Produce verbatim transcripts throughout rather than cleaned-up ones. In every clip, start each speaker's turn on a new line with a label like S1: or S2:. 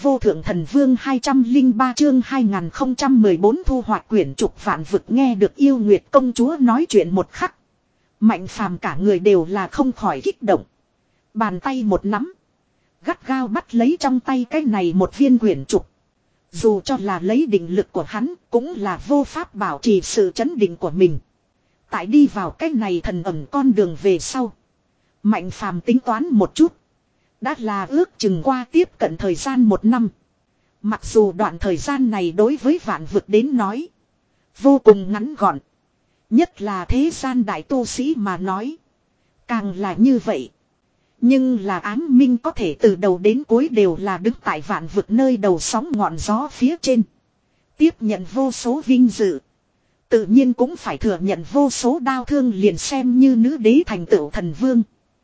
S1: vô thượng thần vương hai trăm lẻ ba chương hai nghìn không trăm mười bốn thu hoạch quyển trục vạn vực. Nghe được yêu nguyệt công chúa nói chuyện một khắc. Mạnh phàm cả người đều là không khỏi kích động. Bàn tay một nắm. Gắt gao bắt lấy trong tay cái này một viên quyển trục. Dù cho là lấy định lực của hắn cũng là vô pháp bảo trì sự chấn định của mình. Tại đi vào cái này thần ẩn con đường về sau. Mạnh phàm tính toán một chút. Đã là ước chừng qua tiếp cận thời gian một năm. Mặc dù đoạn thời gian này đối với vạn vực đến nói. Vô cùng ngắn gọn. Nhất là thế gian đại tu sĩ mà nói. Càng là như vậy. Nhưng là ám minh có thể từ đầu đến cuối đều là đứng tại vạn vực nơi đầu sóng ngọn gió phía trên. Tiếp nhận vô số vinh dự. Tự nhiên cũng phải thừa nhận vô số đau thương liền xem như nữ đế thành tựu thần vương.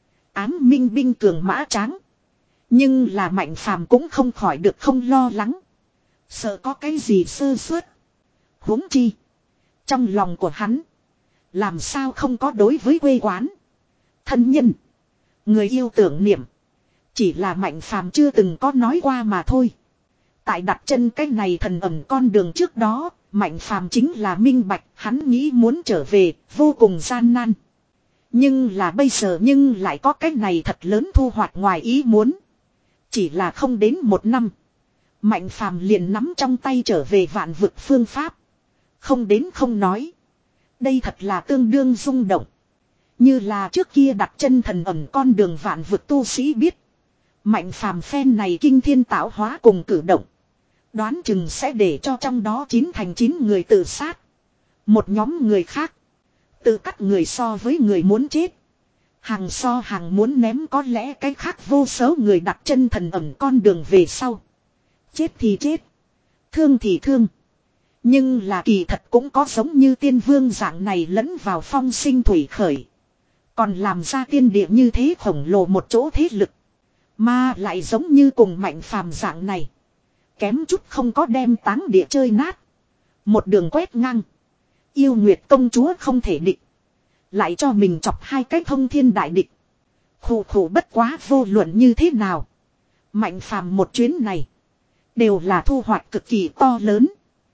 S1: Ám minh binh cường mã tráng. Nhưng là mạnh phàm cũng không khỏi được không lo lắng. Sợ có cái gì sơ suất. Huống chi. Trong lòng của hắn. Làm sao không có đối với quê quán. Thân nhân. Người yêu tưởng niệm. Chỉ là mạnh phàm chưa từng có nói qua mà thôi. Tại đặt chân cái này thần ẩn con đường trước đó. Mạnh phàm chính là minh bạch. Hắn nghĩ muốn trở về. Vô cùng gian nan. Nhưng là bây giờ nhưng lại có cái này thật lớn thu hoạch ngoài ý muốn. Chỉ là không đến một năm. Mạnh phàm liền nắm trong tay trở về vạn vực phương pháp. Không đến không nói. Đây thật là tương đương rung động. Như là trước kia đặt chân thần ẩn con đường vạn vực tu sĩ biết. Mạnh phàm phen này kinh thiên tạo hóa cùng cử động. Đoán chừng sẽ để cho trong đó chín thành chín người tự sát. Một nhóm người khác. Tự cắt người so với người muốn chết. Hàng so hàng muốn ném có lẽ cái khác vô số người đặt chân thần ẩn con đường về sau. Chết thì chết. Thương thì thương. Nhưng là kỳ thật cũng có giống như tiên vương dạng này lẫn vào phong sinh thủy khởi. Còn làm ra tiên địa như thế khổng lồ một chỗ thế lực. Mà lại giống như cùng mạnh phàm dạng này. Kém chút không có đem táng địa chơi nát. Một đường quét ngang. Yêu nguyệt công chúa không thể địch. Lại cho mình chọc hai cái thông thiên đại địch. Khủ khủ bất quá vô luận như thế nào. Mạnh phàm một chuyến này. Đều là thu hoạch cực kỳ to lớn.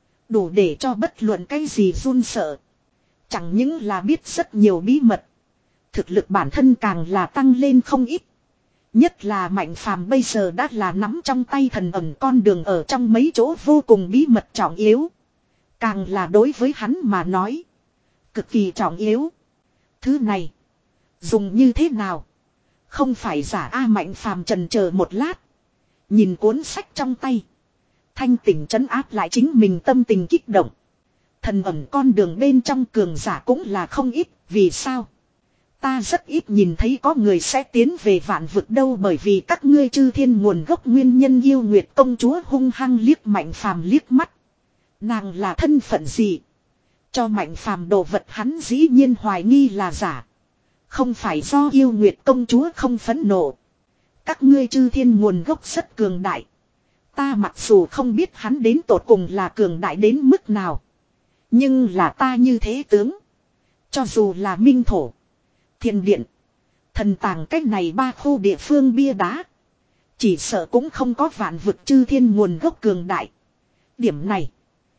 S1: Đủ để cho bất luận cái gì run sợ. Chẳng những là biết rất nhiều bí mật. Thực lực bản thân càng là tăng lên không ít. Nhất là mạnh phàm bây giờ đã là nắm trong tay thần ẩn con đường ở trong mấy chỗ vô cùng bí mật trọng yếu. Càng là đối với hắn mà nói. Cực kỳ trọng yếu. Thứ này. Dùng như thế nào? Không phải giả A mạnh phàm trần chờ một lát. Nhìn cuốn sách trong tay. Thanh tỉnh trấn áp lại chính mình tâm tình kích động. Thần ẩn con đường bên trong cường giả cũng là không ít. Vì sao? Ta rất ít nhìn thấy có người sẽ tiến về vạn vực đâu bởi vì các ngươi chư thiên nguồn gốc nguyên nhân yêu nguyệt công chúa hung hăng liếc mạnh phàm liếc mắt. Nàng là thân phận gì? Cho mạnh phàm đồ vật hắn dĩ nhiên hoài nghi là giả. Không phải do yêu nguyệt công chúa không phẫn nộ. Các ngươi chư thiên nguồn gốc rất cường đại. Ta mặc dù không biết hắn đến tột cùng là cường đại đến mức nào. Nhưng là ta như thế tướng. Cho dù là minh thổ. Thiên điện. Thần tàng cách này ba khu địa phương bia đá. Chỉ sợ cũng không có vạn vực chư thiên nguồn gốc cường đại. Điểm này.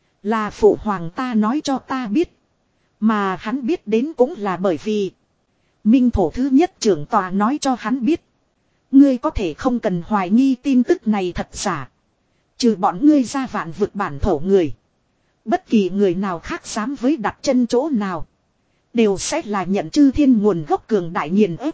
S1: Là phụ hoàng ta nói cho ta biết. Mà hắn biết đến cũng là bởi vì. Minh thổ thứ nhất trưởng tòa nói cho hắn biết. Ngươi có thể không cần hoài nghi tin tức này thật giả. Trừ bọn ngươi ra vạn vực bản thổ người. Bất kỳ người nào khác dám với đặt chân chỗ nào. Đều sẽ là nhận chư thiên nguồn gốc cường đại nghiền ép.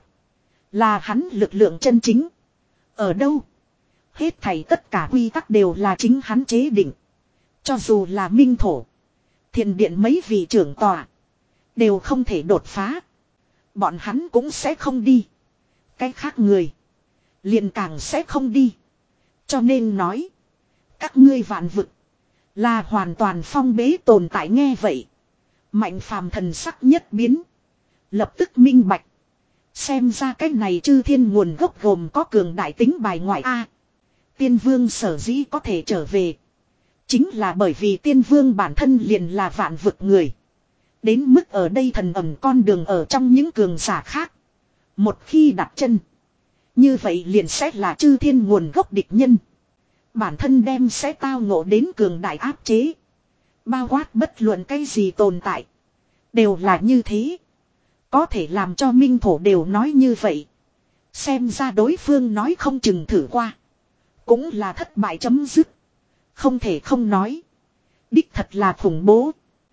S1: Là hắn lực lượng chân chính. Ở đâu? Hết thảy tất cả quy tắc đều là chính hắn chế định. Cho dù là minh thổ. Thiền điện mấy vị trưởng tòa. Đều không thể đột phá. Bọn hắn cũng sẽ không đi. Cái khác người. Liền càng sẽ không đi. Cho nên nói. Các ngươi vạn vực. Là hoàn toàn phong bế tồn tại nghe vậy. Mạnh phàm thần sắc nhất biến. Lập tức minh bạch. Xem ra cái này chư thiên nguồn gốc gồm có cường đại tính bài ngoại A. Tiên vương sở dĩ có thể trở về. Chính là bởi vì tiên vương bản thân liền là vạn vực người. Đến mức ở đây thần ẩn con đường ở trong những cường giả khác. Một khi đặt chân. Như vậy liền sẽ là chư thiên nguồn gốc địch nhân. Bản thân đem sẽ tao ngộ đến cường đại áp chế. Bao quát bất luận cái gì tồn tại. Đều là như thế. Có thể làm cho minh thổ đều nói như vậy. Xem ra đối phương nói không chừng thử qua. Cũng là thất bại chấm dứt. Không thể không nói. Đích thật là khủng bố.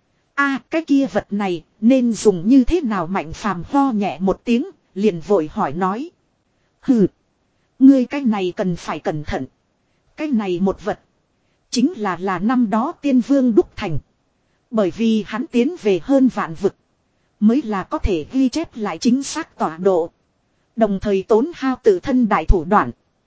S1: A cái kia vật này nên dùng như thế nào? Mạnh phàm ho nhẹ một tiếng. Liền vội hỏi nói. Hừ. Ngươi cái này cần phải cẩn thận. Cái này một vật. Chính là là năm đó tiên vương đúc thành. Bởi vì hắn tiến về hơn vạn vực. Mới là có thể ghi chép lại chính xác tọa độ. Đồng thời tốn hao tự thân đại thủ đoạn.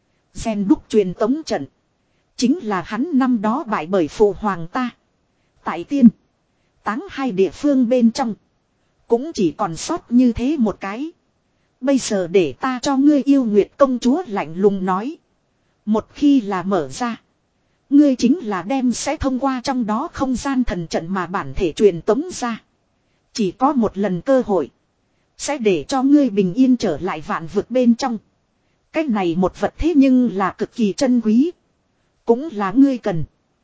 S1: Gen đúc truyền tống trận. Chính là hắn năm đó bại bởi phụ hoàng ta. Tại tiên. Táng hai địa phương bên trong. Cũng chỉ còn sót như thế một cái. Bây giờ để ta cho ngươi yêu nguyệt công chúa lạnh lùng nói. Một khi là mở ra. Ngươi chính là đem sẽ thông qua trong đó không gian thần trận mà bản thể truyền tống ra. Chỉ có một lần cơ hội. Sẽ để cho ngươi bình yên trở lại vạn vực bên trong. Cái này một vật thế nhưng là cực kỳ chân quý. Cũng là ngươi cần.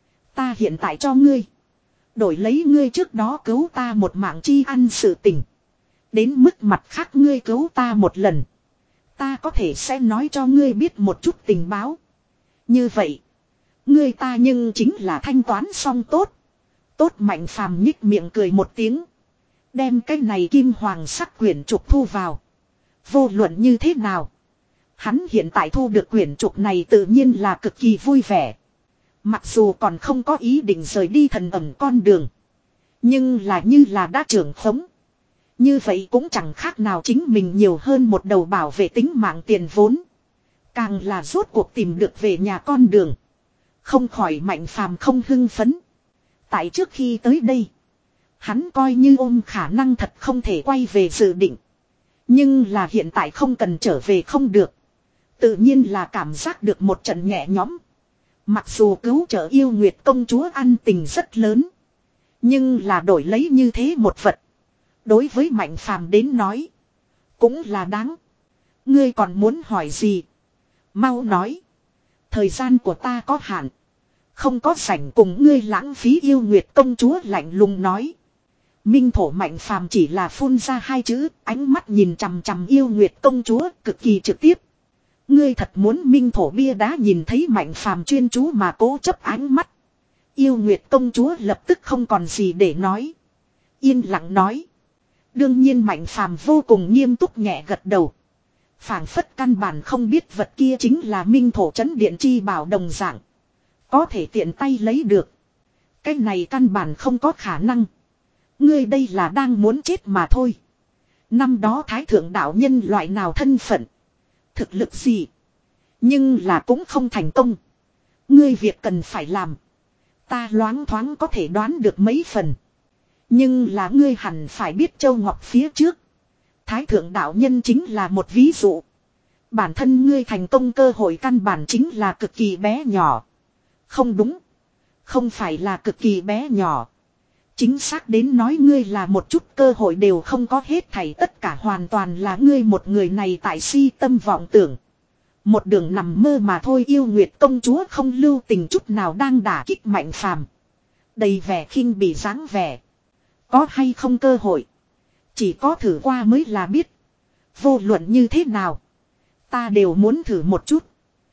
S1: Ta hiện tại cho ngươi. Đổi lấy ngươi trước đó cứu ta một mạng chi ăn sự tình. Đến mức mặt khác ngươi cứu ta một lần. Ta có thể sẽ nói cho ngươi biết một chút tình báo. Như vậy. Ngươi ta nhưng chính là thanh toán xong tốt. Tốt Mạnh phàm nhích miệng cười một tiếng. Đem cái này kim hoàng sắc quyển trục thu vào. Vô luận như thế nào. Hắn hiện tại thu được quyển trục này tự nhiên là cực kỳ vui vẻ. Mặc dù còn không có ý định rời đi thần ẩm con đường. Nhưng là như là đã trưởng khống. Như vậy cũng chẳng khác nào chính mình nhiều hơn một đầu bảo vệ tính mạng tiền vốn. Càng là rốt cuộc tìm được về nhà con đường. Không khỏi Mạnh phàm không hưng phấn. Tại trước khi tới đây. Hắn coi như ôm khả năng thật không thể quay về dự định. Nhưng là hiện tại không cần trở về không được. Tự nhiên là cảm giác được một trận nhẹ nhõm. Mặc dù cứu trợ yêu nguyệt công chúa ăn tình rất lớn. Nhưng là đổi lấy như thế một vật. Đối với Mạnh phàm đến nói. Cũng là đáng. Ngươi còn muốn hỏi gì? Mau nói. Thời gian của ta có hạn. Không có rảnh cùng ngươi lãng phí yêu nguyệt công chúa lạnh lùng nói. Minh thổ Mạnh phàm chỉ là phun ra hai chữ. Ánh mắt nhìn chằm chằm yêu nguyệt công chúa cực kỳ trực tiếp. Ngươi thật muốn minh thổ bia đá nhìn thấy Mạnh phàm chuyên chú mà cố chấp ánh mắt. Yêu nguyệt công chúa lập tức không còn gì để nói. Yên lặng nói. Đương nhiên Mạnh phàm vô cùng nghiêm túc nhẹ gật đầu. Phảng phất căn bản không biết vật kia chính là minh thổ trấn điện chi bảo đồng dạng. Có thể tiện tay lấy được. Cái này căn bản không có khả năng. Ngươi đây là đang muốn chết mà thôi. Năm đó thái thượng đạo nhân loại nào thân phận. Thực lực gì. Nhưng là cũng không thành công. Ngươi việc cần phải làm. Ta loáng thoáng có thể đoán được mấy phần. Nhưng là ngươi hẳn phải biết Châu Ngọc phía trước. Thái thượng đạo nhân chính là một ví dụ. Bản thân ngươi thành công cơ hội căn bản chính là cực kỳ bé nhỏ. Không đúng. Không phải là cực kỳ bé nhỏ. Chính xác đến nói ngươi là một chút cơ hội đều không có hết thảy, tất cả hoàn toàn là ngươi một người này tại si tâm vọng tưởng. Một đường nằm mơ mà thôi. Yêu nguyệt công chúa không lưu tình chút nào đang đả kích Mạnh phàm. Đầy vẻ khinh bỉ dáng vẻ. Có hay không cơ hội. Chỉ có thử qua mới là biết. Vô luận như thế nào. Ta đều muốn thử một chút.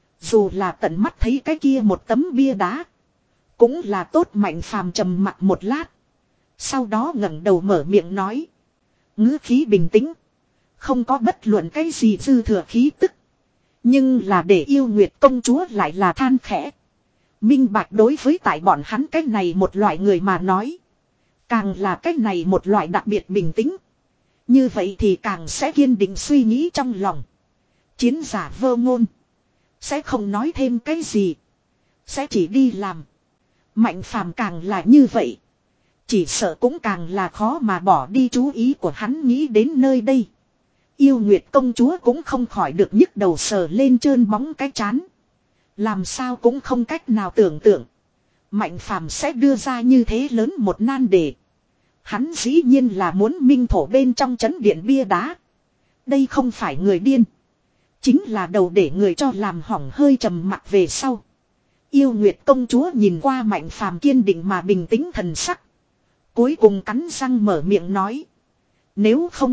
S1: Dù là tận mắt thấy cái kia một tấm bia đá. Cũng là tốt. Mạnh phàm trầm mặt một lát. Sau đó ngẩng đầu mở miệng nói. Ngữ khí bình tĩnh. Không có bất luận cái gì dư thừa khí tức. Nhưng là để yêu nguyệt công chúa lại là than khẽ. Minh bạch đối với tại bọn hắn cái này một loại người mà nói. Càng là cái này một loại đặc biệt bình tĩnh. Như vậy thì càng sẽ kiên định suy nghĩ trong lòng. Chiến giả vô ngôn. Sẽ không nói thêm cái gì. Sẽ chỉ đi làm. Mạnh phàm càng là như vậy. Chỉ sợ cũng càng là khó mà bỏ đi chú ý của hắn nghĩ đến nơi đây. Yêu nguyệt công chúa cũng không khỏi được nhức đầu sờ lên trơn bóng cái chán. Làm sao cũng không cách nào tưởng tượng. Mạnh phàm sẽ đưa ra như thế lớn một nan đề. Hắn dĩ nhiên là muốn minh thổ bên trong trấn điện bia đá. Đây không phải người điên. Chính là đầu để người cho làm hỏng hơi trầm mặc về sau. Yêu Nguyệt công chúa nhìn qua Mạnh Phàm kiên định mà bình tĩnh thần sắc. Cuối cùng cắn răng mở miệng nói. Nếu không,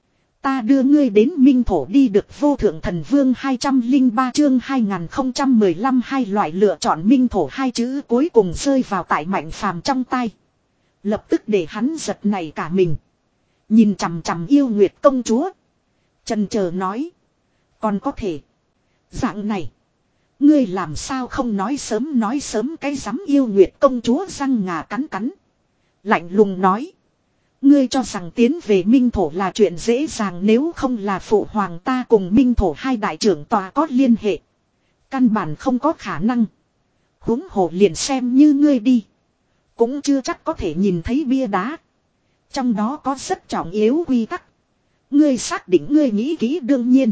S1: ta đưa ngươi đến Minh Thổ đi được. Vô Thượng Thần Vương hai trăm lẻ ba chương hai nghìn không trăm mười lăm. Hai loại lựa chọn Minh Thổ hai chữ cuối cùng rơi vào tại Mạnh Phàm trong tay. Lập tức để hắn giật nảy cả mình. Nhìn chằm chằm Yêu Nguyệt công chúa. Chần chờ nói. Còn có thể. Dạng này. Ngươi làm sao không nói sớm nói sớm cái dám. Yêu Nguyệt công chúa răng ngà cắn cắn. Lạnh lùng nói. Ngươi cho rằng tiến về Minh Thổ là chuyện dễ dàng, nếu không là phụ hoàng ta cùng Minh Thổ hai đại trưởng tòa có liên hệ. Căn bản không có khả năng. Huống hồ liền xem như ngươi đi. Cũng chưa chắc có thể nhìn thấy bia đá. Trong đó có rất trọng yếu quy tắc. Ngươi xác định ngươi nghĩ kỹ đương nhiên.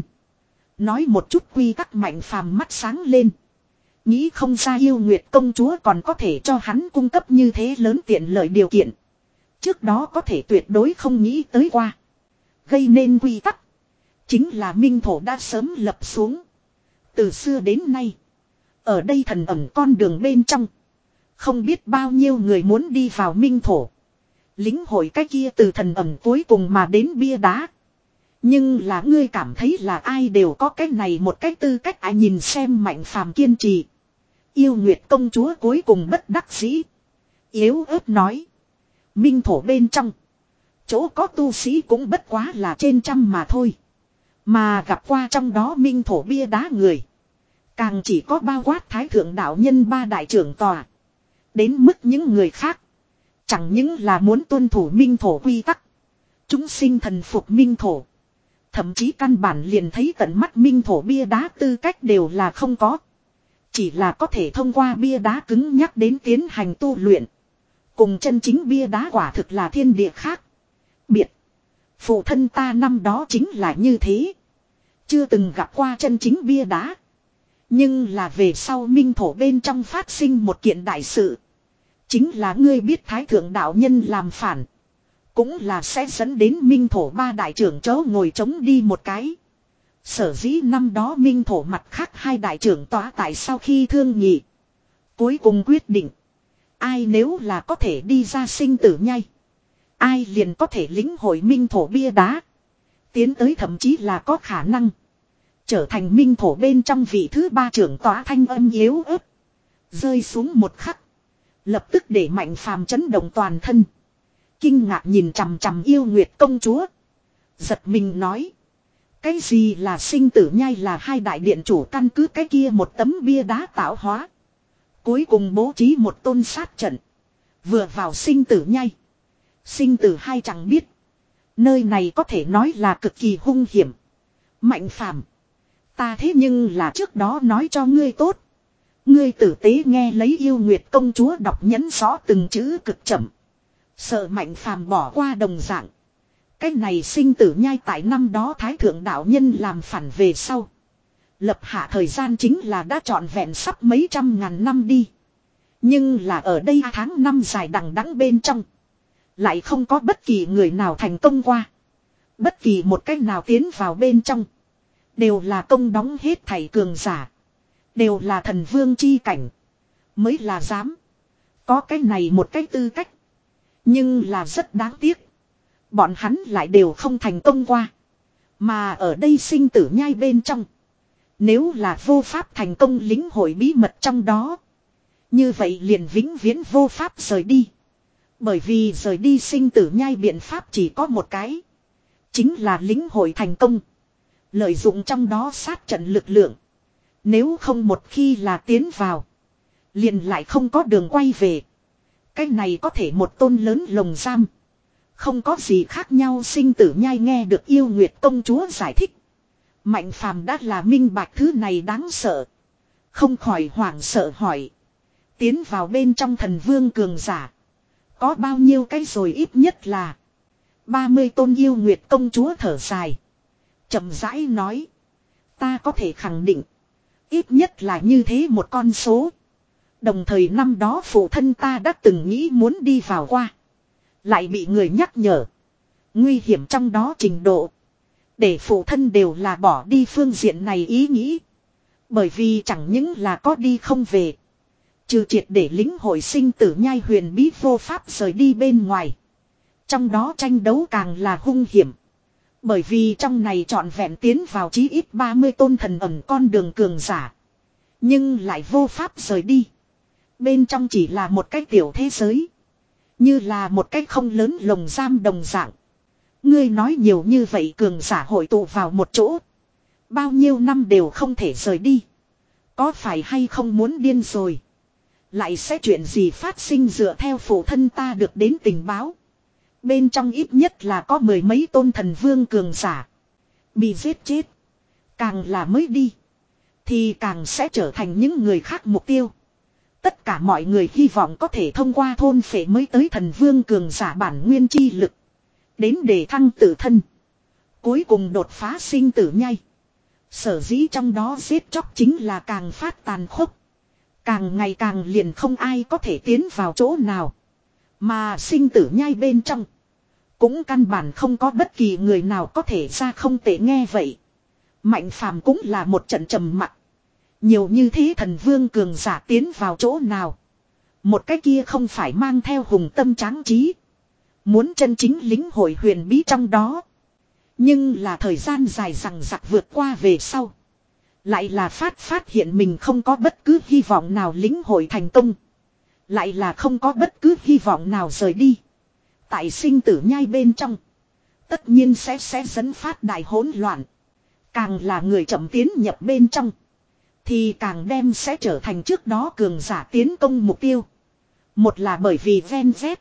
S1: Nói một chút quy tắc. Mạnh Phàm mắt sáng lên. Nghĩ không ra Yêu Nguyệt công chúa còn có thể cho hắn cung cấp như thế lớn tiện lợi điều kiện. Trước đó có thể tuyệt đối không nghĩ tới qua. Gây nên quy tắc. Chính là Minh Thổ đã sớm lập xuống. Từ xưa đến nay. Ở đây thần ẩn con đường bên trong. Không biết bao nhiêu người muốn đi vào Minh Thổ. Lính hội cái kia từ thần ẩn cuối cùng mà đến bia đá. Nhưng là ngươi cảm thấy là ai đều có cái này một cái tư cách. Ai nhìn xem Mạnh Phàm kiên trì. Yêu Nguyệt công chúa cuối cùng bất đắc dĩ. Yếu ớt nói. Minh Thổ bên trong. Chỗ có tu sĩ cũng bất quá là trên trăm mà thôi. Mà gặp qua trong đó Minh Thổ bia đá người. Càng chỉ có bao quát Thái Thượng đạo nhân ba đại trưởng tòa. Đến mức những người khác. Chẳng những là muốn tuân thủ Minh Thổ quy tắc. Chúng sinh thần phục Minh Thổ. Thậm chí căn bản liền thấy tận mắt Minh Thổ bia đá tư cách đều là không có. Chỉ là có thể thông qua bia đá cứng nhắc đến tiến hành tu luyện. Cùng chân chính bia đá quả thực là thiên địa khác. Biệt. Phụ thân ta năm đó chính là như thế. Chưa từng gặp qua chân chính bia đá. Nhưng là về sau Minh Thổ bên trong phát sinh một kiện đại sự. Chính là ngươi biết Thái Thượng đạo nhân làm phản. Cũng là sẽ dẫn đến Minh Thổ ba đại trưởng chớ ngồi chống đi một cái. Sở dĩ năm đó Minh Thổ mặt khác hai đại trưởng tòa tại sau khi thương nghị. Cuối cùng quyết định. Ai nếu là có thể đi ra sinh tử nhai. Ai liền có thể lĩnh hội Minh Thổ bia đá. Tiến tới thậm chí là có khả năng. Trở thành Minh Thổ bên trong vị thứ ba trưởng tòa. Thanh âm yếu ớt. Rơi xuống một khắc. Lập tức để Mạnh Phàm chấn động toàn thân. Kinh ngạc nhìn chằm chằm Yêu Nguyệt công chúa. Giật mình nói. Cái gì là sinh tử nhai, là hai đại điện chủ căn cứ cái kia một tấm bia đá tạo hóa. Cuối cùng bố trí một tôn sát trận. Vừa vào sinh tử nhai. Sinh tử hai chẳng biết. Nơi này có thể nói là cực kỳ hung hiểm. Mạnh Phàm, ta thế nhưng là trước đó nói cho ngươi tốt. Ngươi tử tế nghe lấy. Yêu Nguyệt công chúa đọc nhấn rõ từng chữ cực chậm. Sợ Mạnh Phàm bỏ qua đồng dạng. Cái này sinh tử nhai tại năm đó Thái Thượng đạo nhân làm phản về sau. Lập hạ thời gian chính là đã trọn vẹn sắp mấy trăm ngàn năm đi. Nhưng là ở đây tháng năm dài đằng đẵng bên trong. Lại không có bất kỳ người nào thành công qua. Bất kỳ một cách nào tiến vào bên trong. Đều là công đóng hết thảy cường giả. Đều là thần vương chi cảnh. Mới là dám. Có cái này một cái tư cách. Nhưng là rất đáng tiếc. Bọn hắn lại đều không thành công qua. Mà ở đây sinh tử nhai bên trong. Nếu là vô pháp thành công lĩnh hội bí mật trong đó. Như vậy liền vĩnh viễn vô pháp rời đi. Bởi vì rời đi sinh tử nhai biện pháp chỉ có một cái. Chính là lĩnh hội thành công. Lợi dụng trong đó sát trận lực lượng. Nếu không một khi là tiến vào. Liền lại không có đường quay về. Cái này có thể một tôn lớn lồng giam. Không có gì khác nhau. Sinh tử nhai nghe được Yêu Nguyệt công chúa giải thích. Mạnh Phàm đã là minh bạch thứ này đáng sợ. Không khỏi hoảng sợ hỏi. Tiến vào bên trong thần vương cường giả. Có bao nhiêu cái rồi? Ít nhất là ba mươi tôn. Yêu Nguyệt công chúa thở dài. Chậm rãi nói. Ta có thể khẳng định. Ít nhất là như thế một con số. Đồng thời năm đó phụ thân ta đã từng nghĩ muốn đi vào qua. Lại bị người nhắc nhở. Nguy hiểm trong đó trình độ. Để phụ thân đều là bỏ đi phương diện này ý nghĩ. Bởi vì chẳng những là có đi không về. Trừ triệt để lính hội sinh tử nhai huyền bí vô pháp rời đi bên ngoài. Trong đó tranh đấu càng là hung hiểm. Bởi vì trong này trọn vẹn tiến vào chí ít ba mươi tôn thần ẩn con đường cường giả. Nhưng lại vô pháp rời đi. Bên trong chỉ là một cái tiểu thế giới. Như là một cái không lớn lồng giam đồng dạng. Ngươi nói nhiều như vậy cường giả hội tụ vào một chỗ. Bao nhiêu năm đều không thể rời đi. Có phải hay không muốn điên rồi? Lại sẽ chuyện gì phát sinh dựa theo phụ thân ta được đến tình báo. Bên trong ít nhất là có mười mấy tôn thần vương cường giả. Bị giết chết. Càng là mới đi. Thì càng sẽ trở thành những người khác mục tiêu. Tất cả mọi người hy vọng có thể thông qua thôn phệ mới tới thần vương cường giả bản nguyên chi lực. Đến để thăng tự thân. Cuối cùng đột phá sinh tử nhai. Sở dĩ trong đó giết chóc chính là càng phát tàn khốc. Càng ngày càng liền không ai có thể tiến vào chỗ nào. Mà sinh tử nhai bên trong. Cũng căn bản không có bất kỳ người nào có thể ra không tệ nghe vậy. Mạnh phàm cũng là một trận trầm mặc. Nhiều như thế thần vương cường giả tiến vào chỗ nào. Một cái kia không phải mang theo hùng tâm tráng trí. Muốn chân chính lính hội huyền bí trong đó. Nhưng là thời gian dài rằng rặc vượt qua về sau. Lại là phát phát hiện mình không có bất cứ hy vọng nào lính hội thành công. Lại là không có bất cứ hy vọng nào rời đi. Tại sinh tử nhai bên trong. Tất nhiên sẽ sẽ dẫn phát đại hỗn loạn. Càng là người chậm tiến nhập bên trong. Thì càng đem sẽ trở thành trước đó cường giả tiến công mục tiêu. Một là bởi vì ven vét.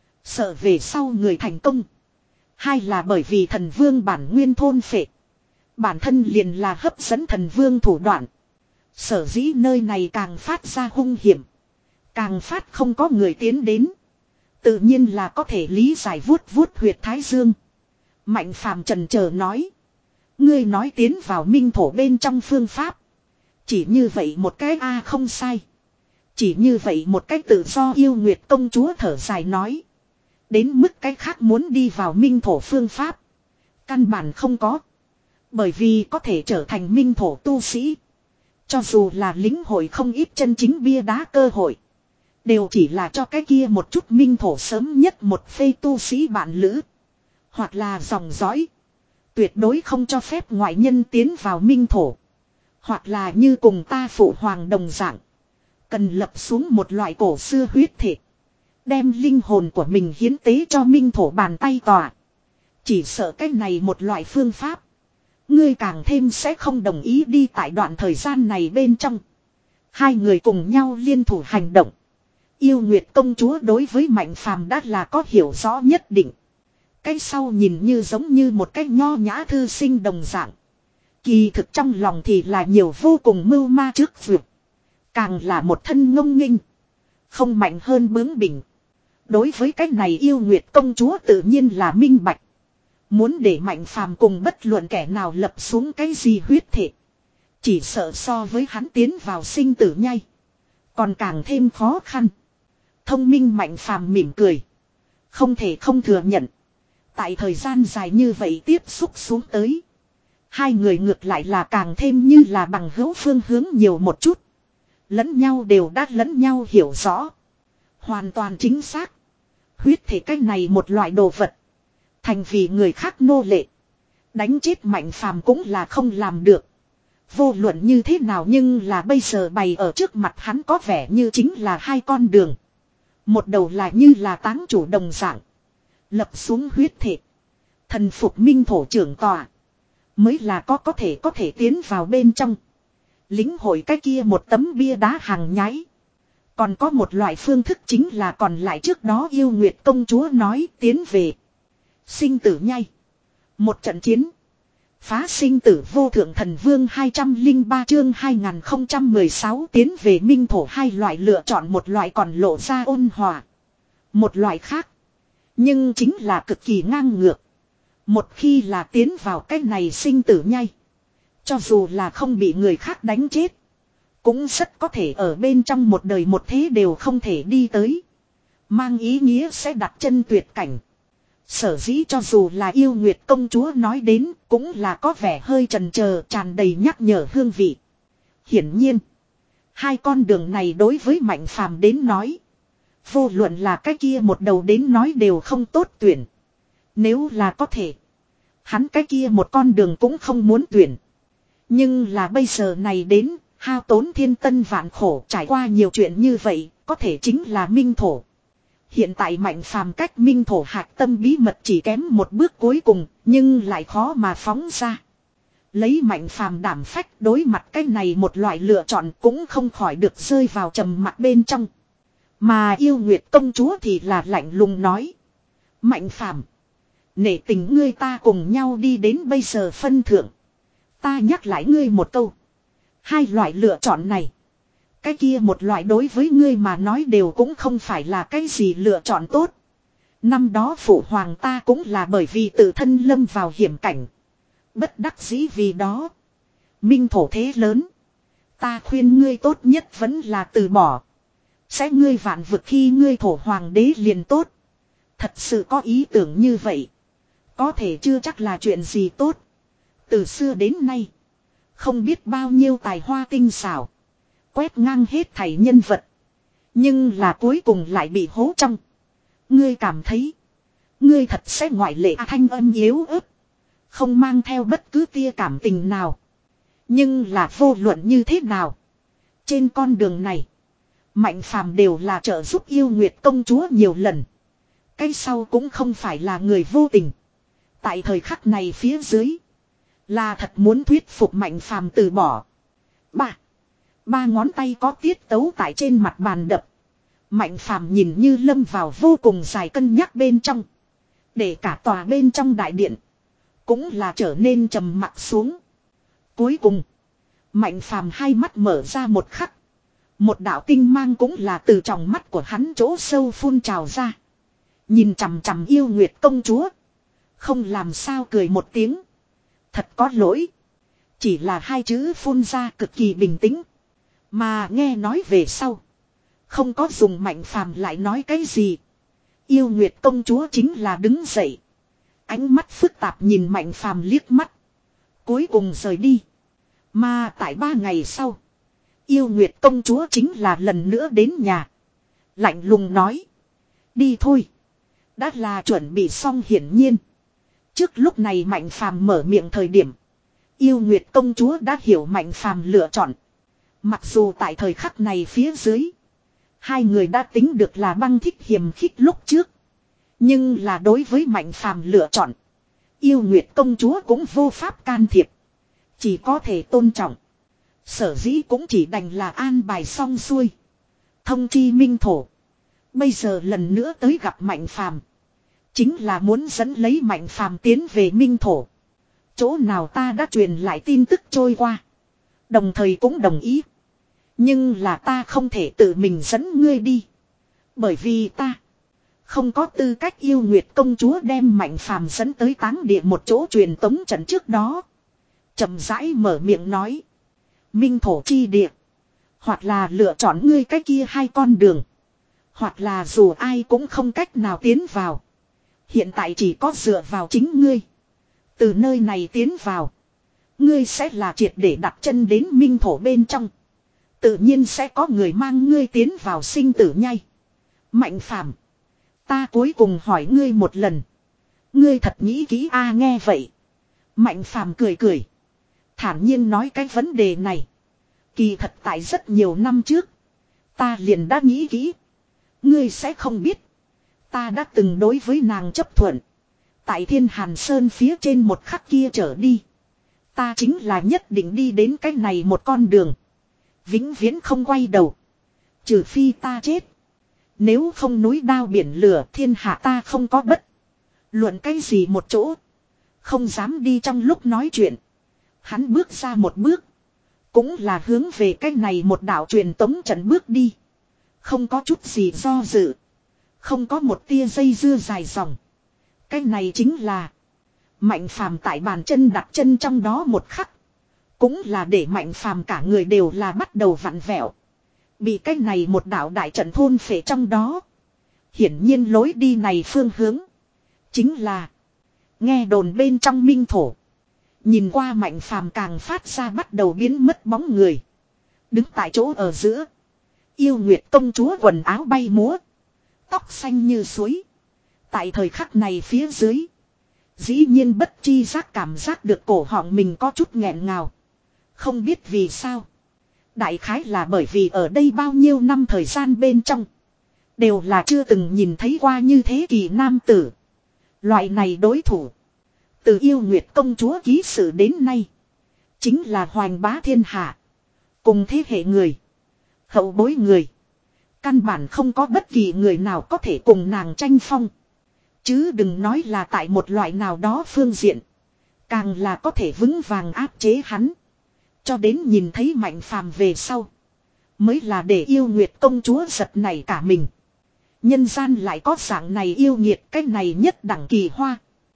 S1: Sợ về sau người thành công. Hai là bởi vì thần vương bản nguyên thôn phệ. Bản thân liền là hấp dẫn thần vương thủ đoạn. Sở dĩ nơi này càng phát ra hung hiểm. Càng phát không có người tiến đến. Tự nhiên là có thể lý giải vuốt vuốt huyệt thái dương. Mạnh phàm trần chờ nói. Ngươi nói tiến vào minh thổ bên trong phương pháp. Chỉ như vậy một cái a à không sai. Chỉ như vậy một cách tự do yêu nguyệt công chúa thở dài nói. Đến mức cái khác muốn đi vào minh thổ phương pháp. Căn bản không có. Bởi vì có thể trở thành minh thổ tu sĩ. Cho dù là lính hội không ít chân chính bia đá cơ hội. Đều chỉ là cho cái kia một chút minh thổ sớm nhất một phê tu sĩ bạn lữ. Hoặc là dòng dõi. Tuyệt đối không cho phép ngoại nhân tiến vào minh thổ. Hoặc là như cùng ta phụ hoàng đồng dạng. Cần lập xuống một loại cổ xưa huyết thể. Đem linh hồn của mình hiến tế cho minh thổ bàn tay tỏa. Chỉ sợ cái này một loại phương pháp. Ngươi càng thêm sẽ không đồng ý đi tại đoạn thời gian này bên trong. Hai người cùng nhau liên thủ hành động. Yêu Nguyệt công chúa đối với Mạnh Phàm đã là có hiểu rõ nhất định. Cái sau nhìn như giống như một cái nho nhã thư sinh đồng dạng. Kỳ thực trong lòng thì là nhiều vô cùng mưu ma trước vượt. Càng là một thân ngông nghênh. Không mạnh hơn bướng bỉnh. Đối với cái này Yêu Nguyệt công chúa tự nhiên là minh bạch. Muốn để Mạnh Phàm cùng bất luận kẻ nào lập xuống cái gì huyết thể. Chỉ sợ so với hắn tiến vào sinh tử nhai. Còn càng thêm khó khăn. Thông minh Mạnh Phàm mỉm cười. Không thể không thừa nhận. Tại thời gian dài như vậy tiếp xúc xuống tới. Hai người ngược lại là càng thêm như là bằng hữu phương hướng nhiều một chút. Lẫn nhau đều đã lẫn nhau hiểu rõ. Hoàn toàn chính xác. Huyết thể cái này một loại đồ vật. Thành vì người khác nô lệ. Đánh chết Mạnh Phàm cũng là không làm được. Vô luận như thế nào nhưng là bây giờ bày ở trước mặt hắn có vẻ như chính là hai con đường. Một đầu là như là táng chủ đồng dạng. Lập xuống huyết thể. Thần phục minh thổ trưởng tòa. Mới là có có thể có thể tiến vào bên trong. Lính hội cái kia một tấm bia đá hàng nhái. Còn có một loại phương thức chính là còn lại trước đó Yêu Nguyệt công chúa nói tiến về. Sinh tử nhai. Một trận chiến. Phá sinh tử vô thượng thần vương hai trăm lẻ ba chương hai nghìn không trăm mười sáu tiến về minh thổ hai loại lựa chọn một loại còn lộ ra ôn hòa. Một loại khác. Nhưng chính là cực kỳ ngang ngược. Một khi là tiến vào cái này sinh tử nhai. Cho dù là không bị người khác đánh chết. Cũng rất có thể ở bên trong một đời một thế đều không thể đi tới. Mang ý nghĩa sẽ đặt chân tuyệt cảnh. Sở dĩ cho dù là Yêu Nguyệt công chúa nói đến cũng là có vẻ hơi chần chờ tràn đầy nhắc nhở hương vị. Hiển nhiên. Hai con đường này đối với Mạnh Phàm đến nói. Vô luận là cái kia một đầu đến nói đều không tốt tuyển. Nếu là có thể. Hắn cái kia một con đường cũng không muốn tuyển. Nhưng là bây giờ này đến, hao tốn thiên tân vạn khổ trải qua nhiều chuyện như vậy, có thể chính là minh thổ. Hiện tại Mạnh Phàm cách minh thổ hạc tâm bí mật chỉ kém một bước cuối cùng, nhưng lại khó mà phóng ra. Lấy Mạnh Phàm đảm phách đối mặt cái này một loại lựa chọn cũng không khỏi được rơi vào trầm mặc bên trong. Mà yêu Nguyệt công chúa thì là lạnh lùng nói. Mạnh Phàm, nể tình ngươi ta cùng nhau đi đến bây giờ phân thượng. Ta nhắc lại ngươi một câu. Hai loại lựa chọn này. Cái kia một loại đối với ngươi mà nói đều cũng không phải là cái gì lựa chọn tốt. Năm đó phụ hoàng ta cũng là bởi vì tự thân lâm vào hiểm cảnh. Bất đắc dĩ vì đó. Minh thổ thế lớn. Ta khuyên ngươi tốt nhất vẫn là từ bỏ. Sẽ ngươi vạn vực khi ngươi thổ hoàng đế liền tốt. Thật sự có ý tưởng như vậy. Có thể chưa chắc là chuyện gì tốt. Từ xưa đến nay. Không biết bao nhiêu tài hoa tinh xảo. Quét ngang hết thảy nhân vật. Nhưng là cuối cùng lại bị hố trong. Ngươi cảm thấy. Ngươi thật sẽ ngoại lệ thanh âm yếu ớt. Không mang theo bất cứ tia cảm tình nào. Nhưng là vô luận như thế nào. Trên con đường này. Mạnh Phàm đều là trợ giúp yêu Nguyệt công chúa nhiều lần. Cái sau cũng không phải là người vô tình. Tại thời khắc này phía dưới. Là thật muốn thuyết phục Mạnh Phàm từ bỏ. Ba. Ba ngón tay có tiết tấu tại trên mặt bàn đập. Mạnh Phàm nhìn như lâm vào vô cùng dài cân nhắc bên trong. Để cả tòa bên trong đại điện. Cũng là trở nên trầm mặc xuống. Cuối cùng. Mạnh Phàm hai mắt mở ra một khắc. Một đạo tinh mang cũng là từ trong mắt của hắn chỗ sâu phun trào ra. Nhìn chằm chằm yêu Nguyệt công chúa. Không làm sao cười một tiếng. Thật có lỗi. Chỉ là hai chữ phun ra cực kỳ bình tĩnh. Mà nghe nói về sau. Không có dùng Mạnh Phàm lại nói cái gì. Yêu Nguyệt công chúa chính là đứng dậy. Ánh mắt phức tạp nhìn Mạnh Phàm liếc mắt. Cuối cùng rời đi. Mà tại ba ngày sau. Yêu Nguyệt công chúa chính là lần nữa đến nhà. Lạnh lùng nói. Đi thôi. Đã là chuẩn bị xong hiển nhiên. Trước lúc này Mạnh Phàm mở miệng thời điểm. Yêu Nguyệt công chúa đã hiểu Mạnh Phàm lựa chọn. Mặc dù tại thời khắc này phía dưới. Hai người đã tính được là băng thích hiềm khích lúc trước. Nhưng là đối với Mạnh Phàm lựa chọn. Yêu Nguyệt công chúa cũng vô pháp can thiệp. Chỉ có thể tôn trọng. Sở dĩ cũng chỉ đành là an bài xong xuôi. Thông chi minh thổ. Bây giờ lần nữa tới gặp Mạnh Phàm. Chính là muốn dẫn lấy Mạnh Phàm tiến về minh thổ. Chỗ nào ta đã truyền lại tin tức trôi qua. Đồng thời cũng đồng ý. Nhưng là ta không thể tự mình dẫn ngươi đi. Bởi vì ta không có tư cách yêu Nguyệt công chúa đem Mạnh Phàm dẫn tới táng địa một chỗ truyền tống trận trước đó. Chậm rãi mở miệng nói. Minh thổ chi địa. Hoặc là lựa chọn ngươi cái kia hai con đường. Hoặc là dù ai cũng không cách nào tiến vào. Hiện tại chỉ có dựa vào chính ngươi. Từ nơi này tiến vào. Ngươi sẽ là triệt để đặt chân đến minh thổ bên trong. Tự nhiên sẽ có người mang ngươi tiến vào sinh tử nhai. Mạnh Phàm, ta cuối cùng hỏi ngươi một lần. Ngươi thật nghĩ kỹ a nghe vậy. Mạnh Phàm cười cười. Thản nhiên nói cái vấn đề này. Kỳ thật tại rất nhiều năm trước. Ta liền đã nghĩ kỹ. Ngươi sẽ không biết. Ta đã từng đối với nàng chấp thuận. Tại Thiên Hàn Sơn phía trên một khắc kia trở đi. Ta chính là nhất định đi đến cái này một con đường. Vĩnh viễn không quay đầu. Trừ phi ta chết. Nếu không núi đao biển lửa thiên hạ ta không có bất. Luận cái gì một chỗ. Không dám đi trong lúc nói chuyện. Hắn bước ra một bước. Cũng là hướng về cái này một đạo truyền tống trận bước đi. Không có chút gì do dự. Không có một tia dây dưa dài dòng. Cái này chính là. Mạnh Phàm tại bàn chân đặt chân trong đó một khắc. Cũng là để Mạnh Phàm cả người đều là bắt đầu vặn vẹo. Bị cái này một đạo đại trận thôn phệ trong đó. Hiển nhiên lối đi này phương hướng. Chính là. Nghe đồn bên trong minh thổ. Nhìn qua Mạnh Phàm càng phát ra bắt đầu biến mất bóng người. Đứng tại chỗ ở giữa. Yêu Nguyệt công chúa quần áo bay múa. Tóc xanh như suối. Tại thời khắc này phía dưới. Dĩ nhiên bất chi giác cảm giác được cổ họng mình có chút nghẹn ngào. Không biết vì sao. Đại khái là bởi vì ở đây bao nhiêu năm thời gian bên trong. Đều là chưa từng nhìn thấy qua như thế kỳ nam tử. Loại này đối thủ. Từ Yêu Nguyệt công chúa ký sự đến nay. Chính là hoành bá thiên hạ. Cùng thế hệ người. Hậu bối người. Căn bản không có bất kỳ người nào có thể cùng nàng tranh phong. Chứ đừng nói là tại một loại nào đó phương diện. Càng là có thể vững vàng áp chế hắn. Cho đến nhìn thấy Mạnh Phàm về sau. Mới là để Yêu Nguyệt công chúa giật nảy cả mình. Nhân gian lại có dạng này yêu nghiệt, cái này nhất đẳng kỳ hoa.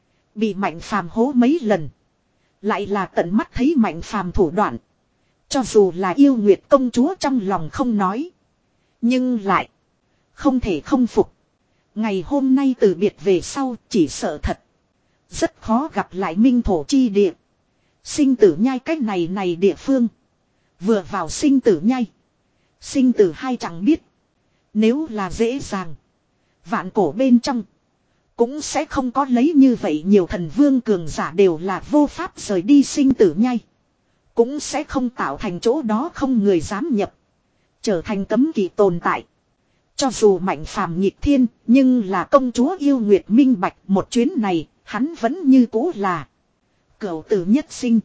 S1: Bị Mạnh Phàm hố mấy lần. Lại là tận mắt thấy Mạnh Phàm thủ đoạn. Cho dù là Yêu Nguyệt công chúa trong lòng không nói. Nhưng lại không thể không phục. Ngày hôm nay từ biệt về sau chỉ sợ thật. Rất khó gặp lại minh thổ chi địa. Sinh tử nhai cách này này địa phương. Vừa vào sinh tử nhai. Sinh tử hai chẳng biết. Nếu là dễ dàng. Vạn cổ bên trong. Cũng sẽ không có lấy như vậy nhiều thần vương cường giả đều là vô pháp rời đi sinh tử nhai. Cũng sẽ không tạo thành chỗ đó không người dám nhập. Trở thành cấm kỵ tồn tại. Cho dù Mạnh Phàm nghịch thiên, nhưng là công chúa Yêu Nguyệt minh bạch một chuyến này, hắn vẫn như cũ là cửu tử nhất sinh.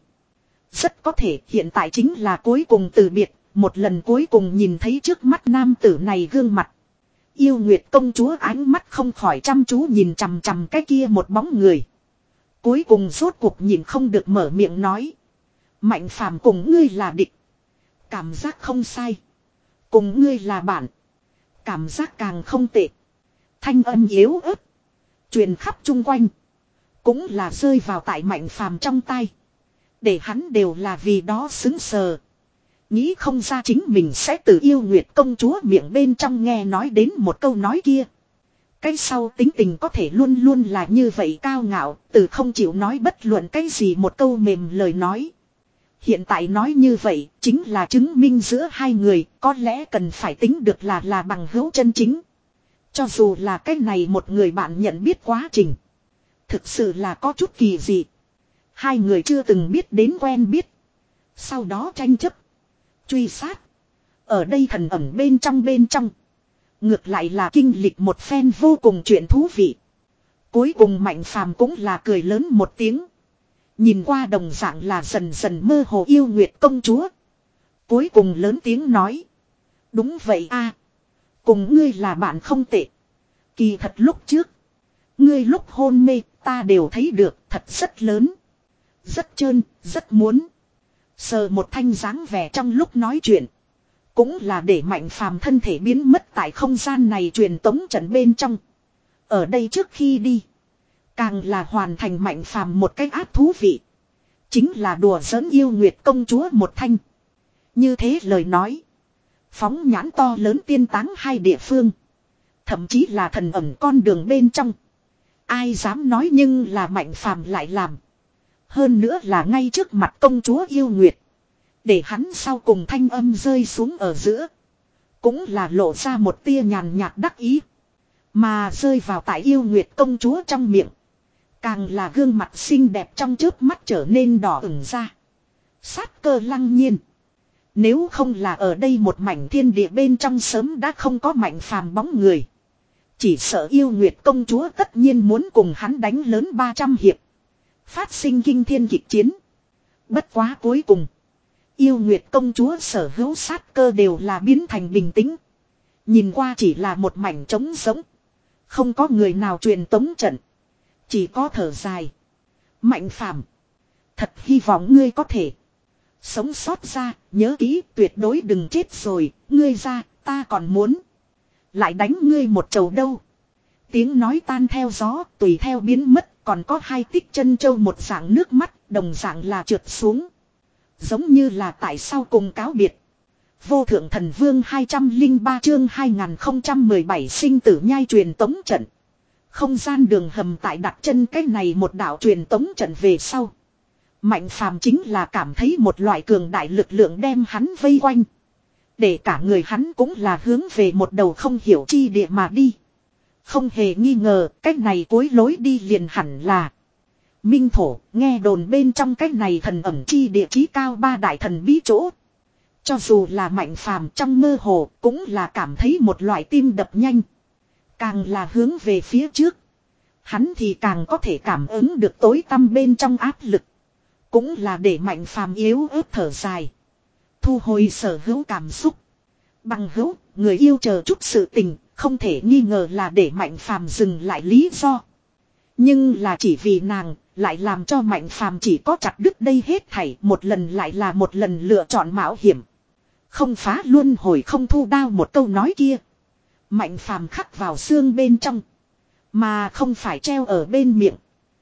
S1: Rất có thể hiện tại chính là cuối cùng từ biệt, một lần cuối cùng nhìn thấy trước mắt nam tử này gương mặt. Yêu Nguyệt công chúa ánh mắt không khỏi chăm chú nhìn chằm chằm cái kia một bóng người. Cuối cùng rốt cuộc nhìn không được mở miệng nói. Mạnh Phàm cùng ngươi là địch. Cảm giác không sai. Cùng ngươi là bạn. Cảm giác càng không tệ. Thanh âm yếu ớt. Truyền khắp chung quanh. Cũng là rơi vào tại Mạnh Phàm trong tay. Để hắn đều là vì đó xứng sờ. Nghĩ không ra chính mình sẽ từ Yêu Nguyệt công chúa miệng bên trong nghe nói đến một câu nói kia. Cái sau tính tình có thể luôn luôn là như vậy cao ngạo. Từ không chịu nói bất luận cái gì một câu mềm lời nói. Hiện tại nói như vậy chính là chứng minh giữa hai người có lẽ cần phải tính được là là bằng hữu chân chính. Cho dù là cái này một người bạn nhận biết quá trình. Thực sự là có chút kỳ dị. Hai người chưa từng biết đến quen biết. Sau đó tranh chấp. Truy sát. Ở đây thần ẩn bên trong bên trong. Ngược lại là kinh lịch một phen vô cùng chuyện thú vị. Cuối cùng Mạnh Phàm cũng là cười lớn một tiếng. Nhìn qua đồng dạng là dần dần mơ hồ Yêu Nguyệt công chúa. Cuối cùng lớn tiếng nói. Đúng vậy a, cùng ngươi là bạn không tệ. Kỳ thật lúc trước. Ngươi lúc hôn mê ta đều thấy được thật rất lớn. Rất trơn, rất muốn. Sờ một thanh dáng vẻ trong lúc nói chuyện. Cũng là để Mạnh Phàm thân thể biến mất tại không gian này truyền tống trận bên trong. Ở đây trước khi đi. Càng là hoàn thành Mạnh Phàm một cái ác thú vị. Chính là đùa giỡn Yêu Nguyệt công chúa một thanh. Như thế lời nói. Phóng nhãn to lớn tiên táng hai địa phương. Thậm chí là thần ẩn con đường bên trong. Ai dám nói nhưng là Mạnh Phàm lại làm. Hơn nữa là ngay trước mặt công chúa Yêu Nguyệt. Để hắn sau cùng thanh âm rơi xuống ở giữa. Cũng là lộ ra một tia nhàn nhạt đắc ý. Mà rơi vào tại Yêu Nguyệt công chúa trong miệng. Càng là gương mặt xinh đẹp trong chớp mắt trở nên đỏ ửng ra. Sát cơ lăng nhiên. Nếu không là ở đây một mảnh thiên địa bên trong sớm đã không có Mạnh Phàm bóng người. Chỉ sợ Yêu Nguyệt công chúa tất nhiên muốn cùng hắn đánh lớn ba trăm hiệp. Phát sinh kinh thiên kịch chiến. Bất quá cuối cùng. Yêu Nguyệt công chúa sở hữu sát cơ đều là biến thành bình tĩnh. Nhìn qua chỉ là một mảnh trống rỗng. Không có người nào truyền tống trận. Chỉ có thở dài. Mạnh Phàm, thật hy vọng ngươi có thể sống sót ra, nhớ kỹ tuyệt đối đừng chết rồi, ngươi ra, ta còn muốn lại đánh ngươi một chầu đâu. Tiếng nói tan theo gió, tùy theo biến mất, còn có hai tích chân châu một dạng nước mắt, đồng dạng là trượt xuống. Giống như là tại sao cùng cáo biệt. Vô thượng thần vương hai trăm linh ba chương hai nghìn không trăm mười bảy sinh tử nhai truyền tống trận. Không gian đường hầm tại đặt chân cái này một đạo truyền tống trận về sau. Mạnh Phàm chính là cảm thấy một loại cường đại lực lượng đem hắn vây quanh. Để cả người hắn cũng là hướng về một đầu không hiểu chi địa mà đi. Không hề nghi ngờ, cách này cuối lối đi liền hẳn là Minh Thổ. Nghe đồn bên trong cách này thần ẩm chi địa chí cao ba đại thần bí chỗ. Cho dù là Mạnh Phàm trong mơ hồ cũng là cảm thấy một loại tim đập nhanh. Càng là hướng về phía trước, hắn thì càng có thể cảm ứng được tối tăm bên trong áp lực. Cũng là để Mạnh Phàm yếu ớt thở dài, thu hồi sở hữu cảm xúc. Bằng hữu, người yêu chờ chút sự tình, không thể nghi ngờ là để Mạnh Phàm dừng lại lý do. Nhưng là chỉ vì nàng, lại làm cho Mạnh Phàm chỉ có chặt đứt đây hết thảy, một lần lại là một lần lựa chọn mạo hiểm. Không phá luân hồi không thu đao, một câu nói kia Mạnh Phàm khắc vào xương bên trong, mà không phải treo ở bên miệng.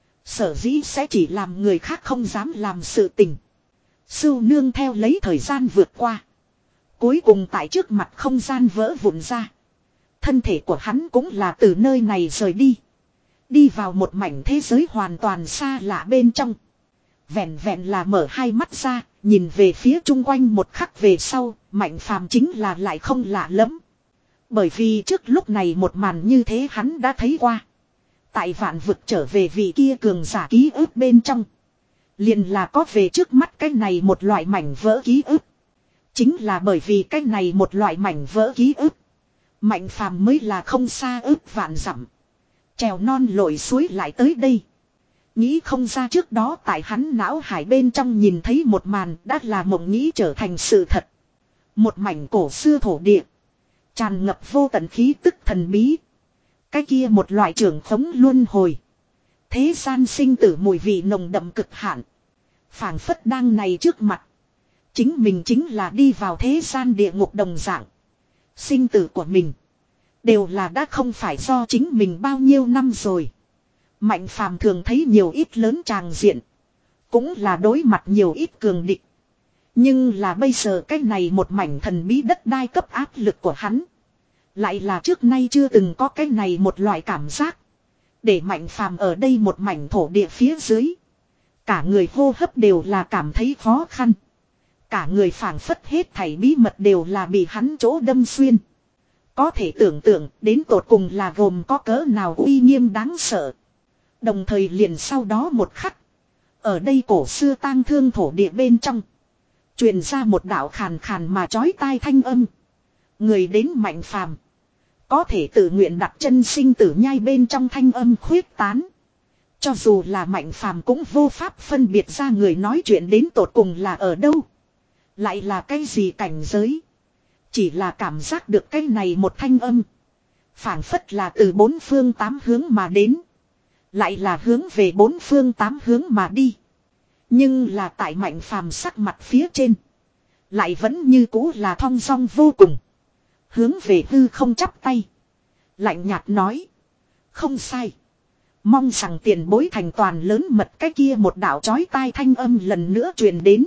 S1: Sở dĩ sẽ chỉ làm người khác không dám làm sự tình. Sưu nương theo lấy thời gian vượt qua, cuối cùng tại trước mặt không gian vỡ vụn ra. Thân thể của hắn cũng là từ nơi này rời đi, đi vào một mảnh thế giới hoàn toàn xa lạ bên trong. Vẹn vẹn là mở hai mắt ra, nhìn về phía chung quanh một khắc về sau, Mạnh Phàm chính là lại không lạ lắm. Bởi vì trước lúc này một màn như thế hắn đã thấy qua. Tại vạn vực trở về vị kia cường giả ký ức bên trong, liền là có về trước mắt cái này một loại mảnh vỡ ký ức. Chính là bởi vì cái này một loại mảnh vỡ ký ức, Mạnh Phàm mới là không xa ức vạn dặm, trèo non lội suối lại tới đây. Nghĩ không ra trước đó tại hắn não hải bên trong nhìn thấy một màn đã là mộng nghĩ trở thành sự thật. Một mảnh cổ xưa thổ địa, tràn ngập vô tận khí tức thần bí. Cái kia một loại trưởng khống luân hồi, thế gian sinh tử mùi vị nồng đậm cực hạn. Phảng phất đang này trước mặt, chính mình chính là đi vào thế gian địa ngục đồng dạng. Sinh tử của mình đều là đã không phải do chính mình bao nhiêu năm rồi. Mạnh Phàm thường thấy nhiều ít lớn tràng diện, cũng là đối mặt nhiều ít cường địch. Nhưng là bây giờ cái này một mảnh thần bí đất đai cấp áp lực của hắn, lại là trước nay chưa từng có cái này một loại cảm giác. Để Mạnh Phàm ở đây một mảnh thổ địa phía dưới, cả người hô hấp đều là cảm thấy khó khăn. Cả người phảng phất hết thảy bí mật đều là bị hắn chỗ đâm xuyên. Có thể tưởng tượng đến tột cùng là gồm có cỡ nào uy nghiêm đáng sợ. Đồng thời liền sau đó một khắc, ở đây cổ xưa tang thương thổ địa bên trong, truyền ra một đạo khàn khàn mà chói tai thanh âm. Người đến Mạnh Phàm, có thể tự nguyện đặt chân sinh tử nhai bên trong thanh âm khuyết tán. Cho dù là Mạnh Phàm cũng vô pháp phân biệt ra người nói chuyện đến tột cùng là ở đâu, lại là cái gì cảnh giới. Chỉ là cảm giác được cái này một thanh âm, phảng phất là từ bốn phương tám hướng mà đến, lại là hướng về bốn phương tám hướng mà đi. Nhưng là tại Mạnh Phàm sắc mặt phía trên, lại vẫn như cũ là thong dong vô cùng, hướng về hư không chắp tay, lạnh nhạt nói: không sai. Mong rằng tiền bối thành toàn lớn mật. Cái kia một đạo chói tai thanh âm lần nữa truyền đến.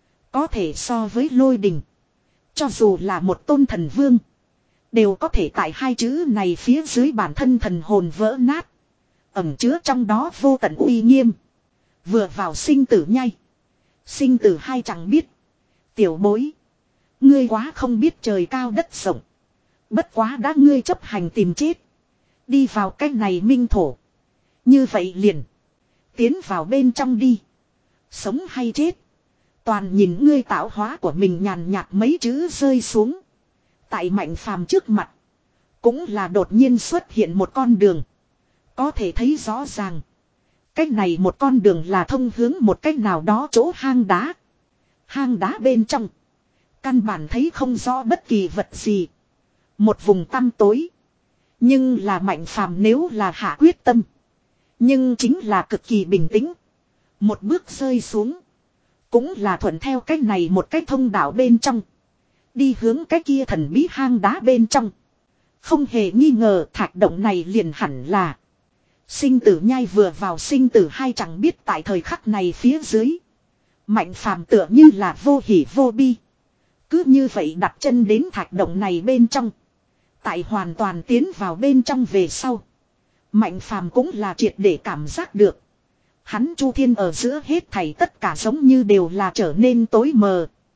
S1: Có thể so với lôi đình, cho dù là một tôn thần vương, đều có thể tại hai chữ này phía dưới bản thân thần hồn vỡ nát. Ẩn chứa trong đó vô tận uy nghiêm. Vừa vào sinh tử nhai, sinh tử hai chẳng biết. Tiểu bối, ngươi quá không biết trời cao đất rộng. Bất quá đã ngươi chấp hành tìm chết, đi vào cái này minh thổ, như vậy liền tiến vào bên trong đi. Sống hay chết, toàn nhìn ngươi tạo hóa của mình. Nhàn nhạt mấy chữ rơi xuống. Tại Mạnh Phàm trước mặt, cũng là đột nhiên xuất hiện một con đường. Có thể thấy rõ ràng, cách này một con đường là thông hướng một cách nào đó chỗ hang đá. Hang đá bên trong, căn bản thấy không rõ bất kỳ vật gì. Một vùng tăm tối. Nhưng là Mạnh Phàm nếu là hạ quyết tâm, nhưng chính là cực kỳ bình tĩnh. Một bước rơi xuống, cũng là thuận theo cách này một cách thông đạo bên trong, đi hướng cái kia thần bí hang đá bên trong. Không hề nghi ngờ thạch động này liền hẳn là sinh tử nhai. Vừa vào sinh tử hai chẳng biết tại thời khắc này phía dưới, Mạnh Phàm tựa như là vô hỉ vô bi. Cứ như vậy đặt chân đến thạch động này bên trong. Tại hoàn toàn tiến vào bên trong về sau, Mạnh Phàm cũng là triệt để cảm giác được, hắn chu thiên ở giữa hết thảy tất cả giống như đều là trở nên tối mờ.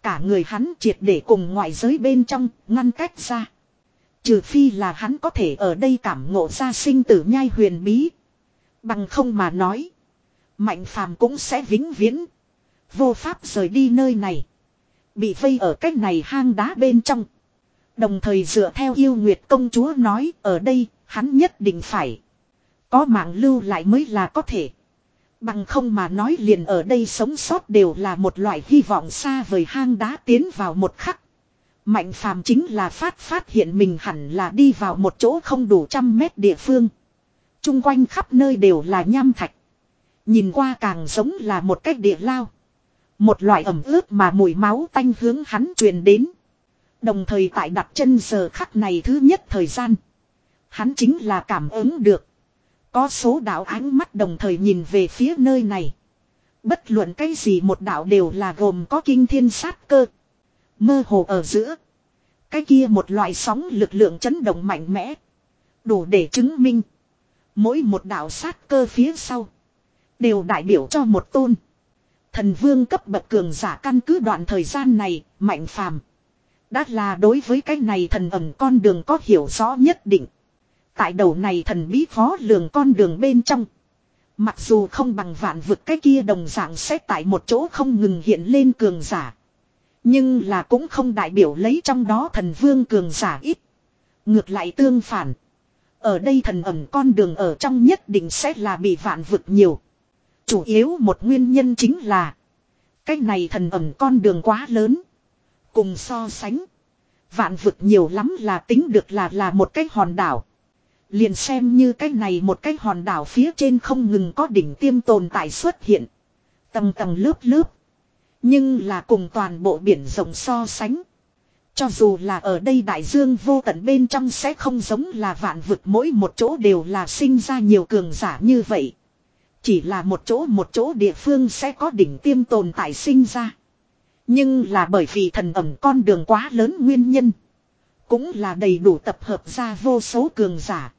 S1: cả người hắn triệt để cùng ngoại giới bên trong ngăn cách ra. Trừ phi là hắn có thể ở đây cảm ngộ ra sinh tử nhai huyền bí. Bằng không mà nói. Mạnh phàm cũng sẽ vĩnh viễn. Vô pháp rời đi nơi này. Bị vây ở cách này hang đá bên trong. Đồng thời dựa theo yêu nguyệt công chúa nói ở đây hắn nhất định phải. Có mạng lưu lại mới là có thể. Bằng không mà nói liền ở đây sống sót đều là một loại hy vọng xa vời hang đá tiến vào một khắc. Mạnh phàm chính là phát phát hiện mình hẳn là đi vào một chỗ không đủ trăm mét địa phương. Trung quanh khắp nơi đều là nham thạch. Nhìn qua càng giống là một cái địa lao. Một loại ẩm ướt mà mùi máu tanh hướng hắn truyền đến. Đồng thời tại đặt chân giờ khắc này thứ nhất thời gian. Hắn chính là cảm ứng được. Có số đạo ánh mắt đồng thời nhìn về phía nơi này. Bất luận cái gì một đạo đều là gồm có kinh thiên sát cơ. Mơ hồ ở giữa. Cái kia một loại sóng lực lượng chấn động mạnh mẽ. Đủ để chứng minh. Mỗi một đạo sát cơ phía sau. Đều đại biểu cho một tôn. Thần vương cấp bậc cường giả căn cứ đoạn thời gian này. Mạnh phàm. Đã là đối với cái này thần ẩn con đường có hiểu rõ nhất định. Tại đầu này thần bí khó lường con đường bên trong. Mặc dù không bằng vạn vực cái kia đồng dạng sẽ tại một chỗ không ngừng hiện lên cường giả. Nhưng là cũng không đại biểu lấy trong đó thần vương cường giả ít. Ngược lại tương phản. Ở đây thần ẩn con đường ở trong nhất định sẽ là bị vạn vực nhiều. Chủ yếu một nguyên nhân chính là. Cái này thần ẩn con đường quá lớn. Cùng so sánh. Vạn vực nhiều lắm là tính được là là một cái hòn đảo. Liền xem như cái này một cái hòn đảo phía trên không ngừng có đỉnh tiêm tồn tại xuất hiện. Tầng tầng lớp lớp. Nhưng là cùng toàn bộ biển rộng so sánh. Cho dù là ở đây đại dương vô tận bên trong sẽ không giống là vạn vực mỗi một chỗ đều là sinh ra nhiều cường giả như vậy. Chỉ là một chỗ một chỗ địa phương sẽ có đỉnh tiêm tồn tại sinh ra. Nhưng là bởi vì thần ẩm con đường quá lớn nguyên nhân. Cũng là đầy đủ tập hợp ra vô số cường giả.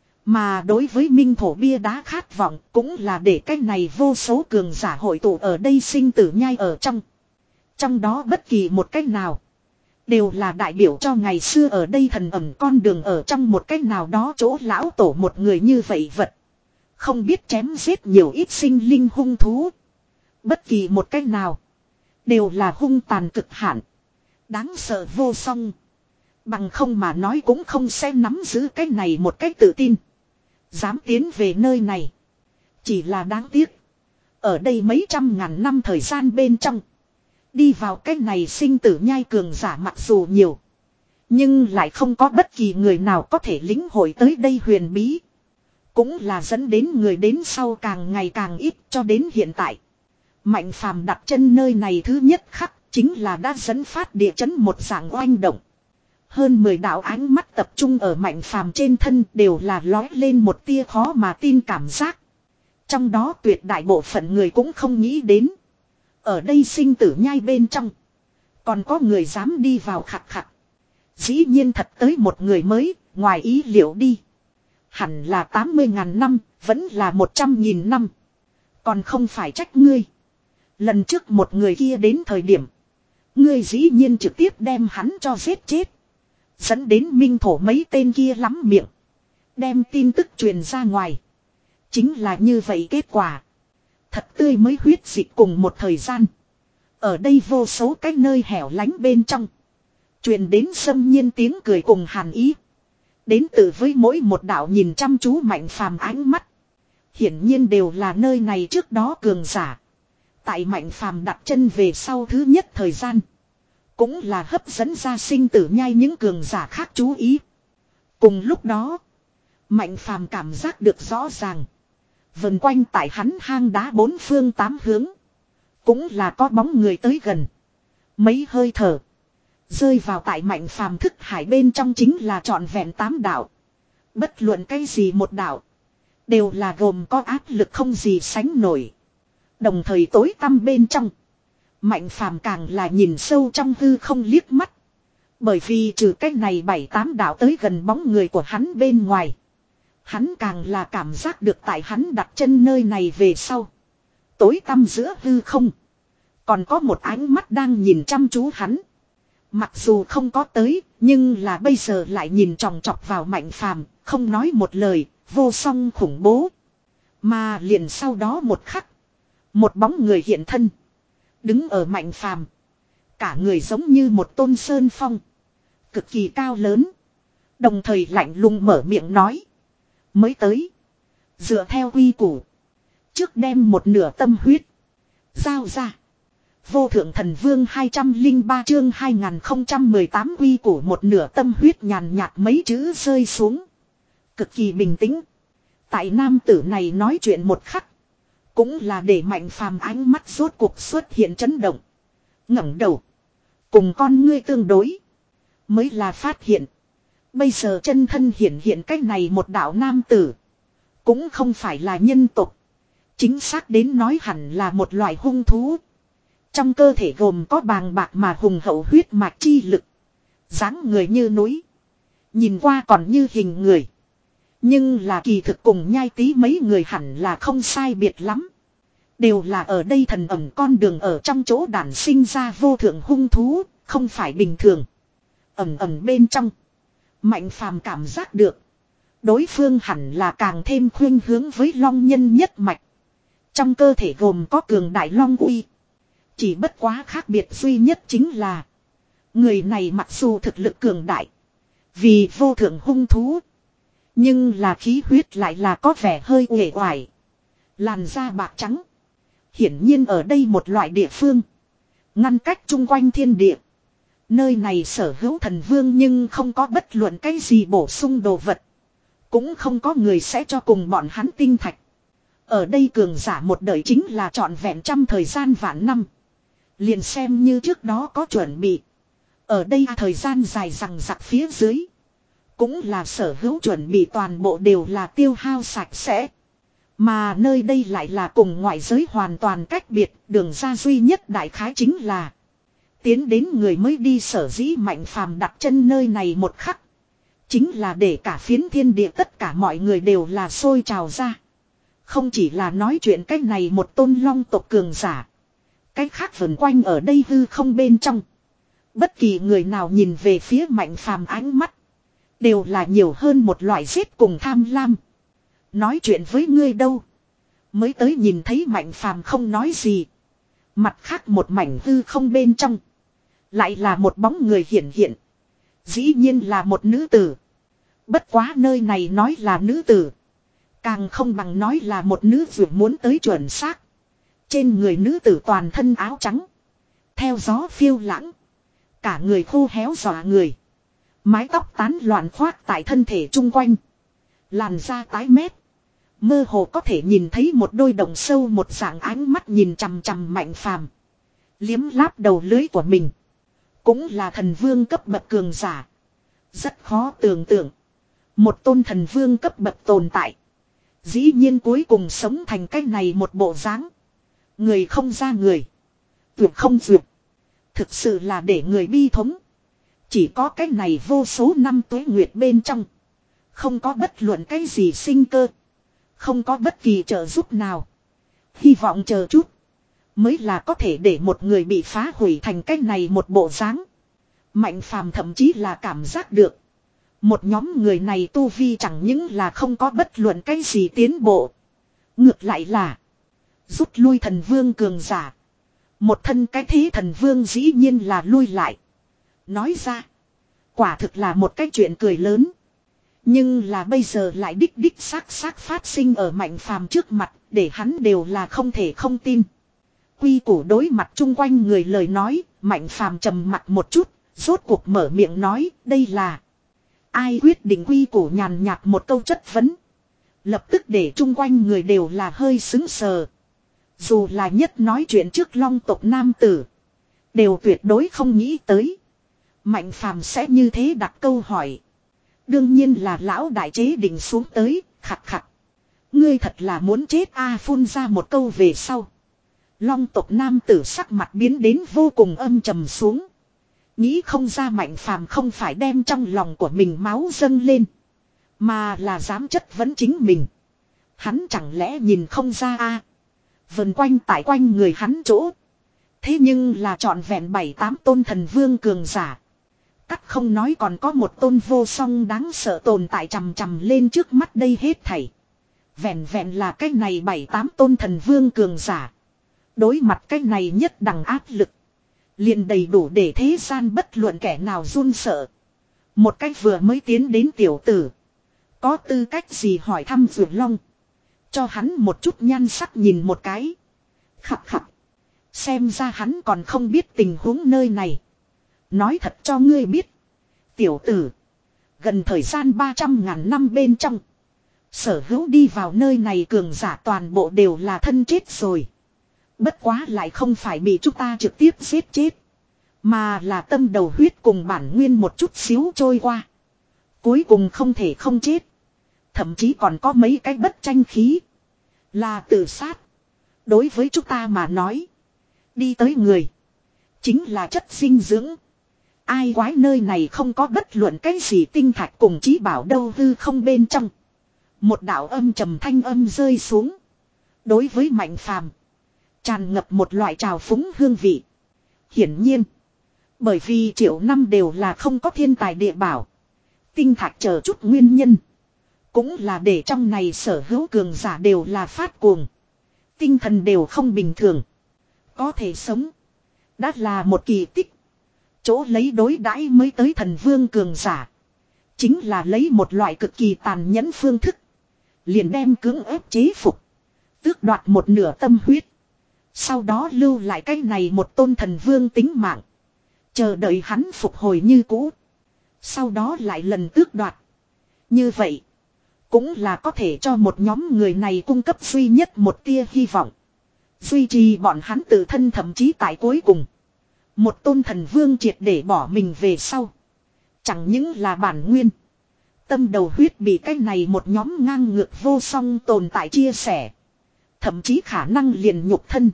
S1: Mà đối với minh thổ bia đá khát vọng cũng là để cái này vô số cường giả hội tụ ở đây sinh tử nhai ở trong. Trong đó bất kỳ một cách nào. Đều là đại biểu cho ngày xưa ở đây thần ẩm con đường ở trong một cách nào đó chỗ lão tổ một người như vậy vật. Không biết chém giết nhiều ít sinh linh hung thú. Bất kỳ một cách nào. Đều là hung tàn cực hạn. Đáng sợ vô song. Bằng không mà nói cũng không sẽ nắm giữ cái này một cách tự tin. Dám tiến về nơi này. Chỉ là đáng tiếc. Ở đây mấy trăm ngàn năm thời gian bên trong. Đi vào cái này sinh tử nhai cường giả mặc dù nhiều. Nhưng lại không có bất kỳ người nào có thể lĩnh hội tới đây huyền bí. Cũng là dẫn đến người đến sau càng ngày càng ít cho đến hiện tại. Mạnh phàm đặt chân nơi này thứ nhất khắc chính là đã dẫn phát địa chấn một dạng oanh động. Hơn mười đạo ánh mắt tập trung ở mạnh phàm trên thân đều là lói lên một tia khó mà tin cảm giác. Trong đó tuyệt đại bộ phận người cũng không nghĩ đến. Ở đây sinh tử nhai bên trong. Còn có người dám đi vào khặt khặt. Dĩ nhiên thật tới một người mới, ngoài ý liệu đi. Hẳn là tám mươi ngàn năm, vẫn là một trăm nghìn năm. Còn không phải trách ngươi. Lần trước một người kia đến thời điểm. Ngươi dĩ nhiên trực tiếp đem hắn cho giết chết. Dẫn đến minh thổ mấy tên kia lắm miệng. Đem tin tức truyền ra ngoài. Chính là như vậy kết quả. Thật tươi mới huyết dịch cùng một thời gian. Ở đây vô số cái nơi hẻo lánh bên trong. Truyền đến xâm nhiên tiếng cười cùng hàn ý. Đến từ với mỗi một đạo nhìn chăm chú mạnh phàm ánh mắt. Hiển nhiên đều là nơi này trước đó cường giả. Tại mạnh phàm đặt chân về sau thứ nhất thời gian. Cũng là hấp dẫn ra sinh tử nhai những cường giả khác chú ý. Cùng lúc đó. Mạnh phàm cảm giác được rõ ràng. Vần quanh tại hắn hang đá bốn phương tám hướng. Cũng là có bóng người tới gần. Mấy hơi thở. Rơi vào tại mạnh phàm thức hải bên trong chính là trọn vẹn tám đạo. Bất luận cái gì một đạo. Đều là gồm có áp lực không gì sánh nổi. Đồng thời tối tăm bên trong. Mạnh phàm càng là nhìn sâu trong hư không liếc mắt. Bởi vì trừ cái này bảy tám đạo tới gần bóng người của hắn bên ngoài. Hắn càng là cảm giác được tại hắn đặt chân nơi này về sau. Tối tăm giữa hư không. Còn có một ánh mắt đang nhìn chăm chú hắn. Mặc dù không có tới, nhưng là bây giờ lại nhìn chòng chọc vào Mạnh Phàm, không nói một lời, vô song khủng bố. Mà liền sau đó một khắc, một bóng người hiện thân, đứng ở Mạnh Phàm, cả người giống như một tôn sơn phong, cực kỳ cao lớn, đồng thời lạnh lùng mở miệng nói: mới tới, dựa theo quy củ, trước đem một nửa tâm huyết giao ra. Vô thượng thần vương hai trăm linh ba chương hai nghìn không trăm mười tám quy củ một nửa tâm huyết, nhàn nhạt mấy chữ rơi xuống, cực kỳ bình tĩnh. Tại nam tử này nói chuyện một khắc, cũng là để Mạnh Phàm ánh mắt rốt cuộc xuất hiện chấn động. Ngẩng đầu, cùng con ngươi tương đối, mới là phát hiện, bây giờ chân thân hiện hiện cách này một đạo nam tử, cũng không phải là nhân tộc, chính xác đến nói hẳn là một loại hung thú. Trong cơ thể gồm có bàng bạc mà hùng hậu huyết mạch chi lực, dáng người như núi, nhìn qua còn như hình người, nhưng là kỳ thực cùng Nhai Tý mấy người hẳn là không sai biệt lắm. Đều là ở đây thần ẩm con đường ở trong chỗ đản sinh ra vô thượng hung thú, không phải bình thường. Ẩm ẩm bên trong, Mạnh Phàm cảm giác được, đối phương hẳn là càng thêm khuynh hướng với long nhân nhất mạch. Trong cơ thể gồm có cường đại long uy. Chỉ bất quá khác biệt duy nhất chính là, người này mặc dù thực lực cường đại, vì vô thượng hung thú, nhưng là khí huyết lại là có vẻ hơi uể oải, làn da bạc trắng. Hiển nhiên ở đây một loại địa phương, ngăn cách chung quanh thiên địa. Nơi này sở hữu thần vương nhưng không có bất luận cái gì bổ sung đồ vật, cũng không có người sẽ cho cùng bọn hắn tinh thạch. Ở đây cường giả một đời chính là trọn vẹn trăm thời gian vạn năm. Liền xem như trước đó có chuẩn bị, ở đây thời gian dài rằng rặc phía dưới, cũng là sở hữu chuẩn bị toàn bộ đều là tiêu hao sạch sẽ. Mà nơi đây lại là cùng ngoại giới hoàn toàn cách biệt, đường ra duy nhất đại khái chính là tiến đến người mới đi. Sở dĩ Mạnh Phàm đặt chân nơi này một khắc, chính là để cả phiến thiên địa tất cả mọi người đều là sôi trào ra. Không chỉ là nói chuyện cách này một tôn long tộc cường giả, cách khác vần quanh ở đây hư không bên trong, bất kỳ người nào nhìn về phía Mạnh Phàm ánh mắt, đều là nhiều hơn một loại giết cùng tham lam. Nói chuyện với ngươi đâu? Mới tới nhìn thấy Mạnh Phàm không nói gì. Mặt khác một mảnh hư không bên trong, lại là một bóng người hiện hiện. Dĩ nhiên là một nữ tử. Bất quá nơi này nói là nữ tử, càng không bằng nói là một nữ vừa muốn tới chuẩn xác. Trên người nữ tử toàn thân áo trắng, theo gió phiêu lãng, cả người khô héo dọa người. Mái tóc tán loạn khoác tại thân thể chung quanh, làn da tái mét, mơ hồ có thể nhìn thấy một đôi đồng sâu một dạng ánh mắt nhìn chằm chằm Mạnh Phàm, liếm láp đầu lưới của mình. Cũng là thần vương cấp bậc cường giả. Rất khó tưởng tượng, một tôn thần vương cấp bậc tồn tại, dĩ nhiên cuối cùng sống thành cái này một bộ dáng. Người không ra người, tuyệt không duyệt, thực sự là để người bi thống. Chỉ có cái này vô số năm tuế nguyệt bên trong, không có bất luận cái gì sinh cơ, không có bất kỳ trợ giúp nào. Hy vọng chờ chút, mới là có thể để một người bị phá hủy thành cái này một bộ dáng. Mạnh Phàm thậm chí là cảm giác được, một nhóm người này tu vi chẳng những là không có bất luận cái gì tiến bộ, ngược lại là rút lui thần vương cường giả. Một thân cái thế thần vương dĩ nhiên là lui lại. Nói ra, quả thực là một cái chuyện cười lớn. Nhưng là bây giờ lại đích đích xác xác phát sinh ở Mạnh Phàm trước mặt, để hắn đều là không thể không tin. Quy củ đối mặt chung quanh người lời nói, Mạnh Phàm trầm mặt một chút, rốt cuộc mở miệng nói, đây là ai quyết định quy củ? Nhàn nhạt một câu chất vấn, lập tức để chung quanh người đều là hơi sững sờ. Dù là nhất nói chuyện trước long tộc nam tử, đều tuyệt đối không nghĩ tới Mạnh Phàm sẽ như thế đặt câu hỏi. Đương nhiên là lão đại chế định xuống tới, khặt khặt. Ngươi thật là muốn chết a. Phun ra một câu về sau, long tộc nam tử sắc mặt biến đến vô cùng âm trầm xuống. Nghĩ không ra Mạnh Phàm không phải đem trong lòng của mình máu dâng lên, mà là dám chất vấn chính mình. Hắn chẳng lẽ nhìn không ra a? Vần quanh tại quanh người hắn chỗ, Thế nhưng là trọn vẹn bảy tám tôn thần vương cường giả. Cắt không nói còn có một tôn vô song đáng sợ tồn tại chằm chằm lên trước mắt đây hết thảy. Vẹn vẹn là cái này bảy tám tôn thần vương cường giả. Đối mặt cái này nhất đẳng áp lực. Liền đầy đủ để thế gian bất luận kẻ nào run sợ. Một cách vừa mới tiến đến tiểu tử. Có tư cách gì hỏi thăm Dược Long. Cho hắn một chút nhan sắc nhìn một cái. Khập khập. Xem ra hắn còn không biết tình huống nơi này. Nói thật cho ngươi biết. Tiểu tử. Gần thời gian ba trăm ngàn năm bên trong. Sở hữu đi vào nơi này cường giả toàn bộ đều là thân chết rồi. Bất quá lại không phải bị chúng ta trực tiếp giết chết. Mà là tâm đầu huyết cùng bản nguyên một chút xíu trôi qua. Cuối cùng không thể không chết. Thậm chí còn có mấy cái bất tranh khí. Là tự sát. Đối với chúng ta mà nói. Đi tới người. Chính là chất dinh dưỡng. Ai quái nơi này không có bất luận cái gì tinh thạch cùng chí bảo đâu hư không bên trong. Một đạo âm trầm thanh âm rơi xuống. Đối với Mạnh Phàm tràn ngập một loại trào phúng hương vị. Hiển nhiên. Bởi vì triệu năm đều là không có thiên tài địa bảo. Tinh thạch chờ chút nguyên nhân. Cũng là để trong này sở hữu cường giả đều là phát cuồng. Tinh thần đều không bình thường. Có thể sống. Đã là một kỳ tích. Chỗ lấy đối đãi mới tới thần vương cường giả. Chính là lấy một loại cực kỳ tàn nhẫn phương thức. Liền đem cưỡng ép chế phục. Tước đoạt một nửa tâm huyết. Sau đó lưu lại cái này một tôn thần vương tính mạng. Chờ đợi hắn phục hồi như cũ. Sau đó lại lần tước đoạt. Như vậy. Cũng là có thể cho một nhóm người này cung cấp duy nhất một tia hy vọng. Duy trì bọn hắn tự thân thậm chí tại cuối cùng. Một tôn thần vương triệt để bỏ mình về sau. Chẳng những là bản nguyên. Tâm đầu huyết bị cái này một nhóm ngang ngược vô song tồn tại chia sẻ. Thậm chí khả năng liền nhục thân.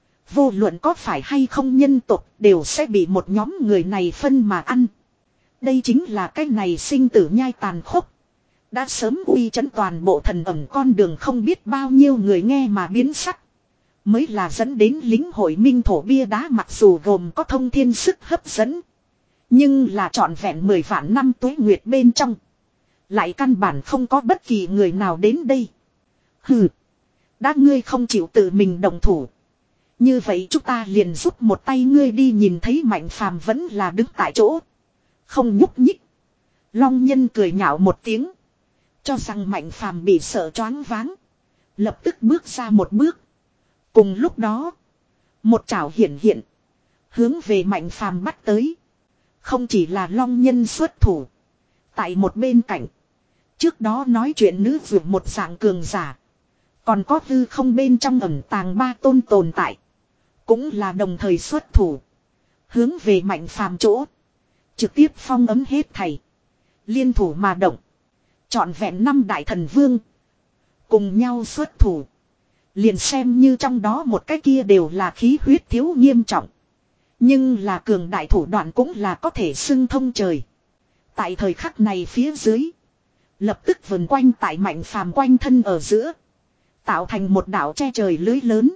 S1: Vô luận có phải hay không nhân tộc đều sẽ bị một nhóm người này phân mà ăn. Đây chính là cái này sinh tử nhai tàn khốc. Đã sớm uy chấn toàn bộ thần ẩm con đường không biết bao nhiêu người nghe mà biến sắc. Mới là dẫn đến lính hội minh thổ bia đá mặc dù gồm có thông thiên sức hấp dẫn. Nhưng là trọn vẹn mười vạn năm tuế nguyệt bên trong. Lại căn bản không có bất kỳ người nào đến đây. Hừ. Đã ngươi không chịu tự mình đồng thủ. Như vậy chúng ta liền giúp một tay ngươi đi nhìn thấy Mạnh Phàm vẫn là đứng tại chỗ. Không nhúc nhích. Long nhân cười nhạo một tiếng. Cho rằng Mạnh Phàm bị sợ choáng váng. Lập tức bước ra một bước. Cùng lúc đó. Một chảo hiện hiện. Hướng về Mạnh Phàm bắt tới. Không chỉ là Long nhân xuất thủ. Tại một bên cạnh. Trước đó nói chuyện nữ vượt một dạng cường giả. Còn có hư không bên trong ẩn tàng ba tôn tồn tại. Cũng là đồng thời xuất thủ. Hướng về Mạnh Phàm chỗ. Trực tiếp phong ấm hết thảy. Liên thủ mà động. Chọn vẹn năm đại thần vương. Cùng nhau xuất thủ. Liền xem như trong đó một cái kia đều là khí huyết thiếu nghiêm trọng. Nhưng là cường đại thủ đoạn cũng là có thể xưng thông trời. Tại thời khắc này phía dưới. Lập tức vần quanh tại Mạnh Phàm quanh thân ở giữa. Tạo thành một đảo che trời lưới lớn.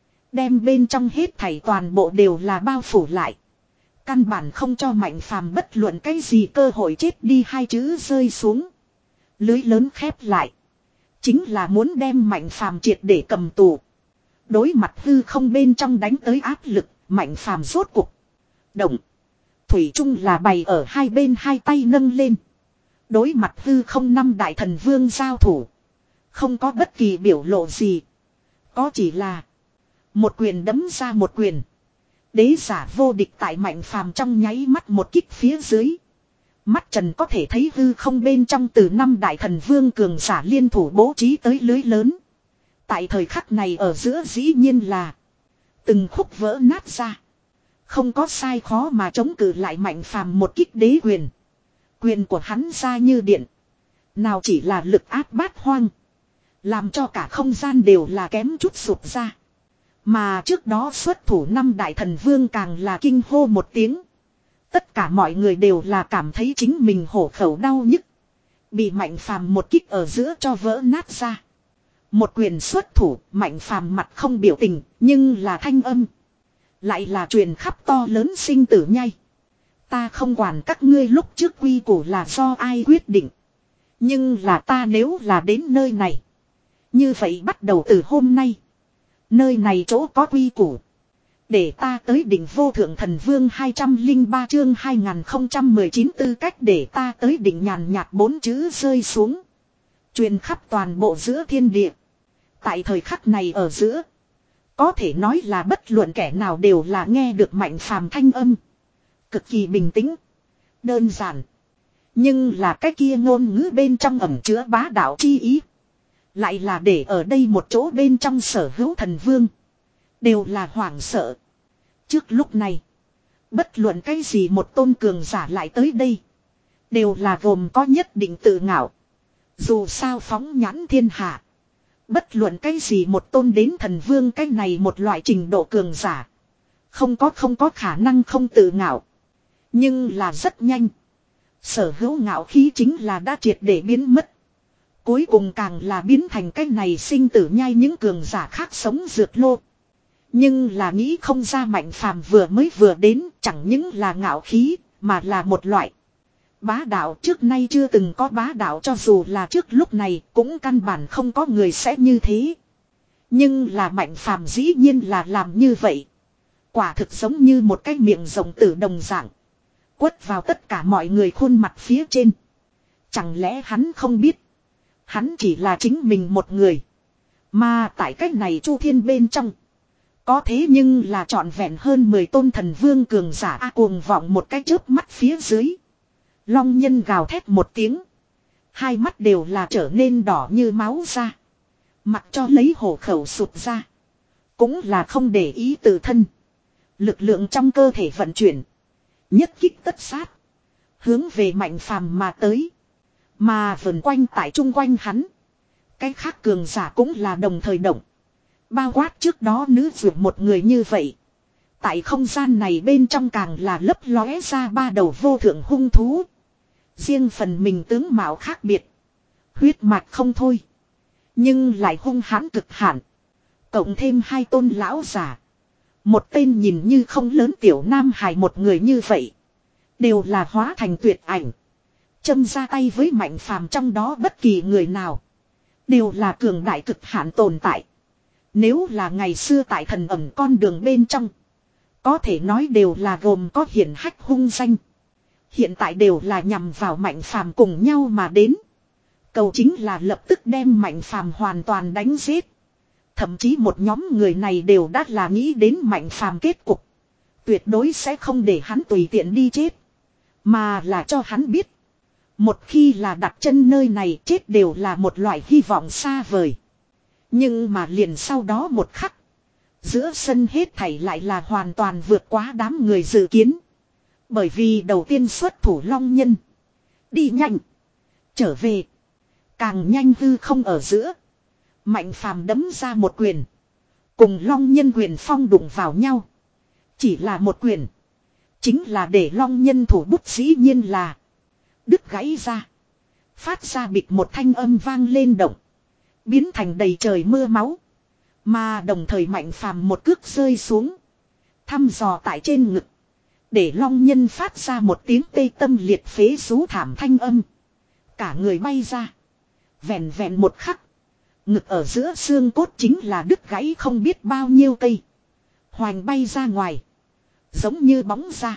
S1: Đem bên trong hết thảy toàn bộ đều là bao phủ lại. Căn bản không cho Mạnh Phàm bất luận cái gì cơ hội chết đi hai chữ rơi xuống. Lưới lớn khép lại. Chính là muốn đem Mạnh Phàm triệt để cầm tù. Đối mặt hư không bên trong đánh tới áp lực. Mạnh Phàm rốt cục. Động. Thủy chung là bày ở hai bên hai tay nâng lên. Đối mặt hư không năm đại thần vương giao thủ. Không có bất kỳ biểu lộ gì. Có chỉ là. Một quyền đấm ra một quyền. Đế giả vô địch tại Mạnh Phàm trong nháy mắt một kích phía dưới. Mắt trần có thể thấy hư không bên trong từ năm đại thần vương cường giả liên thủ bố trí tới lưới lớn. Tại thời khắc này ở giữa dĩ nhiên là. Từng khúc vỡ nát ra. Không có sai khó mà chống cự lại Mạnh Phàm một kích đế quyền. Quyền của hắn ra như điện. Nào chỉ là lực áp bát hoang. Làm cho cả không gian đều là kém chút sụp ra. Mà trước đó xuất thủ năm đại thần vương càng là kinh hô một tiếng. Tất cả mọi người đều là cảm thấy chính mình hổ khẩu đau nhức. Bị Mạnh Phàm một kích ở giữa cho vỡ nát ra. Một quyền xuất thủ, Mạnh Phàm mặt không biểu tình, nhưng là thanh âm. Lại là truyền khắp to lớn sinh tử nhai. Ta không quản các ngươi lúc trước quy củ là do ai quyết định. Nhưng là ta nếu là đến nơi này. Như vậy bắt đầu từ hôm nay. Nơi này chỗ có quy củ. Để ta tới đỉnh vô thượng thần vương hai trăm lẻ ba chương hai nghìn không trăm mười chín tư cách để ta tới đỉnh nhàn nhạt bốn chữ rơi xuống. Truyền khắp toàn bộ giữa thiên địa. Tại thời khắc này ở giữa. Có thể nói là bất luận kẻ nào đều là nghe được Mạnh Phàm thanh âm. Cực kỳ bình tĩnh. Đơn giản. Nhưng là cái kia ngôn ngữ bên trong ẩn chứa bá đạo chi ý. Lại là để ở đây một chỗ bên trong sở hữu thần vương. Đều là hoảng sợ. Trước lúc này. Bất luận cái gì một tôn cường giả lại tới đây. Đều là gồm có nhất định tự ngạo. Dù sao phóng nhãn thiên hạ. Bất luận cái gì một tôn đến thần vương cái này một loại trình độ cường giả. Không có không có khả năng không tự ngạo. Nhưng là rất nhanh. Sở hữu ngạo khí chính là đã triệt để biến mất. Cuối cùng càng là biến thành cái này sinh tử nhai những cường giả khác sống dược lô. Nhưng là nghĩ không ra Mạnh Phàm vừa mới vừa đến chẳng những là ngạo khí mà là một loại. Bá đạo trước nay chưa từng có bá đạo cho dù là trước lúc này cũng căn bản không có người sẽ như thế. Nhưng là Mạnh Phàm dĩ nhiên là làm như vậy. Quả thực giống như một cái miệng rồng tử đồng dạng. Quất vào tất cả mọi người khuôn mặt phía trên. Chẳng lẽ hắn không biết. Hắn chỉ là chính mình một người. Mà tại cách này Chu Thiên bên trong. Có thế nhưng là trọn vẹn hơn mười tôn thần vương cường giả a cuồng vọng một cái chớp mắt phía dưới. Long nhân gào thét một tiếng. Hai mắt đều là trở nên đỏ như máu ra. Mặc cho lấy hổ khẩu sụt ra. Cũng là không để ý tự thân. Lực lượng trong cơ thể vận chuyển. Nhất kích tất sát. Hướng về Mạnh Phàm mà tới. Mà vần quanh tại chung quanh hắn. Cái khác cường giả cũng là đồng thời động. Bao quát trước đó nữ dược một người như vậy. Tại không gian này bên trong càng là lấp lóe ra ba đầu vô thượng hung thú. Riêng phần mình tướng mạo khác biệt. Huyết mạch không thôi. Nhưng lại hung hãn cực hạn. Cộng thêm hai tôn lão giả. Một tên nhìn như không lớn tiểu nam hài một người như vậy. Đều là hóa thành tuyệt ảnh. Châm ra tay với Mạnh Phàm trong đó bất kỳ người nào. Đều là cường đại cực hạn tồn tại. Nếu là ngày xưa tại thần ẩm con đường bên trong. Có thể nói đều là gồm có hiển hách hung danh. Hiện tại đều là nhằm vào Mạnh Phàm cùng nhau mà đến. Cầu chính là lập tức đem Mạnh Phàm hoàn toàn đánh giết. Thậm chí một nhóm người này đều đã là nghĩ đến Mạnh Phàm kết cục. Tuyệt đối sẽ không để hắn tùy tiện đi chết. Mà là cho hắn biết. Một khi là đặt chân nơi này chết đều là một loại hy vọng xa vời. Nhưng mà liền sau đó một khắc. Giữa sân hết thảy lại là hoàn toàn vượt quá đám người dự kiến. Bởi vì đầu tiên xuất thủ Long Nhân. Đi nhanh. Trở về. Càng nhanh hư không ở giữa. Mạnh Phàm đấm ra một quyền. Cùng Long Nhân quyền phong đụng vào nhau. Chỉ là một quyền. Chính là để Long Nhân thủ bút dĩ nhiên là. Đứt gãy ra. Phát ra bịch một thanh âm vang lên động. Biến thành đầy trời mưa máu. Mà đồng thời Mạnh Phàm một cước rơi xuống. Thăm dò tại trên ngực. Để Long Nhân phát ra một tiếng tê tâm liệt phế rú thảm thanh âm. Cả người bay ra. Vẹn vẹn một khắc. Ngực ở giữa xương cốt chính là đứt gãy không biết bao nhiêu cây. Hoành bay ra ngoài. Giống như bóng ra.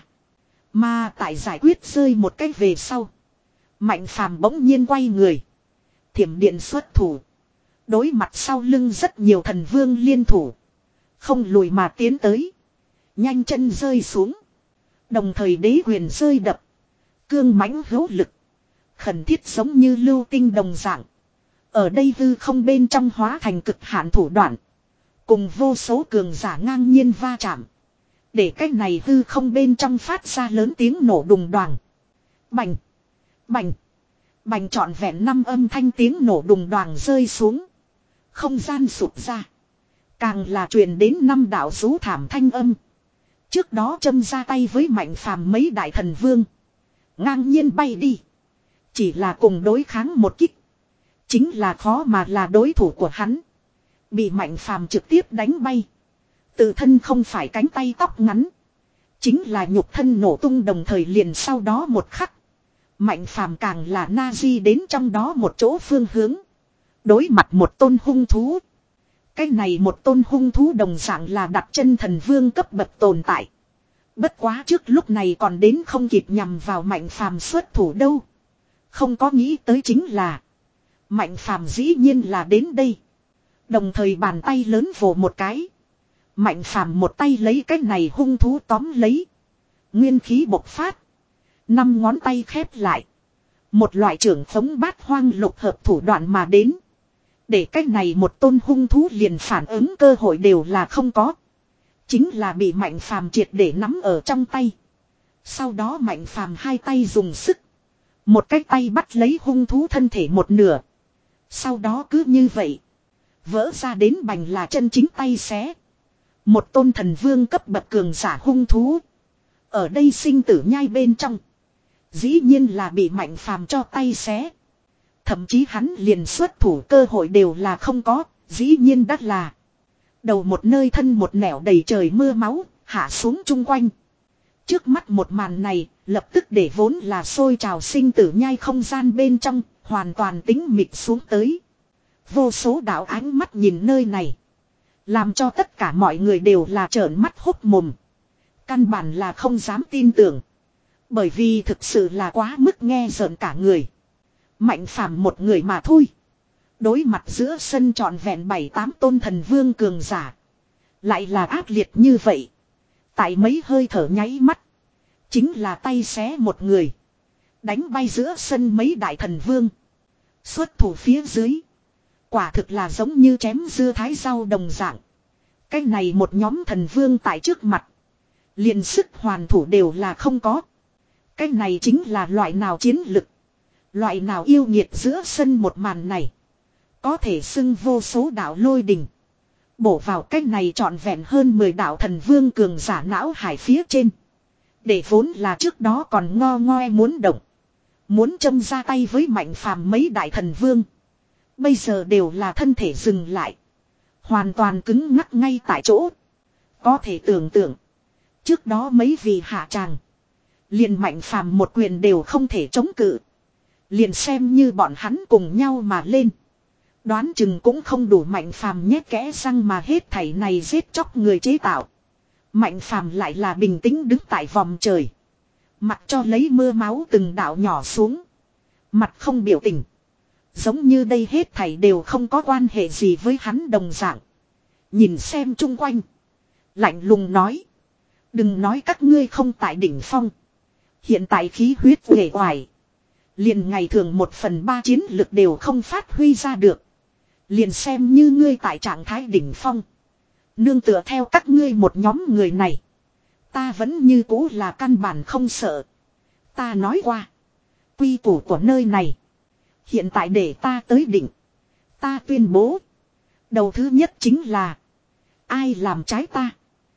S1: Mà tại giải quyết rơi một cách về sau. Mạnh Phàm bỗng nhiên quay người. Thiểm điện xuất thủ. Đối mặt sau lưng rất nhiều thần vương liên thủ. Không lùi mà tiến tới. Nhanh chân rơi xuống. Đồng thời đế quyền rơi đập. Cương mãnh hữu lực. Khẩn thiết giống như lưu tinh đồng dạng. Ở đây hư không bên trong hóa thành cực hạn thủ đoạn. Cùng vô số cường giả ngang nhiên va chạm. Để cách này hư không bên trong phát ra lớn tiếng nổ đùng đoàng. Bành. Bành. Bành trọn vẹn năm âm thanh tiếng nổ đùng đoàng rơi xuống. Không gian sụp ra. Càng là truyền đến năm đạo rú thảm thanh âm. Trước đó châm ra tay với Mạnh Phàm mấy đại thần vương. Ngang nhiên bay đi. Chỉ là cùng đối kháng một kích. Chính là khó mà là đối thủ của hắn. Bị Mạnh Phàm trực tiếp đánh bay. Tự thân không phải cánh tay tóc ngắn. Chính là nhục thân nổ tung đồng thời liền sau đó một khắc. Mạnh phàm càng là na di đến trong đó một chỗ phương hướng. Đối mặt một tôn hung thú. Cái này một tôn hung thú đồng dạng là đặt chân thần vương cấp bậc tồn tại. Bất quá trước lúc này còn đến không kịp nhằm vào mạnh phàm xuất thủ đâu. Không có nghĩ tới chính là. Mạnh phàm dĩ nhiên là đến đây. Đồng thời bàn tay lớn vồ một cái. Mạnh phàm một tay lấy cái này hung thú tóm lấy. Nguyên khí bộc phát. Năm ngón tay khép lại. Một loại trưởng phóng bát hoang lục hợp thủ đoạn mà đến. Để cái này một tôn hung thú liền phản ứng cơ hội đều là không có. Chính là bị mạnh phàm triệt để nắm ở trong tay. Sau đó mạnh phàm hai tay dùng sức. Một cái tay bắt lấy hung thú thân thể một nửa. Sau đó cứ như vậy. Vỡ ra đến bành là chân chính tay xé. Một tôn thần vương cấp bậc cường giả hung thú. Ở đây sinh tử nhai bên trong. Dĩ nhiên là bị mạnh phàm cho tay xé. Thậm chí hắn liền xuất thủ cơ hội đều là không có. Dĩ nhiên đắt là. Đầu một nơi thân một nẻo đầy trời mưa máu. Hạ xuống chung quanh. Trước mắt một màn này. Lập tức để vốn là sôi trào sinh tử nhai không gian bên trong. Hoàn toàn tính mịt xuống tới. Vô số đạo ánh mắt nhìn nơi này. Làm cho tất cả mọi người đều là trợn mắt hốt mồm. Căn bản là không dám tin tưởng. Bởi vì thực sự là quá mức nghe rợn cả người. Mạnh phàm một người mà thôi. Đối mặt giữa sân trọn vẹn bảy tám tôn thần vương cường giả. Lại là ác liệt như vậy. Tại mấy hơi thở nháy mắt. Chính là tay xé một người. Đánh bay giữa sân mấy đại thần vương. Xuất thủ phía dưới. Quả thực là giống như chém dưa thái rau đồng dạng. Cái này một nhóm thần vương tại trước mặt. Liền sức hoàn thủ đều là không có. Cái này chính là loại nào chiến lực. Loại nào yêu nghiệt giữa sân một màn này. Có thể xưng vô số đạo lôi đình. Bổ vào cái này trọn vẹn hơn mười đạo thần vương cường giả não hải phía trên. Để vốn là trước đó còn ngo ngoe muốn động. Muốn châm ra tay với mạnh phàm mấy đại thần vương. Bây giờ đều là thân thể dừng lại. Hoàn toàn cứng ngắc ngay tại chỗ. Có thể tưởng tượng. Trước đó mấy vị hạ tràng. Liền mạnh phàm một quyền đều không thể chống cự. Liền xem như bọn hắn cùng nhau mà lên. Đoán chừng cũng không đủ mạnh phàm nhét kẽ răng mà hết thảy này giết chóc người chế tạo. Mạnh phàm lại là bình tĩnh đứng tại vòng trời. Mặt cho lấy mưa máu từng đạo nhỏ xuống. Mặt không biểu tình. Giống như đây hết thảy đều không có quan hệ gì với hắn đồng dạng. Nhìn xem chung quanh. Lạnh lùng nói. Đừng nói các ngươi không tại đỉnh phong. Hiện tại khí huyết uể oải. Liền ngày thường một phần ba chiến lực đều không phát huy ra được. Liền xem như ngươi tại trạng thái đỉnh phong. Nương tựa theo các ngươi một nhóm người này. Ta vẫn như cũ là căn bản không sợ. Ta nói qua. Quy củ của nơi này. Hiện tại để ta tới đỉnh. Ta tuyên bố. Đầu thứ nhất chính là. Ai làm trái ta.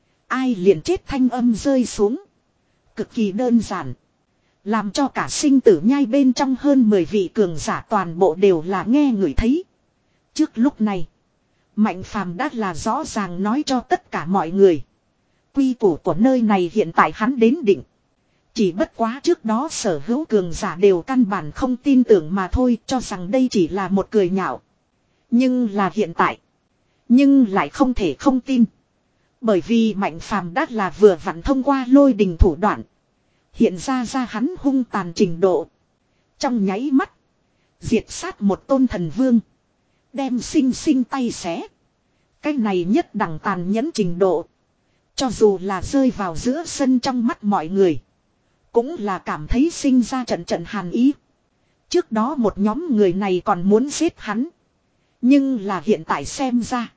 S1: Ai liền chết thanh âm rơi xuống. Cực kỳ đơn giản. Làm cho cả sinh tử nhai bên trong hơn mười vị cường giả toàn bộ đều là nghe người thấy. Trước lúc này. Mạnh phàm đã là rõ ràng nói cho tất cả mọi người. Quy củ của nơi này hiện tại hắn đến định. Chỉ bất quá trước đó sở hữu cường giả đều căn bản không tin tưởng mà thôi, cho rằng đây chỉ là một cười nhạo. Nhưng là hiện tại. Nhưng lại không thể không tin. Bởi vì mạnh phàm đã là vừa vặn thông qua lôi đình thủ đoạn. Hiện ra ra hắn hung tàn trình độ. Trong nháy mắt. Diệt sát một tôn thần vương. Đem sinh sinh tay xé. Cái này nhất đẳng tàn nhẫn trình độ. Cho dù là rơi vào giữa sân trong mắt mọi người. Cũng là cảm thấy sinh ra trận trận hàn ý. Trước đó một nhóm người này còn muốn giết hắn. Nhưng là hiện tại xem ra.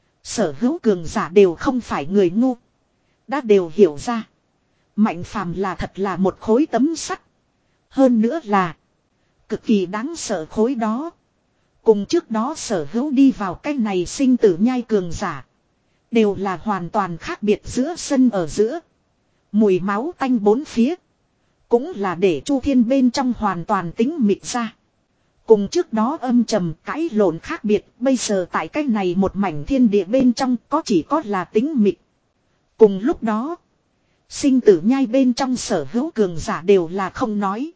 S1: Sở hữu cường giả đều không phải người ngu. Đã đều hiểu ra. Mạnh phàm là thật là một khối tấm sắt. Hơn nữa là. Cực kỳ đáng sợ khối đó. Cùng trước đó sở hữu đi vào cái này sinh tử nhai cường giả. Đều là hoàn toàn khác biệt giữa sân ở giữa. Mùi máu tanh bốn phía. Cũng là để Chu Thiên bên trong hoàn toàn tính mịt ra. Cùng trước đó âm trầm cãi lộn khác biệt. Bây giờ tại cái này một mảnh thiên địa bên trong có chỉ có là tính mịt. Cùng lúc đó, sinh tử nhai bên trong sở hữu cường giả đều là không nói,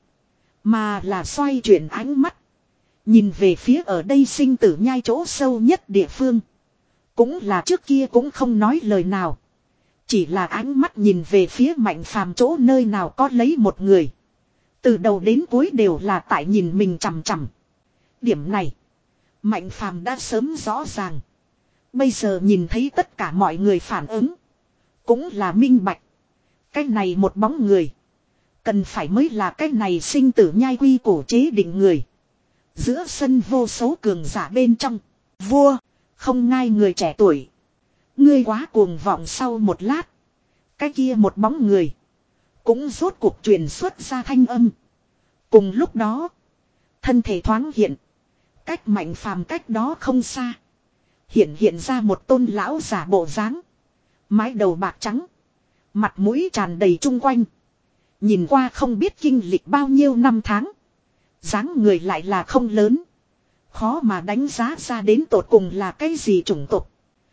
S1: mà là xoay chuyển ánh mắt, nhìn về phía ở đây sinh tử nhai chỗ sâu nhất địa phương. Cũng là trước kia cũng không nói lời nào, chỉ là ánh mắt nhìn về phía Mạnh Phàm chỗ nơi nào có lấy một người. Từ đầu đến cuối đều là tại nhìn mình chằm chằm. Điểm này, Mạnh Phàm đã sớm rõ ràng. Bây giờ nhìn thấy tất cả mọi người phản ứng, cũng là minh bạch. Cái này một bóng người, cần phải mới là cái này sinh tử nhai quy cổ chế định người. Giữa sân vô số cường giả bên trong, vua, không ngai người trẻ tuổi. Ngươi quá cuồng vọng. Sau một lát, cái kia một bóng người cũng rốt cuộc truyền xuất ra thanh âm. Cùng lúc đó, thân thể thoáng hiện, cách Mạnh Phàm cách đó không xa, hiện hiện ra một tôn lão giả bộ dáng, mái đầu bạc trắng, mặt mũi tràn đầy chung quanh, nhìn qua không biết kinh lịch bao nhiêu năm tháng, dáng người lại là không lớn, khó mà đánh giá ra đến tột cùng là cái gì chủng tộc.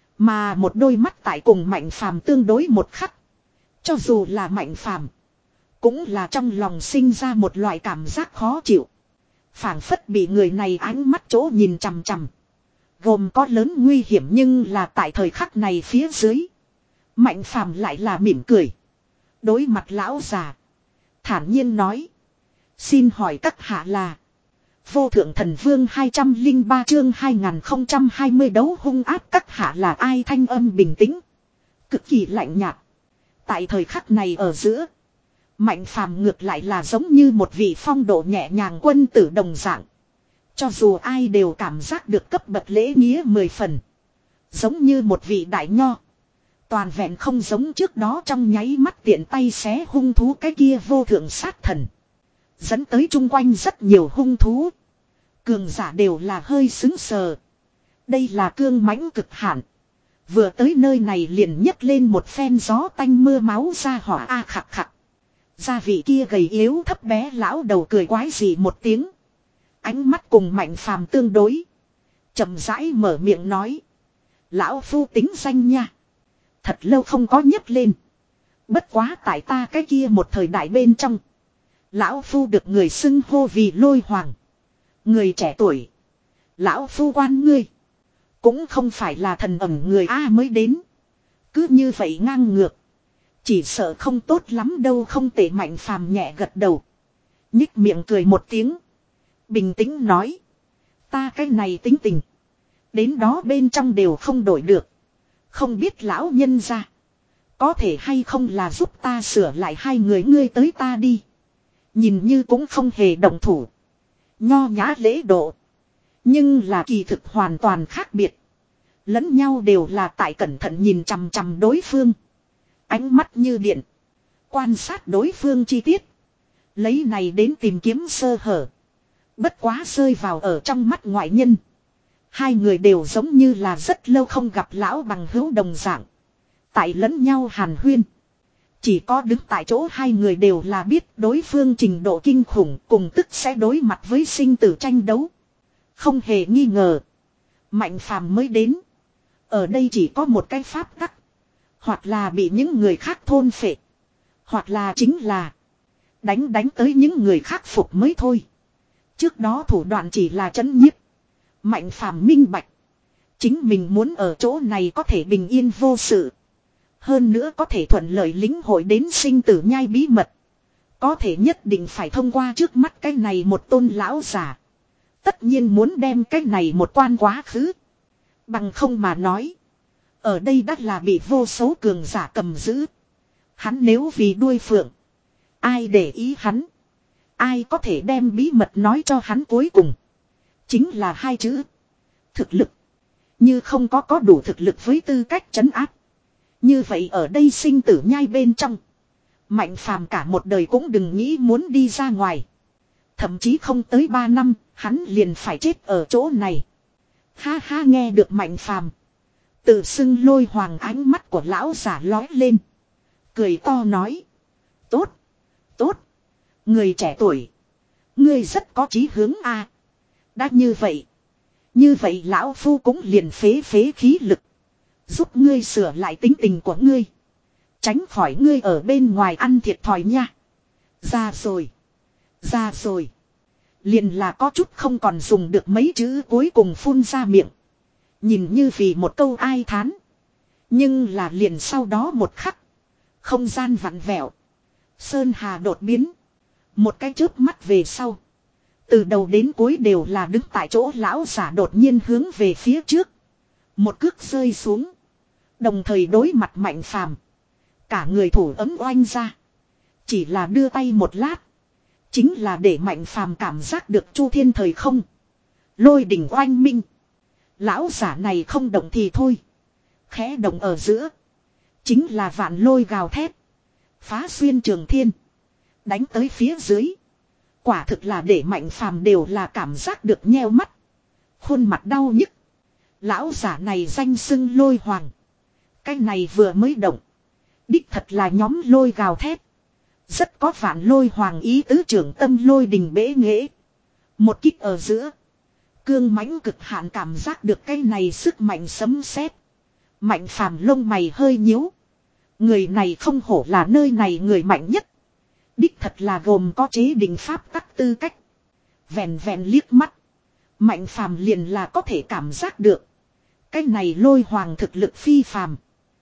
S1: Mà một đôi mắt tại cùng Mạnh Phàm tương đối một khắc, cho dù là Mạnh Phàm cũng là trong lòng sinh ra một loại cảm giác khó chịu, phảng phất bị người này ánh mắt chỗ nhìn chằm chằm, gồm có lớn nguy hiểm. Nhưng là tại thời khắc này phía dưới, Mạnh Phàm lại là mỉm cười, đối mặt lão già, thản nhiên nói: xin hỏi các hạ là? Vô thượng thần vương hai trăm lẻ ba chương hai nghìn không trăm hai mươi đấu hung ác, các hạ là ai? Thanh âm bình tĩnh, cực kỳ lạnh nhạt. Tại thời khắc này ở giữa, Mạnh Phàm ngược lại là giống như một vị phong độ nhẹ nhàng quân tử đồng dạng. Cho dù ai đều cảm giác được cấp bậc lễ nghĩa mười phần. Giống như một vị đại nho. Toàn vẹn không giống trước đó trong nháy mắt tiện tay xé hung thú cái kia vô thượng sát thần. Dẫn tới chung quanh rất nhiều hung thú. Cường giả đều là hơi xứng sờ. Đây là cương mãnh cực hạn. Vừa tới nơi này liền nhấc lên một phen gió tanh mưa máu ra hỏa a khạc khạc. Gia vị kia gầy yếu thấp bé lão đầu cười quái dị một tiếng. Ánh mắt cùng Mạnh Phàm tương đối, chậm rãi mở miệng nói: lão phu tính danh nha. Thật lâu không có nhấc lên. Bất quá tại ta cái kia một thời đại bên trong, lão phu được người xưng hô vì Lôi Hoàng. Người trẻ tuổi, lão phu quan ngươi, cũng không phải là thần ẩm người A mới đến. Cứ như vậy ngang ngược, chỉ sợ không tốt lắm đâu. Không tệ. Mạnh Phàm nhẹ gật đầu, nhích miệng cười một tiếng, bình tĩnh nói: ta cái này tính tình, đến đó bên trong đều không đổi được. Không biết lão nhân gia có thể hay không là giúp ta sửa lại hai người ngươi tới ta đi. Nhìn như cũng không hề động thủ, nho nhã lễ độ, nhưng là kỳ thực hoàn toàn khác biệt. Lẫn nhau đều là tại cẩn thận nhìn chằm chằm đối phương, ánh mắt như điện, quan sát đối phương chi tiết, lấy này đến tìm kiếm sơ hở. Bất quá rơi vào ở trong mắt ngoại nhân, hai người đều giống như là rất lâu không gặp lão bằng hữu đồng dạng, tại lẫn nhau hàn huyên. Chỉ có đứng tại chỗ hai người đều là biết đối phương trình độ kinh khủng, cùng tức sẽ đối mặt với sinh tử tranh đấu. Không hề nghi ngờ, Mạnh Phàm mới đến, ở đây chỉ có một cái pháp tắc, hoặc là bị những người khác thôn phệ, hoặc là chính là đánh đánh tới những người khác phục mới thôi. Trước đó thủ đoạn chỉ là trấn nhiếp. Mạnh Phàm minh bạch, chính mình muốn ở chỗ này có thể bình yên vô sự, hơn nữa có thể thuận lợi lĩnh hội đến sinh tử nhai bí mật, có thể nhất định phải thông qua trước mắt cái này một tôn lão giả. Tất nhiên muốn đem cái này một quan quá khứ, bằng không mà nói, ở đây đã là bị vô số cường giả cầm giữ. Hắn nếu vì đuôi phượng, ai để ý hắn? Ai có thể đem bí mật nói cho hắn? Cuối cùng chính là hai chữ: thực lực. Như không có có đủ thực lực với tư cách trấn áp, như vậy ở đây sinh tử nhai bên trong, Mạnh Phàm cả một đời cũng đừng nghĩ muốn đi ra ngoài. Thậm chí không tới ba năm, hắn liền phải chết ở chỗ này. Ha ha. Nghe được Mạnh Phàm tự xưng Lôi Hoàng, ánh mắt của lão giả lói lên, cười to nói: tốt, tốt, người trẻ tuổi, ngươi rất có chí hướng a. Đã như vậy, như vậy lão phu cũng liền phế phế khí lực, giúp ngươi sửa lại tính tình của ngươi. Tránh khỏi ngươi ở bên ngoài ăn thiệt thòi nha. Ra rồi. Ra rồi. Liền là có chút không còn dùng được mấy chữ cuối cùng phun ra miệng. Nhìn như vì một câu ai thán. Nhưng là liền sau đó một khắc. Không gian vặn vẹo. Sơn hà đột biến. Một cái chớp mắt về sau. Từ đầu đến cuối đều là đứng tại chỗ lão giả đột nhiên hướng về phía trước. Một cước rơi xuống. Đồng thời đối mặt Mạnh Phàm. Cả người thủ ấm oanh ra. Chỉ là đưa tay một lát. Chính là để Mạnh Phàm cảm giác được chu thiên thời không. Lôi đỉnh oanh minh. Lão giả này không động thì thôi. Khẽ động ở giữa. Chính là vạn lôi gào thét. Phá xuyên trường thiên. Đánh tới phía dưới. Quả thực là để Mạnh Phàm đều là cảm giác được nheo mắt. Khuôn mặt đau nhức. Lão giả này danh xưng lôi hoàng. Cái này vừa mới động. Đích thật là nhóm lôi gào thét. Rất có vạn lôi hoàng ý tứ trưởng tâm lôi đình bể nghệ. Một kích ở giữa. Cương mãnh cực hạn cảm giác được cái này sức mạnh sấm sét. Mạnh Phàm lông mày hơi nhíu. Người này không hổ là nơi này người mạnh nhất. Đích thật là gồm có chế định pháp tắc tư cách. Vẹn vẹn liếc mắt. Mạnh Phàm liền là có thể cảm giác được. Cái này lôi hoàng thực lực phi phàm.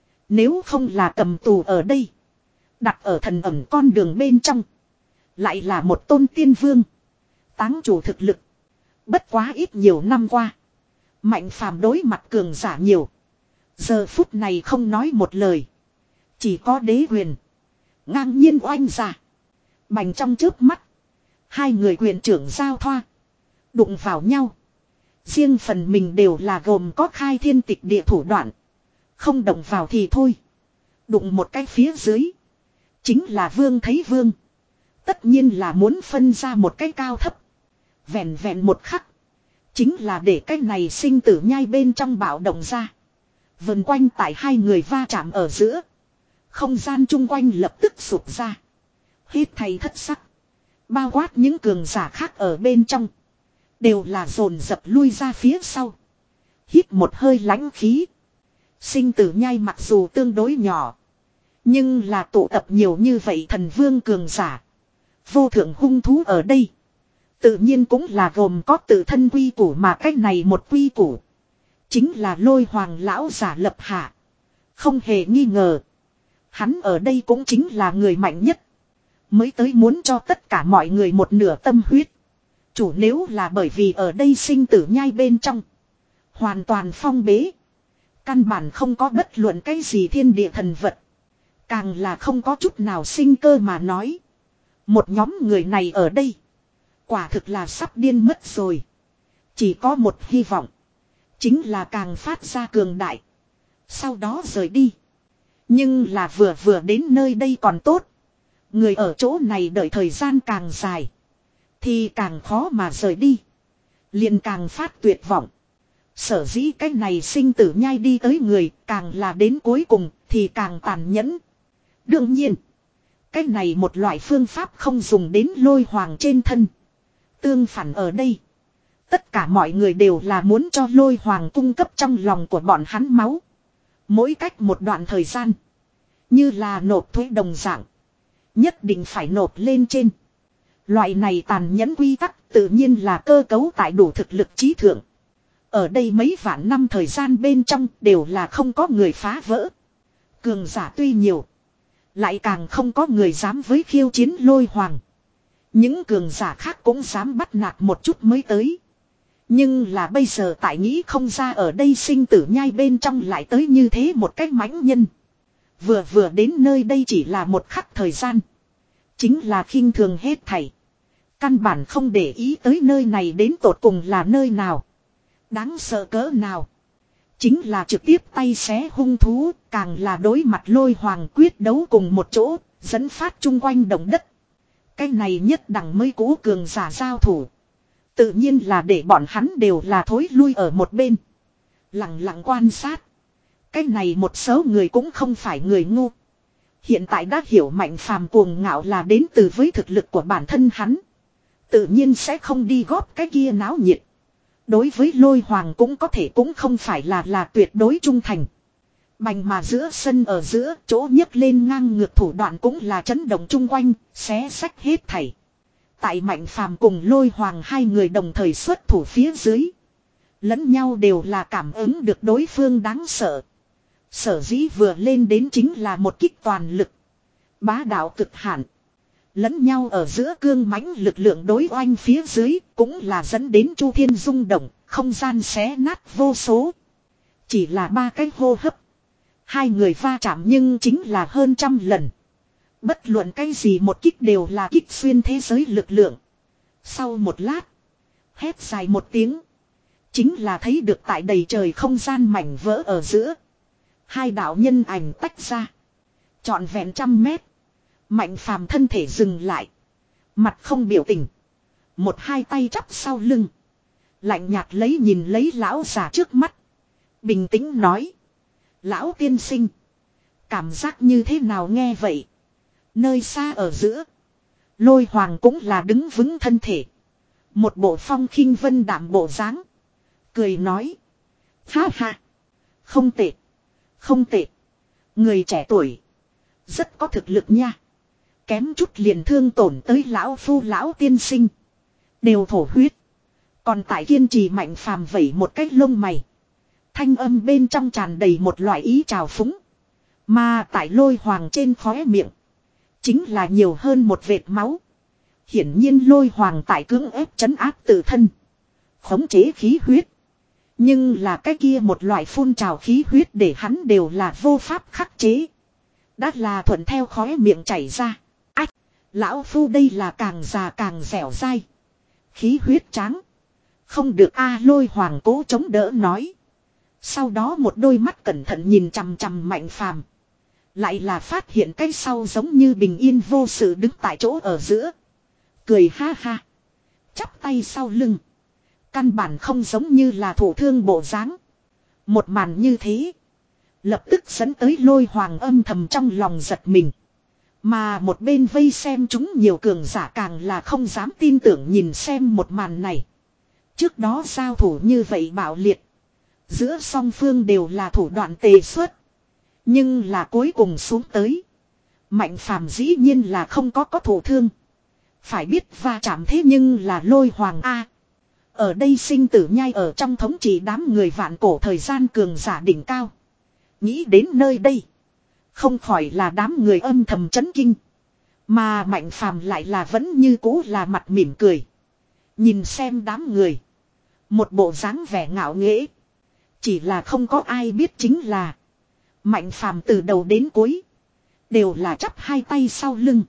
S1: Nếu không là cầm tù ở đây. Đặt ở thần ẩn con đường bên trong. Lại là một tôn tiên vương. Táng chủ thực lực. Bất quá ít nhiều năm qua. Mạnh Phàm đối mặt cường giả nhiều. Giờ phút này không nói một lời. Chỉ có đế quyền. Ngang nhiên oanh ra. Bành trong trước mắt. Hai người quyền trưởng giao thoa. Đụng vào nhau. Riêng phần mình đều là gồm có khai thiên tịch địa thủ đoạn. Không động vào thì thôi. Đụng một cái phía dưới. Chính là vương thấy vương. Tất nhiên là muốn phân ra một cái cao thấp. Vẹn vẹn một khắc. Chính là để cái này sinh tử nhai bên trong bạo động ra. Vần quanh tại hai người va chạm ở giữa. Không gian chung quanh lập tức sụp ra. Hít thay thất sắc. Bao quát những cường giả khác ở bên trong. Đều là dồn dập lui ra phía sau. Hít một hơi lãnh khí. Sinh tử nhai mặc dù tương đối nhỏ. Nhưng là tụ tập nhiều như vậy thần vương cường giả. Vô thượng hung thú ở đây. Tự nhiên cũng là gồm có tự thân quy củ mà cách này một quy củ. Chính là lôi hoàng lão giả lập hạ. Không hề nghi ngờ. Hắn ở đây cũng chính là người mạnh nhất. Mới tới muốn cho tất cả mọi người một nửa tâm huyết. Chủ nếu là bởi vì ở đây sinh tử nhai bên trong. Hoàn toàn phong bế. Căn bản không có bất luận cái gì thiên địa thần vật. Càng là không có chút nào sinh cơ mà nói. Một nhóm người này ở đây. Quả thực là sắp điên mất rồi. Chỉ có một hy vọng. Chính là càng phát ra cường đại. Sau đó rời đi. Nhưng là vừa vừa đến nơi đây còn tốt. Người ở chỗ này đợi thời gian càng dài. Thì càng khó mà rời đi. Liền càng phát tuyệt vọng. Sở dĩ cái này sinh tử nhai đi tới người càng là đến cuối cùng thì càng tàn nhẫn. Đương nhiên. Cái này một loại phương pháp không dùng đến lôi hoàng trên thân. Tương phản ở đây. Tất cả mọi người đều là muốn cho lôi hoàng cung cấp trong lòng của bọn hắn máu. Mỗi cách một đoạn thời gian. Như là nộp thuế đồng dạng. Nhất định phải nộp lên trên. Loại này tàn nhẫn quy tắc tự nhiên là cơ cấu tại đủ thực lực trí thượng. Ở đây mấy vạn năm thời gian bên trong đều là không có người phá vỡ. Cường giả tuy nhiều. Lại càng không có người dám với khiêu chiến lôi hoàng. Những cường giả khác cũng dám bắt nạt một chút mới tới. Nhưng là bây giờ tại nghĩ không ra ở đây sinh tử nhai bên trong lại tới như thế một cách mãnh nhân. Vừa vừa đến nơi đây chỉ là một khắc thời gian. Chính là khinh thường hết thảy. Căn bản không để ý tới nơi này đến tột cùng là nơi nào. Đáng sợ cỡ nào. Chính là trực tiếp tay xé hung thú, càng là đối mặt lôi hoàng quyết đấu cùng một chỗ, dẫn phát chung quanh động đất. Cái này nhất đẳng mới cũ cường giả giao thủ. Tự nhiên là để bọn hắn đều là thối lui ở một bên. Lặng lặng quan sát. Cái này một số người cũng không phải người ngu. Hiện tại đã hiểu Mạnh Phàm cuồng ngạo là đến từ với thực lực của bản thân hắn. Tự nhiên sẽ không đi góp cái kia náo nhiệt. Đối với lôi hoàng cũng có thể cũng không phải là là tuyệt đối trung thành. Bành mà giữa sân ở giữa chỗ nhấc lên ngang ngược thủ đoạn cũng là chấn động chung quanh, xé sách hết thảy. Tại Mạnh Phàm cùng Lôi Hoàng hai người đồng thời xuất thủ phía dưới. Lẫn nhau đều là cảm ứng được đối phương đáng sợ. Sở dĩ vừa lên đến chính là một kích toàn lực. Bá đạo cực hạn. Lẫn nhau ở giữa cương mãnh lực lượng đối oanh phía dưới cũng là dẫn đến Chu Thiên rung động, không gian xé nát vô số. Chỉ là ba cái hô hấp. Hai người va chạm nhưng chính là hơn trăm lần. Bất luận cái gì một kích đều là kích xuyên thế giới lực lượng. Sau một lát, hét dài một tiếng. Chính là thấy được tại đầy trời không gian mảnh vỡ ở giữa. Hai đạo nhân ảnh tách ra. Trọn vẹn trăm mét. Mạnh Phàm thân thể dừng lại. Mặt không biểu tình. Một hai tay chắp sau lưng. Lạnh nhạt lấy nhìn lấy lão già trước mắt. Bình tĩnh nói. Lão tiên sinh. Cảm giác như thế nào nghe vậy? Nơi xa ở giữa. Lôi Hoàng cũng là đứng vững thân thể. Một bộ phong khinh vân đảm bộ dáng. Cười nói. Ha ha. Không tệ. Không tệ. Người trẻ tuổi. Rất có thực lực nha. Kém chút liền thương tổn tới lão phu lão tiên sinh. Đều thổ huyết. Còn tại kiên trì Mạnh Phàm vẩy một cách lông mày. Thanh âm bên trong tràn đầy một loại ý trào phúng. Mà tại Lôi Hoàng trên khóe miệng. Chính là nhiều hơn một vệt máu. Hiển nhiên Lôi Hoàng tại cưỡng ép trấn áp tự thân. Khống chế khí huyết. Nhưng là cái kia một loại phun trào khí huyết để hắn đều là vô pháp khắc chế. Đã là thuận theo khóe miệng chảy ra. Ách! Lão phu đây là càng già càng dẻo dai. Khí huyết tráng. Không được a Lôi Hoàng cố chống đỡ nói. Sau đó một đôi mắt cẩn thận nhìn chằm chằm Mạnh Phàm. Lại là phát hiện cái sau giống như bình yên vô sự đứng tại chỗ ở giữa. Cười ha ha. Chắp tay sau lưng. Căn bản không giống như là thủ thương bộ dáng. Một màn như thế. Lập tức dẫn tới Lôi Hoàng âm thầm trong lòng giật mình. Mà một bên vây xem chúng nhiều cường giả càng là không dám tin tưởng nhìn xem một màn này. Trước đó giao thủ như vậy bạo liệt. Giữa song phương đều là thủ đoạn tề xuất. Nhưng là cuối cùng xuống tới. Mạnh Phàm dĩ nhiên là không có có thủ thương. Phải biết va chạm thế nhưng là Lôi Hoàng A. Ở đây sinh tử nhai ở trong thống trị đám người vạn cổ thời gian cường giả đỉnh cao. Nghĩ đến nơi đây. Không khỏi là đám người âm thầm chấn kinh. Mà Mạnh Phàm lại là vẫn như cũ là mặt mỉm cười. Nhìn xem đám người. Một bộ dáng vẻ ngạo nghễ. Chỉ là không có ai biết chính là. Mạnh Phàm từ đầu đến cuối. Đều là chắp hai tay sau lưng.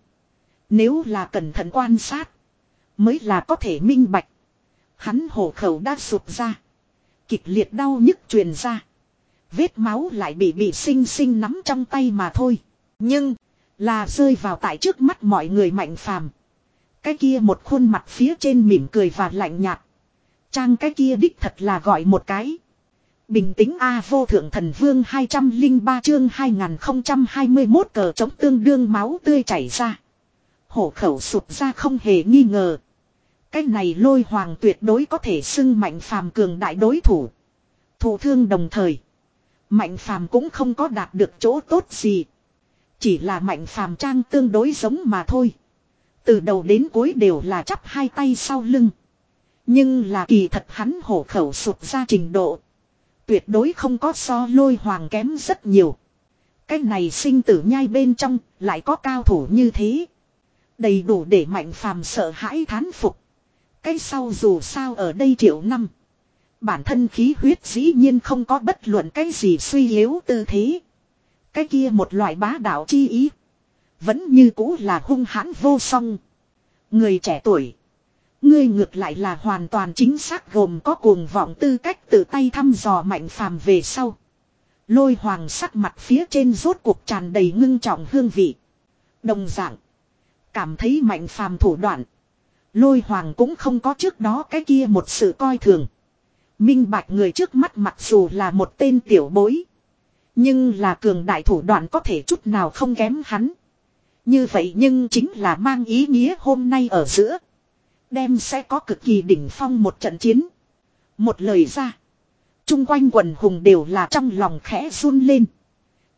S1: Nếu là cẩn thận quan sát. Mới là có thể minh bạch. Hắn hổ khẩu đã sụp ra. Kịch liệt đau nhức truyền ra. Vết máu lại bị bị sinh sinh nắm trong tay mà thôi. Nhưng. Là rơi vào tại trước mắt mọi người Mạnh Phàm. Cái kia một khuôn mặt phía trên mỉm cười và lạnh nhạt. Trang cái kia đích thật là gọi một cái. Bình tĩnh A vô thượng thần vương hai trăm lẻ ba chương hai nghìn không trăm hai mươi mốt cờ chống tương đương máu tươi chảy ra. Hổ khẩu sụp ra không hề nghi ngờ. Cái này Lôi Hoàng tuyệt đối có thể xưng Mạnh Phàm cường đại đối thủ. Thủ thương đồng thời. Mạnh Phàm cũng không có đạt được chỗ tốt gì. Chỉ là Mạnh Phàm trang tương đối giống mà thôi. Từ đầu đến cuối đều là chắp hai tay sau lưng. Nhưng là kỳ thật hắn hổ khẩu sụp ra trình độ. Tuyệt đối không có so Lôi Hoàng kém rất nhiều. Cái này sinh tử nhai bên trong lại có cao thủ như thế. Đầy đủ để Mạnh Phàm sợ hãi thán phục. Cái sau dù sao ở đây triệu năm. Bản thân khí huyết dĩ nhiên không có bất luận cái gì suy yếu tư thế. Cái kia một loại bá đạo chi ý. Vẫn như cũ là hung hãn vô song. Người trẻ tuổi. Ngươi ngược lại là hoàn toàn chính xác gồm có cuồng vọng tư cách tự tay thăm dò Mạnh Phàm về sau. Lôi Hoàng sắc mặt phía trên rốt cuộc tràn đầy ngưng trọng hương vị. Đồng dạng. Cảm thấy Mạnh Phàm thủ đoạn. Lôi Hoàng cũng không có trước đó cái kia một sự coi thường. Minh bạch người trước mắt mặc dù là một tên tiểu bối. Nhưng là cường đại thủ đoạn có thể chút nào không kém hắn. Như vậy nhưng chính là mang ý nghĩa hôm nay ở giữa. Đem sẽ có cực kỳ đỉnh phong một trận chiến. Một lời ra. Trung quanh quần hùng đều là trong lòng khẽ run lên.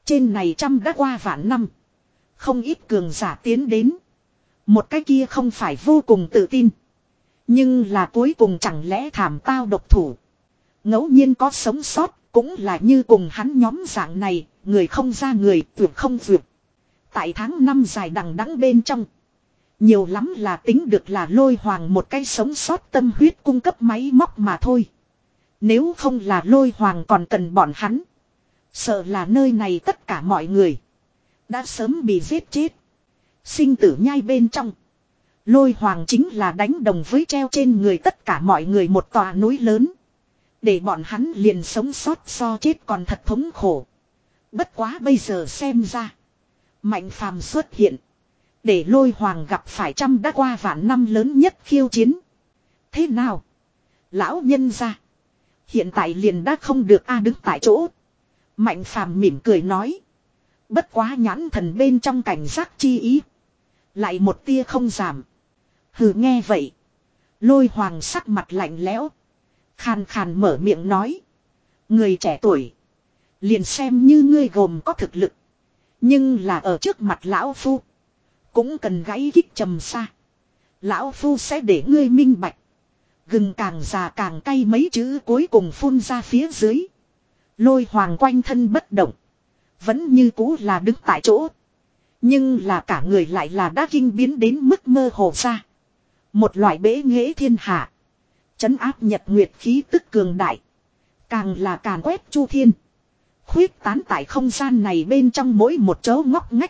S1: Trên này trăm đã qua vạn năm. Không ít cường giả tiến đến. Một cái kia không phải vô cùng tự tin. Nhưng là cuối cùng chẳng lẽ thảm tao độc thủ. Ngẫu nhiên có sống sót. Cũng là như cùng hắn nhóm dạng này. Người không ra người, tuyệt không tuyệt. Tại tháng năm dài đằng đẵng bên trong. Nhiều lắm là tính được là Lôi Hoàng một cái sống sót tâm huyết cung cấp máy móc mà thôi. Nếu không là Lôi Hoàng còn cần bọn hắn. Sợ là nơi này tất cả mọi người đã sớm bị giết chết. Sinh tử nhai bên trong. Lôi Hoàng chính là đánh đồng với treo trên người tất cả mọi người một tòa núi lớn. Để bọn hắn liền sống sót so chết còn thật thống khổ. Bất quá bây giờ xem ra. Mạnh phàm xuất hiện. Để Lôi Hoàng gặp phải trăm đã qua vạn năm lớn nhất khiêu chiến. Thế nào? Lão nhân ra. Hiện tại liền đã không được a đứng tại chỗ. Mạnh phàm mỉm cười nói. Bất quá nhãn thần bên trong cảnh giác chi ý. Lại một tia không giảm. Hừ nghe vậy. Lôi Hoàng sắc mặt lạnh lẽo. Khàn khàn mở miệng nói. Người trẻ tuổi. Liền xem như ngươi gồm có thực lực. Nhưng là ở trước mặt lão phu. Cũng cần gãy kích trầm xa. Lão phu sẽ để ngươi minh bạch. Gừng càng già càng cay mấy chữ cuối cùng phun ra phía dưới. Lôi Hoàng quanh thân bất động. Vẫn như cũ là đứng tại chỗ. Nhưng là cả người lại là đã kinh biến đến mức mơ hồ ra. Một loại bế nghệ thiên hạ. Chấn áp nhật nguyệt khí tức cường đại. Càng là càn quét chu thiên. Khuyết tán tại không gian này bên trong mỗi một chỗ ngóc ngách.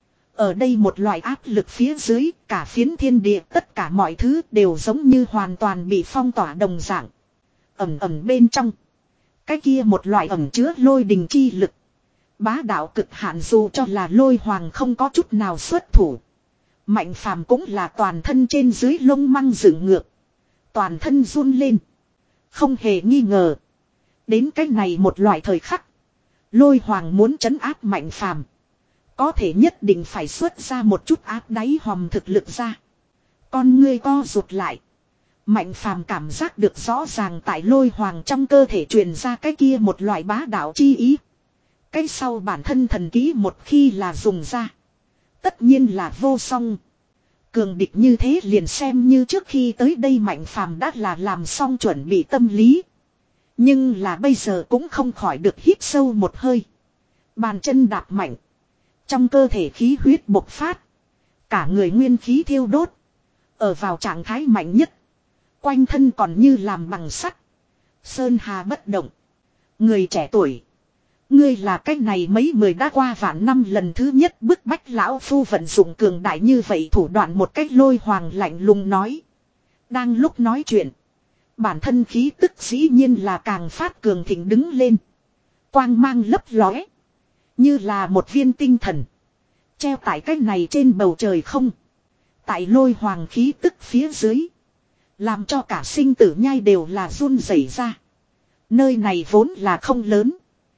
S1: Ở đây một loại áp lực phía dưới, cả phiến thiên địa, tất cả mọi thứ đều giống như hoàn toàn bị phong tỏa đồng dạng. Ẩm ẩm bên trong. Cái kia một loại ẩm chứa lôi đình chi lực. Bá đạo cực hạn dù cho là Lôi Hoàng không có chút nào xuất thủ. Mạnh phàm cũng là toàn thân trên dưới lông măng dựng ngược. Toàn thân run lên. Không hề nghi ngờ. Đến cái này một loại thời khắc. Lôi Hoàng muốn trấn áp mạnh phàm. Có thể nhất định phải xuất ra một chút áp đáy hòm thực lực ra. Con ngươi co rụt lại. Mạnh phàm cảm giác được rõ ràng tại Lôi Hoàng trong cơ thể truyền ra cái kia một loại bá đạo chi ý. Cái sau bản thân thần ký một khi là dùng ra. Tất nhiên là vô song. Cường địch như thế liền xem như trước khi tới đây mạnh phàm đã là làm xong chuẩn bị tâm lý. Nhưng là bây giờ cũng không khỏi được hít sâu một hơi. Bàn chân đạp mạnh. Trong cơ thể khí huyết bộc phát. Cả người nguyên khí thiêu đốt. Ở vào trạng thái mạnh nhất. Quanh thân còn như làm bằng sắt. Sơn hà bất động. Người trẻ tuổi. Ngươi là cách này mấy mười đã qua vạn năm lần thứ nhất bức bách lão phu vận dụng cường đại như vậy thủ đoạn một cách Lôi Hoàng lạnh lùng nói. Đang lúc nói chuyện. Bản thân khí tức dĩ nhiên là càng phát cường thịnh đứng lên. Quang mang lấp lóe. Như là một viên tinh thần. Treo tại cách này trên bầu trời không. Tại Lôi Hoàng khí tức phía dưới. Làm cho cả sinh tử nhai đều là run rẩy ra. Nơi này vốn là không lớn.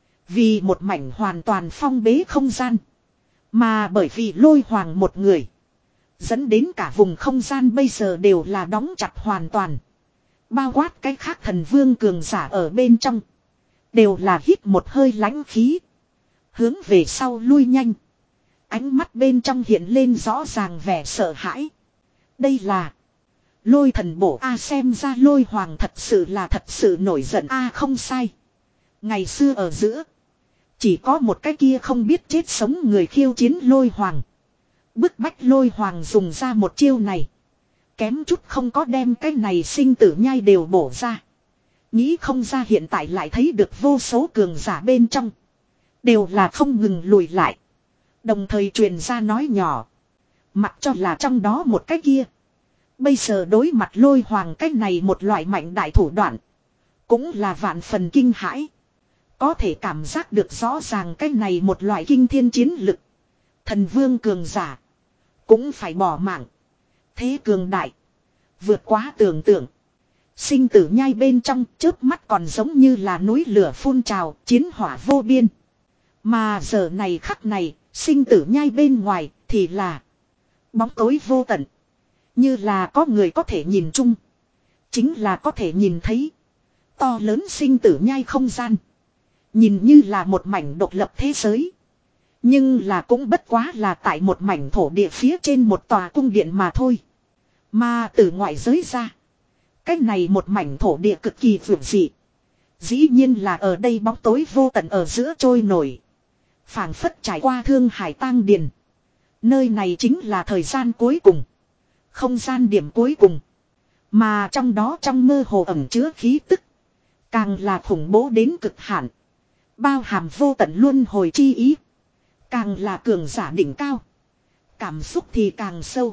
S1: Vì một mảnh hoàn toàn phong bế không gian. Mà bởi vì Lôi Hoàng một người. Dẫn đến cả vùng không gian bây giờ đều là đóng chặt hoàn toàn. Bao quát cái khác thần vương cường giả ở bên trong. Đều là hít một hơi lãnh khí. Hướng về sau lui nhanh. Ánh mắt bên trong hiện lên rõ ràng vẻ sợ hãi. Đây là Lôi thần bổ A xem ra Lôi Hoàng thật sự là thật sự nổi giận A không sai. Ngày xưa ở giữa. Chỉ có một cái kia không biết chết sống người khiêu chiến Lôi Hoàng. Bức bách Lôi Hoàng dùng ra một chiêu này. Kém chút không có đem cái này sinh tử nhai đều bổ ra. Nghĩ không ra hiện tại lại thấy được vô số cường giả bên trong. Đều là không ngừng lùi lại. Đồng thời truyền ra nói nhỏ. Mặc cho là trong đó một cái kia. Bây giờ đối mặt Lôi Hoàng cái này một loại mạnh đại thủ đoạn. Cũng là vạn phần kinh hãi. Có thể cảm giác được rõ ràng cái này một loại kinh thiên chiến lực. Thần vương cường giả. Cũng phải bỏ mạng. Thế cường đại. Vượt quá tưởng tượng. Sinh tử nhai bên trong chớp mắt còn giống như là núi lửa phun trào. Chiến hỏa vô biên. Mà giờ này khắc này. Sinh tử nhai bên ngoài thì là bóng tối vô tận. Như là có người có thể nhìn chung. Chính là có thể nhìn thấy. To lớn sinh tử nhai không gian. Nhìn như là một mảnh độc lập thế giới. Nhưng là cũng bất quá là tại một mảnh thổ địa phía trên một tòa cung điện mà thôi. Mà từ ngoại giới ra, cái này một mảnh thổ địa cực kỳ vượt dị. Dĩ nhiên là ở đây bóng tối vô tận ở giữa trôi nổi. Phảng phất trải qua thương hải tang điền. Nơi này chính là thời gian cuối cùng. Không gian điểm cuối cùng. Mà trong đó trong mơ hồ ẩn chứa khí tức. Càng là khủng bố đến cực hạn. Bao hàm vô tận luân hồi chi ý. Càng là cường giả đỉnh cao. Cảm xúc thì càng sâu.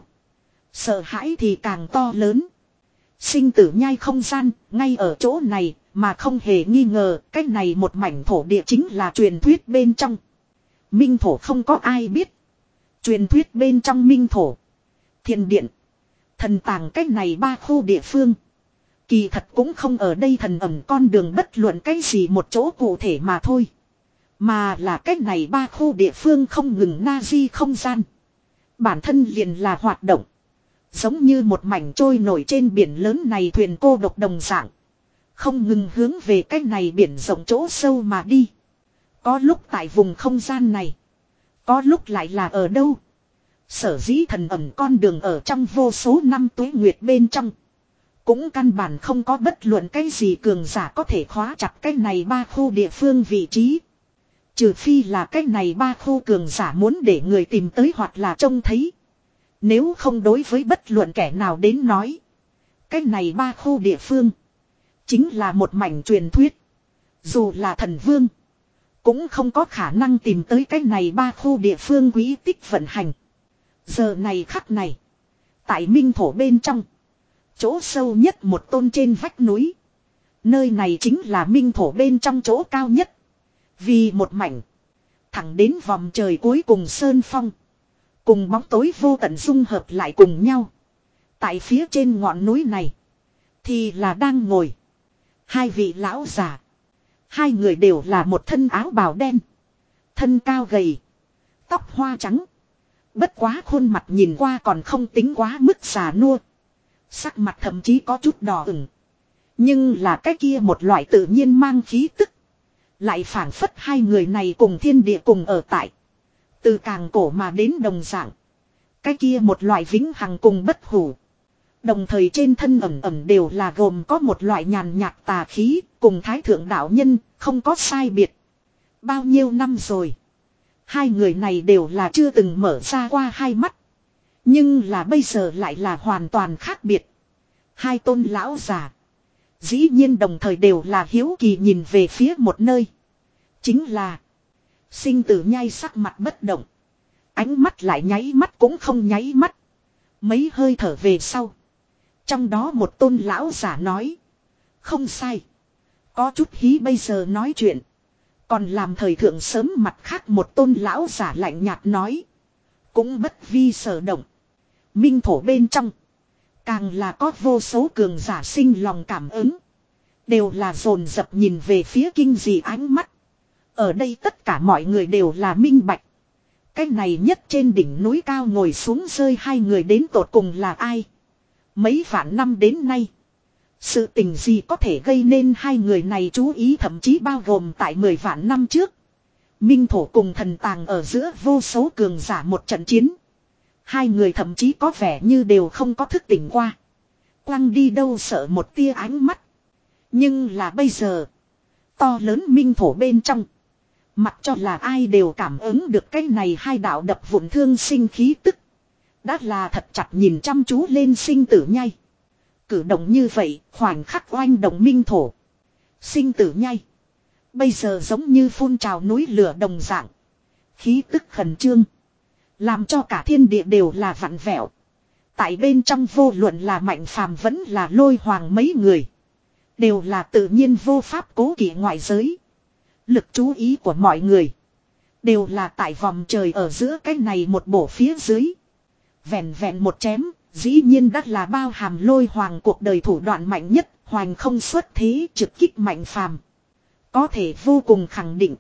S1: Sợ hãi thì càng to lớn. Sinh tử nhai không gian, ngay ở chỗ này, mà không hề nghi ngờ, cái này một mảnh thổ địa chính là truyền thuyết bên trong. Minh thổ không có ai biết. Truyền thuyết bên trong minh thổ, thiên điện, thần tàng cái này ba khu địa phương. Kỳ thật cũng không ở đây thần ẩm con đường bất luận cái gì một chỗ cụ thể mà thôi. Mà là cái này ba khu địa phương không ngừng na di không gian. Bản thân liền là hoạt động. Giống như một mảnh trôi nổi trên biển lớn này thuyền cô độc đồng dạng. Không ngừng hướng về cái này biển rộng chỗ sâu mà đi. Có lúc tại vùng không gian này. Có lúc lại là ở đâu. Sở dĩ thần ẩm con đường ở trong vô số năm tuế nguyệt bên trong. Cũng căn bản không có bất luận cái gì cường giả có thể khóa chặt cái này ba khu địa phương vị trí. Trừ phi là cái này ba khu cường giả muốn để người tìm tới hoặc là trông thấy. Nếu không đối với bất luận kẻ nào đến nói. Cái này ba khu địa phương. Chính là một mảnh truyền thuyết. Dù là thần vương. Cũng không có khả năng tìm tới cái này ba khu địa phương quý tích vận hành. Giờ này khắc này. Tại minh thổ bên trong. Chỗ sâu nhất một tôn trên vách núi. Nơi này chính là minh thổ bên trong chỗ cao nhất. Vì một mảnh. Thẳng đến vòng trời cuối cùng sơn phong. Cùng bóng tối vô tận dung hợp lại cùng nhau. Tại phía trên ngọn núi này. Thì là đang ngồi. Hai vị lão già. Hai người đều là một thân áo bào đen. Thân cao gầy. Tóc hoa trắng. Bất quá khuôn mặt nhìn qua còn không tính quá mức già nua. Sắc mặt thậm chí có chút đỏ ửng. Nhưng là cái kia một loại tự nhiên mang khí tức. Lại phản phất hai người này cùng thiên địa cùng ở tại. Từ càng cổ mà đến đồng dạng. Cái kia một loại vĩnh hằng cùng bất hủ. Đồng thời trên thân ẩm ẩm đều là gồm có một loại nhàn nhạt tà khí. Cùng thái thượng đạo nhân không có sai biệt. Bao nhiêu năm rồi. Hai người này đều là chưa từng mở ra qua hai mắt. Nhưng là bây giờ lại là hoàn toàn khác biệt. Hai tôn lão già. Dĩ nhiên đồng thời đều là hiếu kỳ nhìn về phía một nơi. Chính là. Sinh tử nhai sắc mặt bất động. Ánh mắt lại nháy mắt cũng không nháy mắt. Mấy hơi thở về sau. Trong đó một tôn lão giả nói. Không sai. Có chút hí bây giờ nói chuyện. Còn làm thời thượng sớm mặt khác một tôn lão giả lạnh nhạt nói. Cũng bất vi sở động. Minh thổ bên trong. Càng là có vô số cường giả sinh lòng cảm ứng. Đều là dồn dập nhìn về phía kinh dị ánh mắt. Ở đây tất cả mọi người đều là minh bạch. Cái này nhất trên đỉnh núi cao ngồi xuống rơi hai người đến tột cùng là ai. Mấy vạn năm đến nay. Sự tình gì có thể gây nên hai người này chú ý thậm chí bao gồm tại mười vạn năm trước. Minh thổ cùng thần tàng ở giữa vô số cường giả một trận chiến. Hai người thậm chí có vẻ như đều không có thức tỉnh qua. Quăng đi đâu sợ một tia ánh mắt. Nhưng là bây giờ. To lớn minh thổ bên trong. Mặc cho là ai đều cảm ứng được cái này hai đạo đập vụn thương sinh khí tức. Đã là thật chặt nhìn chăm chú lên sinh tử nhai. Cử động như vậy khoảnh khắc oanh động minh thổ. Sinh tử nhai. Bây giờ giống như phun trào núi lửa đồng dạng. Khí tức khẩn trương. Làm cho cả thiên địa đều là vặn vẹo. Tại bên trong vô luận là mạnh phàm vẫn là lôi hoàng mấy người. Đều là tự nhiên vô pháp cố kỵ ngoại giới. Lực chú ý của mọi người. Đều là tại vòng trời ở giữa cái này một bổ phía dưới. Vẹn vẹn một chém. Dĩ nhiên đã là bao hàm lôi hoàng cuộc đời thủ đoạn mạnh nhất. Hoành không xuất thế trực kích mạnh phàm. Có thể vô cùng khẳng định.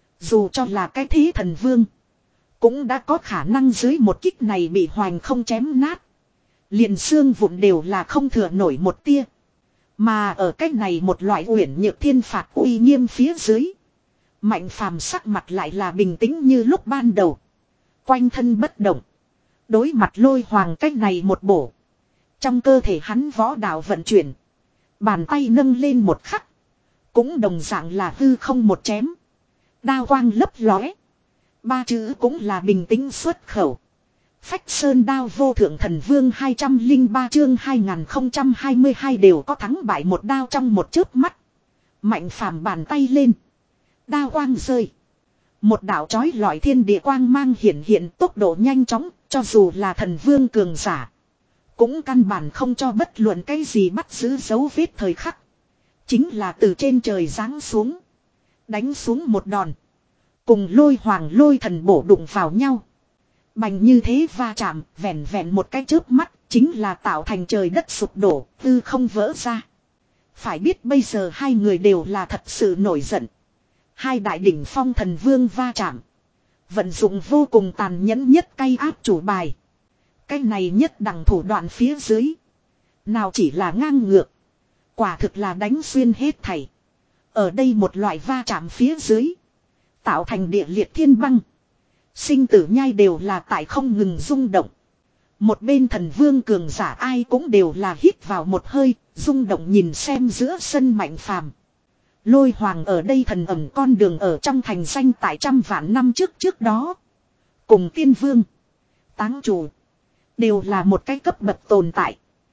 S1: Dù cho là cái thế thần vương. Cũng đã có khả năng dưới một kích này bị hoành không chém nát. Liền xương vụn đều là không thừa nổi một tia. Mà ở cách này một loại uyển nhược thiên phạt uy nghiêm phía dưới. Mạnh phàm sắc mặt lại là bình tĩnh như lúc ban đầu. Quanh thân bất động. Đối mặt lôi hoàng cách này một bổ. Trong cơ thể hắn võ đạo vận chuyển. Bàn tay nâng lên một khắc. Cũng đồng dạng là hư không một chém. Đao quang lấp lóe. Ba chữ cũng là bình tĩnh xuất khẩu. Phách sơn đao vô thượng thần vương hai trăm lẻ ba chương hai nghìn không trăm hai mươi hai đều có thắng bại một đao trong một chớp mắt. Mạnh phàm bàn tay lên. Đao quang rơi. Một đạo chói lọi thiên địa quang mang hiển hiện tốc độ nhanh chóng, cho dù là thần vương cường giả. Cũng căn bản không cho bất luận cái gì bắt giữ dấu vết thời khắc. Chính là từ trên trời giáng xuống. Đánh xuống một đòn. Cùng lôi hoàng lôi thần bổ đụng vào nhau. Bành như thế va chạm, vẹn vẹn một cái chớp mắt, chính là tạo thành trời đất sụp đổ, tư không vỡ ra. Phải biết bây giờ hai người đều là thật sự nổi giận. Hai đại đỉnh phong thần vương va chạm. Vận dụng vô cùng tàn nhẫn nhất cay áp chủ bài. Cái này nhất đẳng thủ đoạn phía dưới. Nào chỉ là ngang ngược. Quả thực là đánh xuyên hết thảy. Ở đây một loại va chạm phía dưới. Tạo thành địa liệt thiên băng. Sinh tử nhai đều là tại không ngừng rung động. Một bên thần vương cường giả ai cũng đều là hít vào một hơi. Rung động nhìn xem giữa sân mạnh phàm. Lôi hoàng ở đây thần ẩm con đường ở trong thành danh tại trăm vạn năm trước trước đó. Cùng tiên vương. Táng chủ. Đều là một cái cấp bậc tồn tại.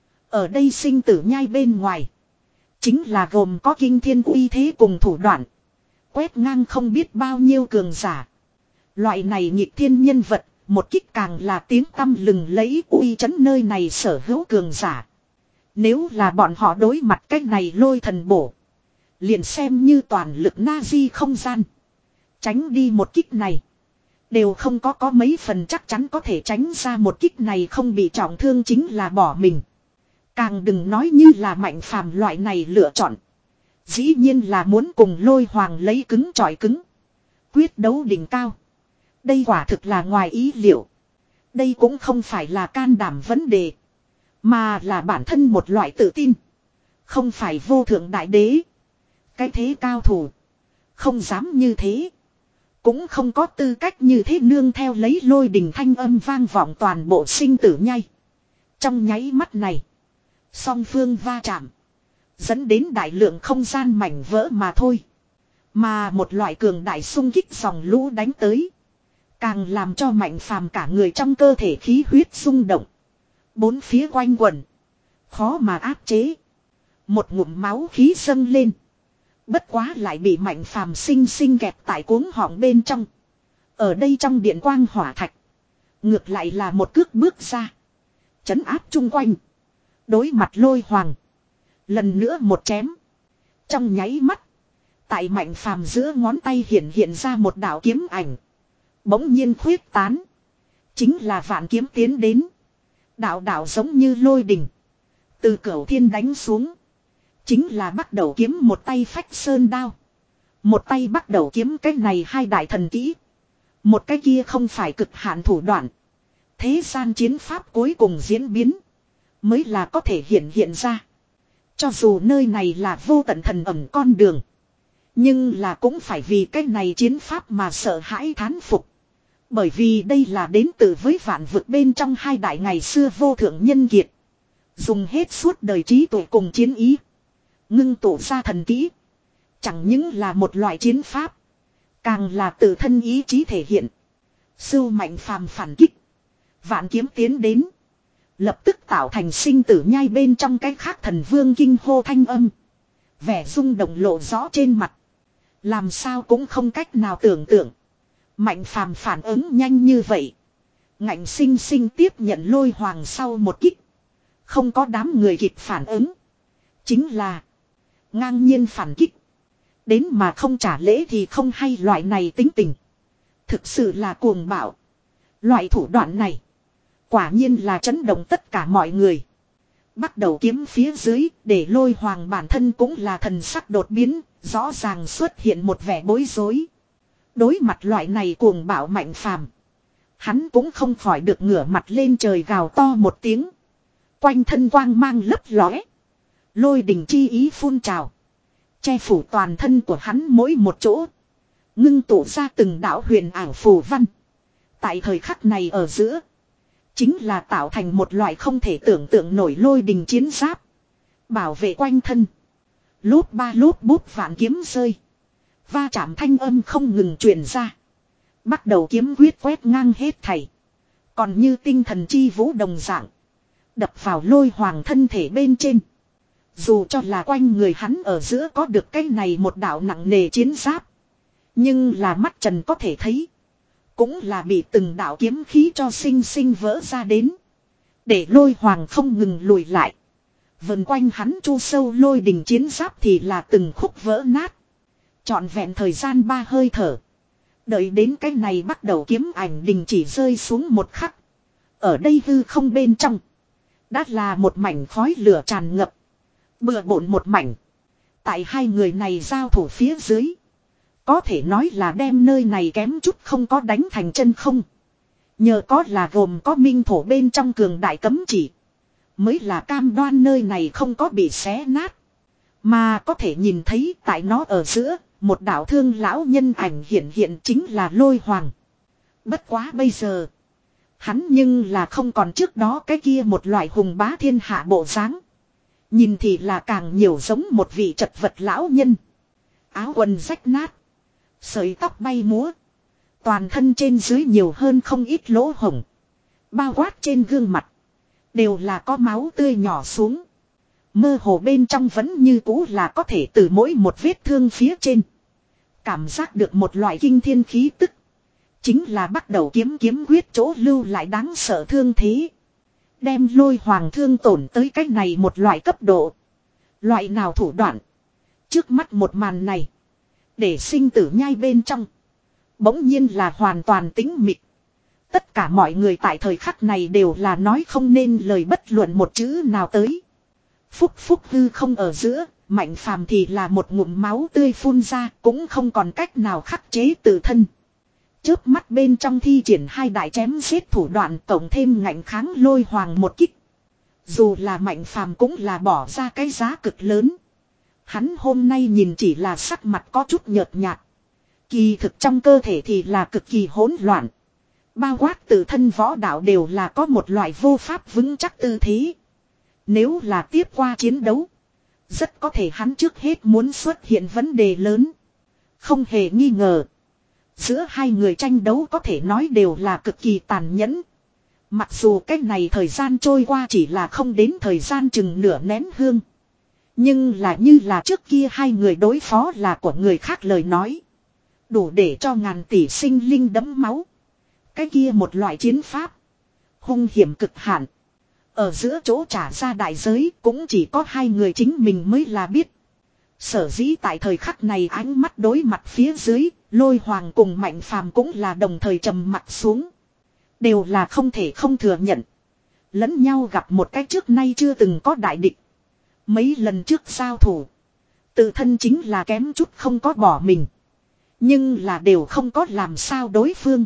S1: Ở đây sinh tử nhai bên ngoài. Chính là gồm có kinh thiên uy thế cùng thủ đoạn. Quét ngang không biết bao nhiêu cường giả. Loại này nghịch thiên nhân vật. Một kích càng là tiếng tăm lừng lẫy uy chấn nơi này sở hữu cường giả. Nếu là bọn họ đối mặt cách này lôi thần bổ. Liền xem như toàn lực na-di không gian. Tránh đi một kích này. Đều không có có mấy phần chắc chắn có thể tránh ra một kích này không bị trọng thương chính là bỏ mình. Càng đừng nói như là mạnh phàm loại này lựa chọn. Dĩ nhiên là muốn cùng lôi hoàng lấy cứng chọi cứng. Quyết đấu đỉnh cao. Đây quả thực là ngoài ý liệu. Đây cũng không phải là can đảm vấn đề. Mà là bản thân một loại tự tin. Không phải vô thượng đại đế. Cái thế cao thủ. Không dám như thế. Cũng không có tư cách như thế nương theo lấy lôi đình thanh âm vang vọng toàn bộ sinh tử nhai. Trong nháy mắt này. Song phương va chạm. Dẫn đến đại lượng không gian mảnh vỡ mà thôi. Mà một loại cường đại xung kích dòng lũ đánh tới. Càng làm cho mạnh phàm cả người trong cơ thể khí huyết rung động. Bốn phía quanh quẩn. Khó mà áp chế. Một ngụm máu khí dâng lên. Bất quá lại bị mạnh phàm sinh sinh kẹp tại cuống họng bên trong. Ở đây trong điện quang hỏa thạch. Ngược lại là một cước bước ra. Chấn áp chung quanh. Đối mặt lôi hoàng. Lần nữa một chém. Trong nháy mắt. Tại mạnh phàm giữa ngón tay hiện hiện ra một đạo kiếm ảnh. Bỗng nhiên khuyết tán. Chính là vạn kiếm tiến đến. Đạo đạo giống như lôi đình. Từ cửu thiên đánh xuống. Chính là bắt đầu kiếm một tay phách sơn đao. Một tay bắt đầu kiếm cái này hai đại thần kỹ. Một cái kia không phải cực hạn thủ đoạn. Thế gian chiến pháp cuối cùng diễn biến. Mới là có thể hiện hiện ra. Cho dù nơi này là vô tận thần ẩm con đường. Nhưng là cũng phải vì cái này chiến pháp mà sợ hãi thán phục. Bởi vì đây là đến từ với vạn vực bên trong hai đại ngày xưa vô thượng nhân kiệt. Dùng hết suốt đời trí tuệ cùng chiến ý. Ngưng tụ ra thần kỹ. Chẳng những là một loại chiến pháp. Càng là tự thân ý chí thể hiện. Sưu mạnh phàm phản kích. Vạn kiếm tiến đến. Lập tức tạo thành sinh tử nhai bên trong cái khác thần vương kinh hô thanh âm. Vẻ rung động lộ rõ trên mặt. Làm sao cũng không cách nào tưởng tượng. Mạnh phàm phản ứng nhanh như vậy. Ngạnh sinh sinh tiếp nhận lôi hoàng sau một kích. Không có đám người kịp phản ứng. Chính là. Ngang nhiên phản kích. Đến mà không trả lễ thì không hay loại này tính tình. Thực sự là cuồng bạo. Loại thủ đoạn này. Quả nhiên là chấn động tất cả mọi người. Bắt đầu kiếm phía dưới để lôi hoàng bản thân cũng là thần sắc đột biến. Rõ ràng xuất hiện một vẻ bối rối. Đối mặt loại này cuồng bạo mạnh phàm. Hắn cũng không khỏi được ngửa mặt lên trời gào to một tiếng. Quanh thân quang mang lấp lóe. Lôi đình chi ý phun trào. Che phủ toàn thân của hắn mỗi một chỗ. Ngưng tụ ra từng đạo huyền ảo phù văn. Tại thời khắc này ở giữa. Chính là tạo thành một loại không thể tưởng tượng nổi lôi đình chiến giáp. Bảo vệ quanh thân. Lốp ba lốp bút vạn kiếm rơi. Va chạm thanh âm không ngừng truyền ra. Bắt đầu kiếm quyết quét ngang hết thảy. Còn như tinh thần chi vũ đồng dạng. Đập vào lôi hoàng thân thể bên trên. Dù cho là quanh người hắn ở giữa có được cái này một đạo nặng nề chiến giáp. Nhưng là mắt trần có thể thấy. Cũng là bị từng đạo kiếm khí cho sinh sinh vỡ ra đến. Để lôi hoàng không ngừng lùi lại. Vần quanh hắn chu sâu lôi đình chiến giáp thì là từng khúc vỡ nát. Trọn vẹn thời gian ba hơi thở. Đợi đến cái này bắt đầu kiếm ảnh đình chỉ rơi xuống một khắc. Ở đây hư không bên trong. Đã là một mảnh khói lửa tràn ngập. Bừa bộn một mảnh. Tại hai người này giao thủ phía dưới. Có thể nói là đem nơi này kém chút không có đánh thành chân không. Nhờ có là gồm có minh thổ bên trong cường đại cấm chỉ. Mới là cam đoan nơi này không có bị xé nát. Mà có thể nhìn thấy tại nó ở giữa. Một đạo thương lão nhân ảnh hiện hiện chính là lôi hoàng. Bất quá bây giờ. Hắn nhưng là không còn trước đó cái kia một loại hùng bá thiên hạ bộ dáng. Nhìn thì là càng nhiều giống một vị chật vật lão nhân. Áo quần rách nát. Sợi tóc bay múa. Toàn thân trên dưới nhiều hơn không ít lỗ hổng. Bao quát trên gương mặt. Đều là có máu tươi nhỏ xuống. Mơ hồ bên trong vẫn như cũ là có thể từ mỗi một vết thương phía trên. Cảm giác được một loại kinh thiên khí tức. Chính là bắt đầu kiếm kiếm quyết chỗ lưu lại đáng sợ thương thế. Đem lôi hoàng thương tổn tới cách này một loại cấp độ. Loại nào thủ đoạn. Trước mắt một màn này. Để sinh tử nhai bên trong. Bỗng nhiên là hoàn toàn tĩnh mịch. Tất cả mọi người tại thời khắc này đều là nói không nên lời bất luận một chữ nào tới. Phúc phúc hư không ở giữa. Mạnh phàm thì là một ngụm máu tươi phun ra. Cũng không còn cách nào khắc chế tự thân. Chớp mắt bên trong thi triển hai đại chém giết thủ đoạn tổng thêm ngạnh kháng lôi hoàng một kích. Dù là mạnh phàm cũng là bỏ ra cái giá cực lớn. Hắn hôm nay nhìn chỉ là sắc mặt có chút nhợt nhạt. Kỳ thực trong cơ thể thì là cực kỳ hỗn loạn. Bao quát tự thân võ đạo đều là có một loại vô pháp vững chắc tư thế. Nếu là tiếp qua chiến đấu. Rất có thể hắn trước hết muốn xuất hiện vấn đề lớn. Không hề nghi ngờ. Giữa hai người tranh đấu có thể nói đều là cực kỳ tàn nhẫn. Mặc dù cách này thời gian trôi qua chỉ là không đến thời gian chừng nửa nén hương. Nhưng là như là trước kia hai người đối phó là của người khác lời nói. Đủ để cho ngàn tỷ sinh linh đẫm máu. Cái kia một loại chiến pháp. Hung hiểm cực hạn. Ở giữa chỗ trả ra đại giới cũng chỉ có hai người chính mình mới là biết. Sở dĩ tại thời khắc này ánh mắt đối mặt phía dưới, lôi hoàng cùng mạnh phàm cũng là đồng thời trầm mặt xuống. Đều là không thể không thừa nhận. Lẫn nhau gặp một cái trước nay chưa từng có đại địch. Mấy lần trước giao thủ. Tự thân chính là kém chút không có bỏ mình. Nhưng là đều không có làm sao đối phương.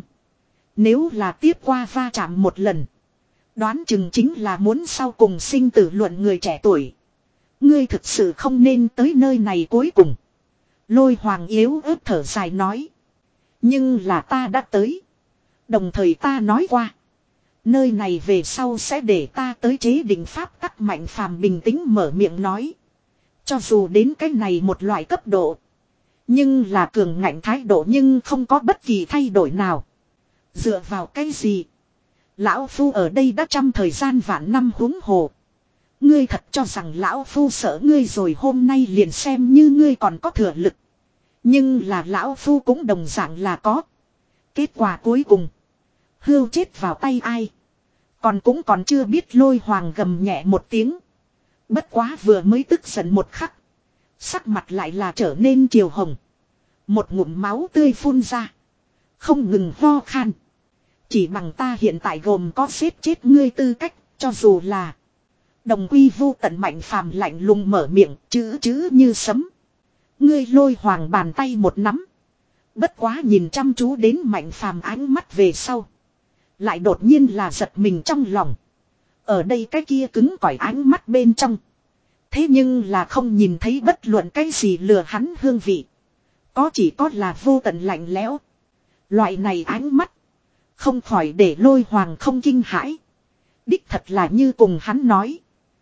S1: Nếu là tiếp qua va chạm một lần. Đoán chừng chính là muốn sau cùng sinh tử luận người trẻ tuổi. Ngươi thực sự không nên tới nơi này cuối cùng. Lôi hoàng yếu ớt thở dài nói. Nhưng là ta đã tới. Đồng thời ta nói qua. Nơi này về sau sẽ để ta tới chế định pháp tắc mạnh phàm bình tĩnh mở miệng nói. Cho dù đến cái này một loại cấp độ. Nhưng là cường ngạnh thái độ nhưng không có bất kỳ thay đổi nào. Dựa vào cái gì? Lão Phu ở đây đã trăm thời gian vạn năm huống hồ. Ngươi thật cho rằng lão Phu sợ ngươi rồi hôm nay liền xem như ngươi còn có thừa lực. Nhưng là lão Phu cũng đồng dạng là có. Kết quả cuối cùng. Hưu chết vào tay ai. Còn cũng còn chưa biết lôi hoàng gầm nhẹ một tiếng. Bất quá vừa mới tức giận một khắc. Sắc mặt lại là trở nên chiều hồng. Một ngụm máu tươi phun ra. Không ngừng ho khan. Chỉ bằng ta hiện tại gồm có xếp chết ngươi tư cách. Cho dù là. Đồng quy vu tận mạnh phàm lạnh lùng mở miệng. Chữ chữ như sấm. Ngươi lôi hoàng bàn tay một nắm. Bất quá nhìn chăm chú đến mạnh phàm ánh mắt về sau. Lại đột nhiên là giật mình trong lòng. Ở đây cái kia cứng cỏi ánh mắt bên trong. Thế nhưng là không nhìn thấy bất luận cái gì lừa hắn hương vị. Có chỉ có là vô tận lạnh lẽo. Loại này ánh mắt. Không khỏi để Lôi Hoàng không kinh hãi. Đích thật là như cùng hắn nói.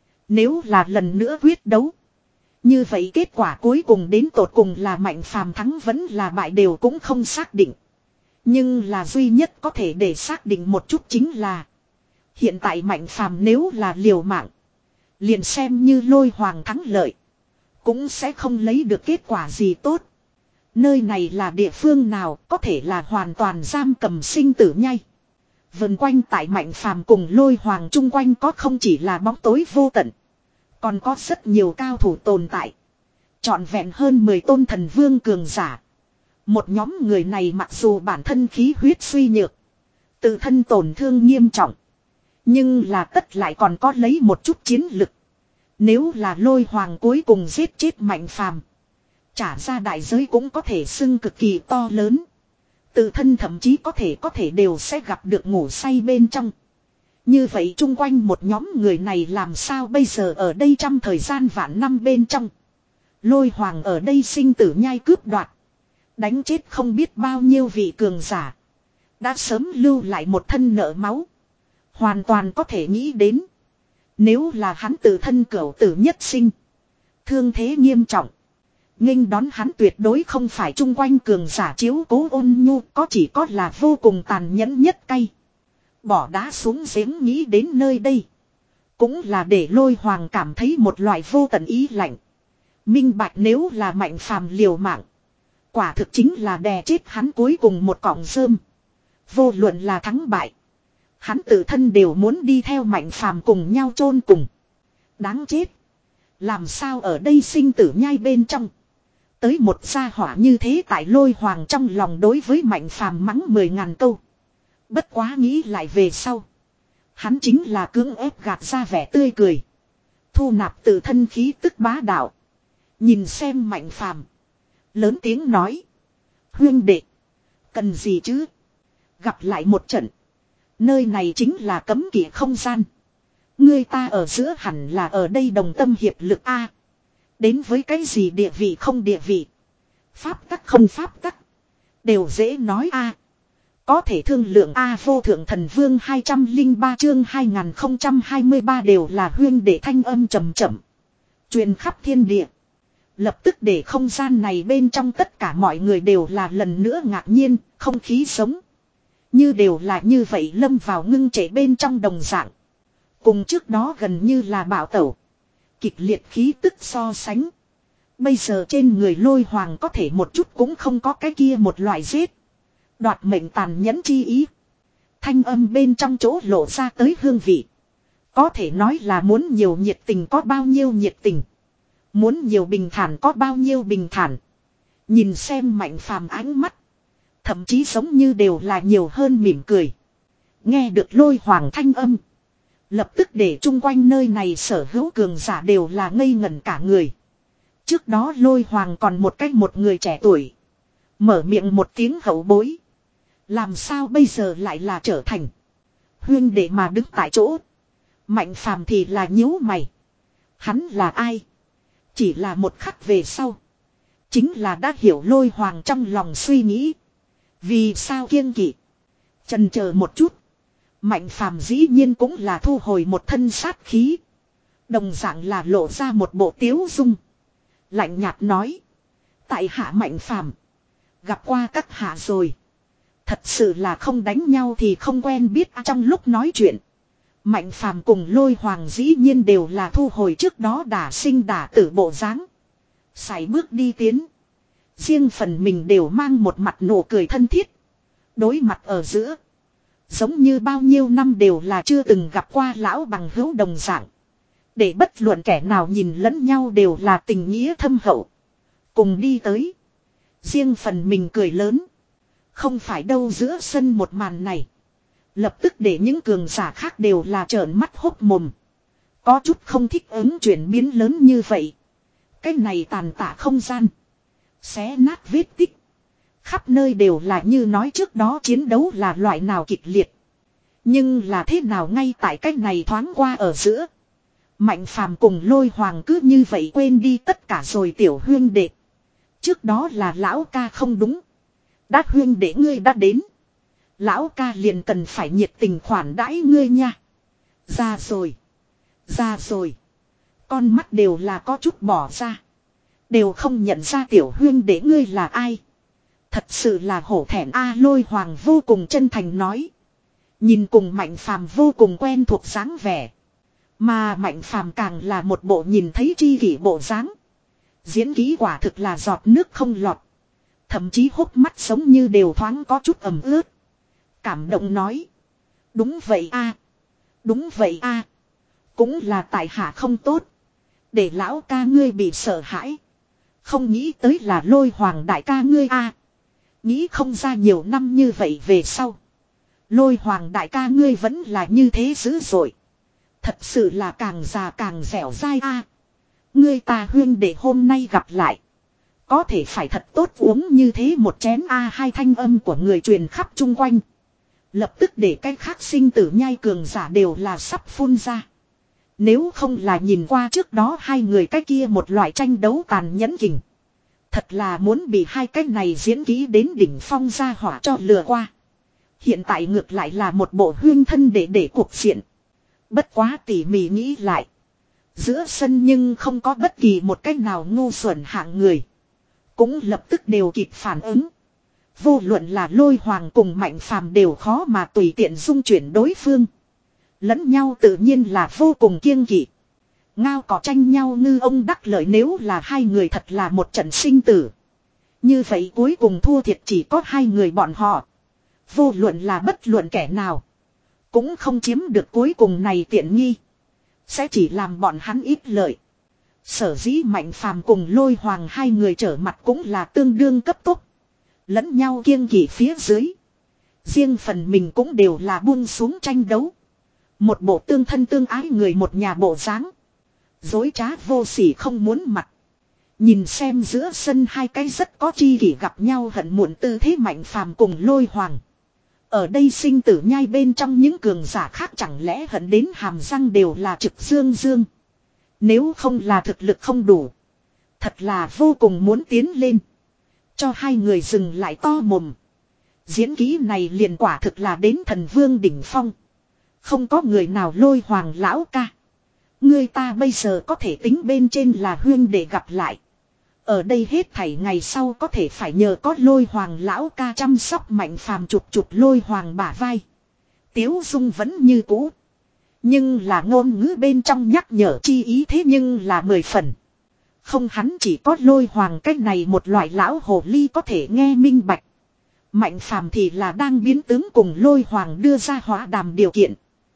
S1: Nếu là lần nữa quyết đấu. Như vậy kết quả cuối cùng đến tột cùng là Mạnh Phàm thắng vẫn là bại đều cũng không xác định. Nhưng là duy nhất có thể để xác định một chút chính là. Hiện tại Mạnh Phàm nếu là liều mạng. Liền xem như Lôi Hoàng thắng lợi. Cũng sẽ không lấy được kết quả gì tốt. Nơi này là địa phương nào có thể là hoàn toàn giam cầm sinh tử nhai. Vần quanh tại Mạnh Phàm cùng Lôi Hoàng chung quanh có không chỉ là bóng tối vô tận. Còn có rất nhiều cao thủ tồn tại. Trọn vẹn hơn mười tôn thần vương cường giả. Một nhóm người này mặc dù bản thân khí huyết suy nhược. Tự thân tổn thương nghiêm trọng. Nhưng là tất lại còn có lấy một chút chiến lực. Nếu là Lôi Hoàng cuối cùng giết chết Mạnh Phàm, trả ra đại giới cũng có thể xưng cực kỳ to lớn. Tự thân thậm chí có thể có thể đều sẽ gặp được ngủ say bên trong. Như vậy chung quanh một nhóm người này làm sao bây giờ ở đây trăm thời gian vạn năm bên trong. Lôi Hoàng ở đây sinh tử nhai cướp đoạt. Đánh chết không biết bao nhiêu vị cường giả. Đã sớm lưu lại một thân nợ máu. Hoàn toàn có thể nghĩ đến. Nếu là hắn tự thân cửu tử nhất sinh. Thương thế nghiêm trọng. Nghênh đón hắn tuyệt đối không phải chung quanh cường giả chiếu cố ôn nhu. Có chỉ có là vô cùng tàn nhẫn nhất cay. Bỏ đá xuống giếng nghĩ đến nơi đây. Cũng là để Lôi Hoàng cảm thấy một loại vô tận ý lạnh. Minh bạch nếu là Mạnh Phàm liều mạng. Quả thực chính là đè chết hắn cuối cùng một cọng rơm. Vô luận là thắng bại. Hắn tự thân đều muốn đi theo Mạnh Phàm cùng nhau chôn cùng. Đáng chết. Làm sao ở đây sinh tử nhai bên trong. Tới một gia hỏa như thế tại Lôi Hoàng trong lòng đối với Mạnh Phàm mắng mười ngàn câu. Bất quá nghĩ lại về sau. Hắn chính là cưỡng ép gạt ra vẻ tươi cười. Thu nạp tự thân khí tức bá đạo. Nhìn xem Mạnh Phàm, lớn tiếng nói. Huyên đệ. Cần gì chứ. Gặp lại một trận. Nơi này chính là cấm kỵ không gian. Người ta ở giữa hẳn là ở đây đồng tâm hiệp lực A. Đến với cái gì địa vị không địa vị. Pháp tắc không pháp tắc. Đều dễ nói A. Có thể thương lượng A. Vô thượng thần vương hai trăm lẻ ba chương hai nghìn không trăm hai mươi ba đều là huyên để thanh âm trầm chậm. Truyền khắp thiên địa. Lập tức để không gian này bên trong tất cả mọi người đều là lần nữa ngạc nhiên, không khí sống. Như đều là như vậy lâm vào ngưng trệ bên trong đồng dạng. Cùng trước đó gần như là bạo tẩu. Kịch liệt khí tức so sánh. Bây giờ trên người Lôi Hoàng có thể một chút cũng không có cái kia một loại giết. Đoạt mệnh tàn nhẫn chi ý. Thanh âm bên trong chỗ lộ ra tới hương vị. Có thể nói là muốn nhiều nhiệt tình có bao nhiêu nhiệt tình. Muốn nhiều bình thản có bao nhiêu bình thản. Nhìn xem Mạnh Phàm ánh mắt. Thậm chí giống như đều là nhiều hơn mỉm cười. Nghe được Lôi Hoàng thanh âm. Lập tức để chung quanh nơi này sở hữu cường giả đều là ngây ngẩn cả người. Trước đó Lôi Hoàng còn một cách một người trẻ tuổi. Mở miệng một tiếng hậu bối. Làm sao bây giờ lại là trở thành huyên đệ mà đứng tại chỗ. Mạnh Phàm thì là nhíu mày. Hắn là ai? Chỉ là một khắc về sau. Chính là đã hiểu Lôi Hoàng trong lòng suy nghĩ. Vì sao kiêng kỵ? Chần chờ một chút. Mạnh Phàm dĩ nhiên cũng là thu hồi một thân sát khí. Đồng dạng là lộ ra một bộ tiếu dung. Lạnh nhạt nói. Tại hạ Mạnh Phàm gặp qua các hạ rồi. Thật sự là không đánh nhau thì không quen biết. Trong lúc nói chuyện. Mạnh Phàm cùng Lôi Hoàng dĩ nhiên đều là thu hồi trước đó đả sinh đả tử bộ dáng. Sải bước đi tiến. Riêng phần mình đều mang một mặt nụ cười thân thiết. Đối mặt ở giữa. Giống như bao nhiêu năm đều là chưa từng gặp qua lão bằng hữu đồng dạng. Để bất luận kẻ nào nhìn lẫn nhau đều là tình nghĩa thâm hậu. Cùng đi tới. Riêng phần mình cười lớn. Không phải đâu giữa sân một màn này. Lập tức để những cường giả khác đều là trợn mắt hốc mồm. Có chút không thích ứng chuyển biến lớn như vậy. Cái này tàn tạ không gian. Xé nát vết tích. Khắp nơi đều là như nói trước đó chiến đấu là loại nào kịch liệt. Nhưng là thế nào ngay tại cái này thoáng qua ở giữa. Mạnh Phàm cùng Lôi Hoàng cứ như vậy quên đi tất cả rồi tiểu huyên đệ. Trước đó là lão ca không đúng. Đã huyên để ngươi đã đến. Lão ca liền cần phải nhiệt tình khoản đãi ngươi nha. Ra rồi. Ra rồi. Con mắt đều là có chút bỏ ra. Đều không nhận ra tiểu huyên để ngươi là ai. Thật sự là hổ thẹn a. Lôi Hoàng vô cùng chân thành nói. Nhìn cùng Mạnh Phàm vô cùng quen thuộc dáng vẻ. Mà Mạnh Phàm càng là một bộ nhìn thấy chi kỷ bộ dáng. Diễn kỹ quả thực là giọt nước không lọt. Thậm chí hốc mắt giống như đều thoáng có chút ẩm ướt. Cảm động nói. Đúng vậy a, đúng vậy a, cũng là tại hạ không tốt. Để lão ca ngươi bị sợ hãi. Không nghĩ tới là Lôi Hoàng đại ca ngươi a. Nghĩ không ra nhiều năm như vậy về sau. Lôi Hoàng đại ca ngươi vẫn là như thế dữ dội. Thật sự là càng già càng dẻo dai a. Ngươi ta huyên để hôm nay gặp lại. Có thể phải thật tốt uống như thế một chén a. Hai thanh âm của người truyền khắp chung quanh. Lập tức để cái khác sinh tử nhai cường giả đều là sắp phun ra. Nếu không là nhìn qua trước đó hai người cái kia một loại tranh đấu tàn nhẫn kình. Thật là muốn bị hai cái này diễn kỹ đến đỉnh phong ra hỏa cho lừa qua. Hiện tại ngược lại là một bộ huyên thân để để cuộc diện. Bất quá tỉ mỉ nghĩ lại. Giữa sân nhưng không có bất kỳ một cách nào ngu xuẩn hạng người. Cũng lập tức đều kịp phản ứng. Vô luận là Lôi Hoàng cùng Mạnh Phàm đều khó mà tùy tiện dung chuyển đối phương. Lẫn nhau tự nhiên là vô cùng kiêng kỵ. Ngao cỏ tranh nhau ngư ông đắc lợi, nếu là hai người thật là một trận sinh tử. Như vậy cuối cùng thua thiệt chỉ có hai người bọn họ. Vô luận là bất luận kẻ nào. Cũng không chiếm được cuối cùng này tiện nghi. Sẽ chỉ làm bọn hắn ít lợi. Sở dĩ Mạnh Phàm cùng Lôi Hoàng hai người trở mặt cũng là tương đương cấp tốc. Lẫn nhau kiêng kỵ phía dưới. Riêng phần mình cũng đều là buông xuống tranh đấu. Một bộ tương thân tương ái người một nhà bộ dáng. Dối trá vô sỉ không muốn mặt. Nhìn xem giữa sân hai cái rất có chi kỷ gặp nhau hận muộn tư thế Mạnh Phàm cùng Lôi Hoàng. Ở đây sinh tử nhai bên trong những cường giả khác chẳng lẽ hận đến hàm răng đều là trực dương dương. Nếu không là thực lực không đủ. Thật là vô cùng muốn tiến lên. Cho hai người dừng lại to mồm. Diễn kỹ này liền quả thực là đến thần vương đỉnh phong. Không có người nào Lôi Hoàng lão ca. Người ta bây giờ có thể tính bên trên là huyên để gặp lại. Ở đây hết thảy ngày sau có thể phải nhờ có Lôi Hoàng lão ca chăm sóc. Mạnh Phàm chụp chụp Lôi Hoàng bả vai. Tiếu dung vẫn như cũ. Nhưng là ngôn ngữ bên trong nhắc nhở chi ý thế nhưng là mười phần. Không, hắn chỉ có Lôi Hoàng cách này một loại lão hồ ly có thể nghe minh bạch. Mạnh Phàm thì là đang biến tướng cùng Lôi Hoàng đưa ra hóa đàm điều kiện.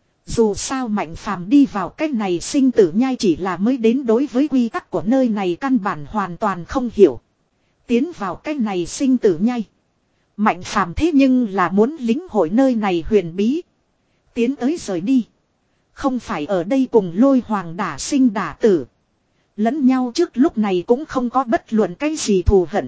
S1: Dù sao Mạnh Phàm đi vào cách này sinh tử nhai chỉ là mới đến, đối với quy tắc của nơi này căn bản hoàn toàn không hiểu. Tiến vào cách này sinh tử nhai. Mạnh Phàm thế nhưng là muốn lính hội nơi này huyền bí. Tiến tới rời đi. Không phải ở đây cùng Lôi Hoàng đả sinh đả tử. Lẫn nhau trước lúc này cũng không có bất luận cái gì thù hận.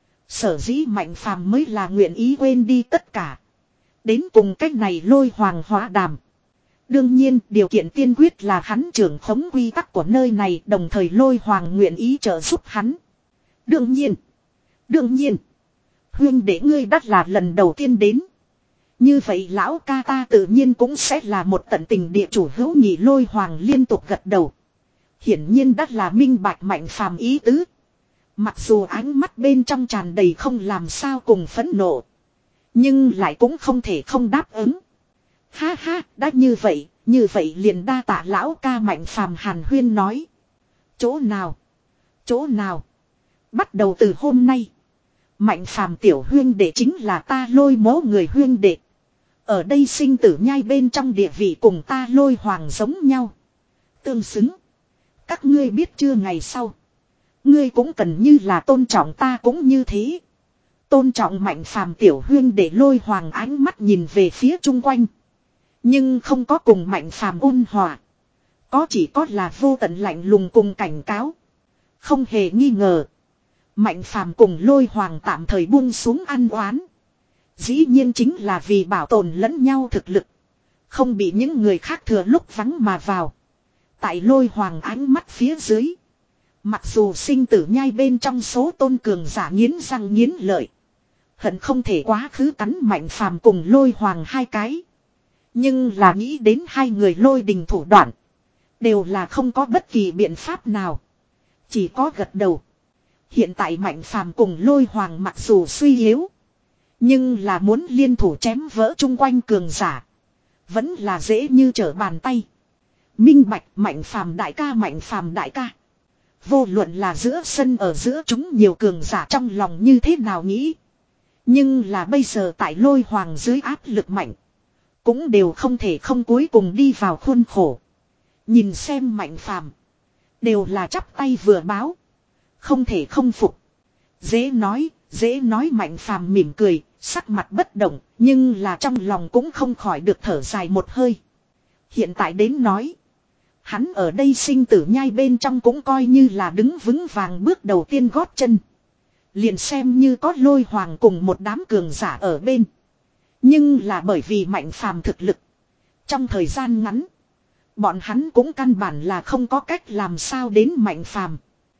S1: Sở dĩ Mạnh Phàm mới là nguyện ý quên đi tất cả. Đến cùng cách này Lôi Hoàng hóa đàm. Đương nhiên điều kiện tiên quyết là hắn trưởng khống quy tắc của nơi này, đồng thời Lôi Hoàng nguyện ý trợ giúp hắn. Đương nhiên. Đương nhiên. Huyên để ngươi đắt là lần đầu tiên đến. Như vậy lão ca ta tự nhiên cũng sẽ là một tận tình địa chủ hữu nghị. Lôi Hoàng liên tục gật đầu. Hiển nhiên đắt là minh bạch Mạnh Phàm ý tứ. Mặc dù ánh mắt bên trong tràn đầy không làm sao cùng phẫn nộ. Nhưng lại cũng không thể không đáp ứng. Ha ha, đã như vậy, như vậy liền đa tạ lão ca. Mạnh Phàm hàn huyên nói. Chỗ nào? Chỗ nào? Bắt đầu từ hôm nay. Mạnh Phàm tiểu huyên đệ chính là ta Lôi mố người huyên đệ. Ở đây sinh tử nhai bên trong địa vị cùng ta Lôi Hoàng giống nhau. Tương xứng. Các ngươi biết chưa, ngày sau. Ngươi cũng cần như là tôn trọng ta cũng như thế. Tôn trọng Mạnh Phàm tiểu huyên đệ. Lôi Hoàng ánh mắt nhìn về phía chung quanh. Nhưng không có cùng Mạnh Phàm ôn hòa. Có chỉ có là vô tận lạnh lùng cùng cảnh cáo. Không hề nghi ngờ. Mạnh Phàm cùng Lôi Hoàng tạm thời buông xuống ăn oán. Dĩ nhiên chính là vì bảo tồn lẫn nhau thực lực. Không bị những người khác thừa lúc vắng mà vào. Tại Lôi Hoàng ánh mắt phía dưới. Mặc dù sinh tử nhai bên trong số tôn cường giả nghiến răng nghiến lợi. Hận không thể quá khứ cắn Mạnh Phàm cùng Lôi Hoàng hai cái. Nhưng là nghĩ đến hai người lôi đình thủ đoạn. Đều là không có bất kỳ biện pháp nào. Chỉ có gật đầu. Hiện tại Mạnh Phàm cùng Lôi Hoàng mặc dù suy yếu. Nhưng là muốn liên thủ chém vỡ chung quanh cường giả. Vẫn là dễ như trở bàn tay. Minh bạch Mạnh Phàm đại ca Mạnh Phàm đại ca. Vô luận là giữa sân ở giữa chúng nhiều cường giả trong lòng như thế nào nghĩ. Nhưng là bây giờ tại Lôi Hoàng dưới áp lực mạnh. Cũng đều không thể không cuối cùng đi vào khuôn khổ. Nhìn xem Mạnh Phàm đều là chắp tay vừa báo. Không thể không phục. Dễ nói, dễ nói Mạnh Phàm mỉm cười, sắc mặt bất động, nhưng là trong lòng cũng không khỏi được thở dài một hơi. Hiện tại đến nói. Hắn ở đây sinh tử nhai bên trong cũng coi như là đứng vững vàng bước đầu tiên gót chân. Liền xem như có Lôi Hoàng cùng một đám cường giả ở bên. Nhưng là bởi vì Mạnh Phàm thực lực. Trong thời gian ngắn. Bọn hắn cũng căn bản là không có cách làm sao đến Mạnh Phàm.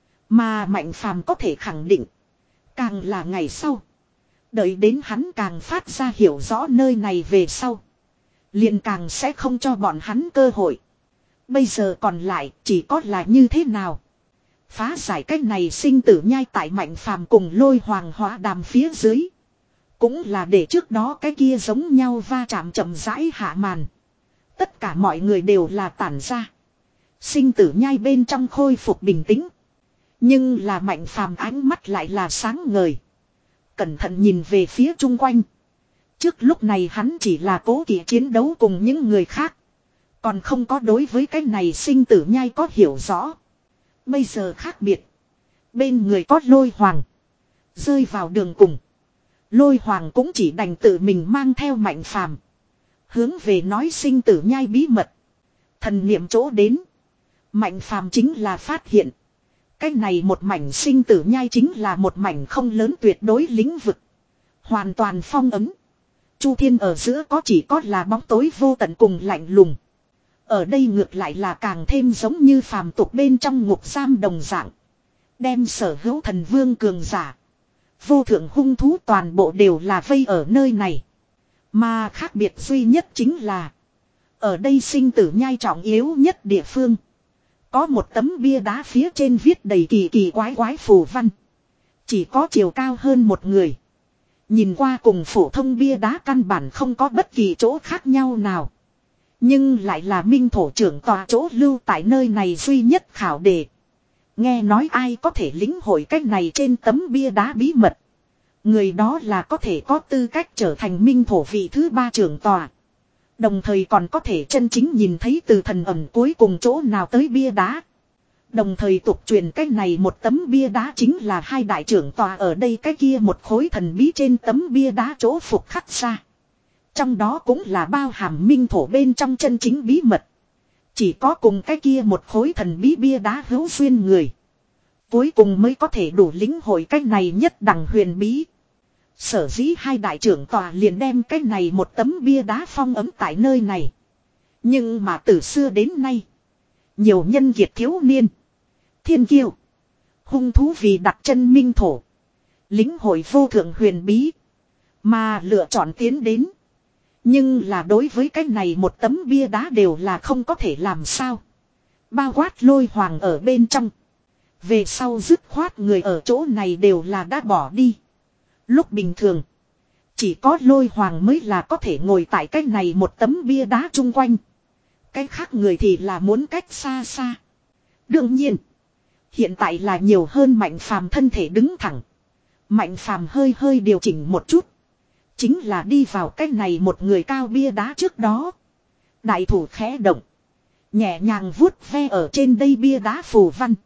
S1: Mà Mạnh Phàm có thể khẳng định. Càng là ngày sau. Đợi đến hắn càng phát ra hiểu rõ nơi này về sau. Liền càng sẽ không cho bọn hắn cơ hội. Bây giờ còn lại chỉ có là như thế nào. Phá giải cách này sinh tử nhai tại Mạnh Phàm cùng Lôi Hoàng hóa đàm phía dưới. Cũng là để trước đó cái kia giống nhau va chạm chậm rãi hạ màn. Tất cả mọi người đều là tản ra. Sinh tử nhai bên trong khôi phục bình tĩnh. Nhưng là Mạnh Phàm ánh mắt lại là sáng ngời. Cẩn thận nhìn về phía chung quanh. Trước lúc này hắn chỉ là cố kỵ chiến đấu cùng những người khác. Còn không có đối với cái này sinh tử nhai có hiểu rõ. Bây giờ khác biệt. Bên người có Lôi Hoàng. Rơi vào đường cùng. Lôi Hoàng cũng chỉ đành tự mình mang theo Mạnh Phàm hướng về nói sinh tử nhai bí mật. Thần niệm chỗ đến. Mạnh Phàm chính là phát hiện. Cái này một mảnh sinh tử nhai chính là một mảnh không lớn tuyệt đối lĩnh vực. Hoàn toàn phong ấm. Chu thiên ở giữa có chỉ có là bóng tối vô tận cùng lạnh lùng. Ở đây ngược lại là càng thêm giống như phàm tục bên trong ngục giam đồng dạng. Đem sở hữu thần vương cường giả. Vô thượng hung thú toàn bộ đều là vây ở nơi này. Mà khác biệt duy nhất chính là. Ở đây sinh tử nhai trọng yếu nhất địa phương. Có một tấm bia đá phía trên viết đầy kỳ kỳ quái quái phù văn. Chỉ có chiều cao hơn một người. Nhìn qua cùng phổ thông bia đá căn bản không có bất kỳ chỗ khác nhau nào. Nhưng lại là minh thổ trưởng tòa chỗ lưu tại nơi này duy nhất khảo đề. Nghe nói ai có thể lĩnh hội cách này trên tấm bia đá bí mật. Người đó là có thể có tư cách trở thành minh thổ vị thứ ba trưởng tòa. Đồng thời còn có thể chân chính nhìn thấy từ thần ẩn cuối cùng chỗ nào tới bia đá. Đồng thời tục truyền cách này một tấm bia đá chính là hai đại trưởng tòa ở đây cái kia một khối thần bí trên tấm bia đá chỗ phục khắc ra. Trong đó cũng là bao hàm minh thổ bên trong chân chính bí mật. Chỉ có cùng cái kia một khối thần bí bia đá hữu duyên người. Cuối cùng mới có thể đủ lĩnh hội cái này nhất đẳng huyền bí. Sở dĩ hai đại trưởng tòa liền đem cái này một tấm bia đá phong ấm tại nơi này. Nhưng mà từ xưa đến nay. Nhiều nhân kiệt thiếu niên. Thiên kiêu. Hung thú vì đặt chân minh thổ. Lĩnh hội vô thượng huyền bí. Mà lựa chọn tiến đến. Nhưng là đối với cái này một tấm bia đá đều là không có thể làm sao. Bao quát Lôi Hoàng ở bên trong. Về sau dứt khoát người ở chỗ này đều là đã bỏ đi. Lúc bình thường. Chỉ có Lôi Hoàng mới là có thể ngồi tại cái này một tấm bia đá chung quanh. Cái khác người thì là muốn cách xa xa. Đương nhiên. Hiện tại là nhiều hơn Mạnh Phàm thân thể đứng thẳng. Mạnh Phàm hơi hơi điều chỉnh một chút. Chính là đi vào cái này một người cao bia đá trước đó. Đại thủ khẽ động. Nhẹ nhàng vuốt ve ở trên đây bia đá phù văn.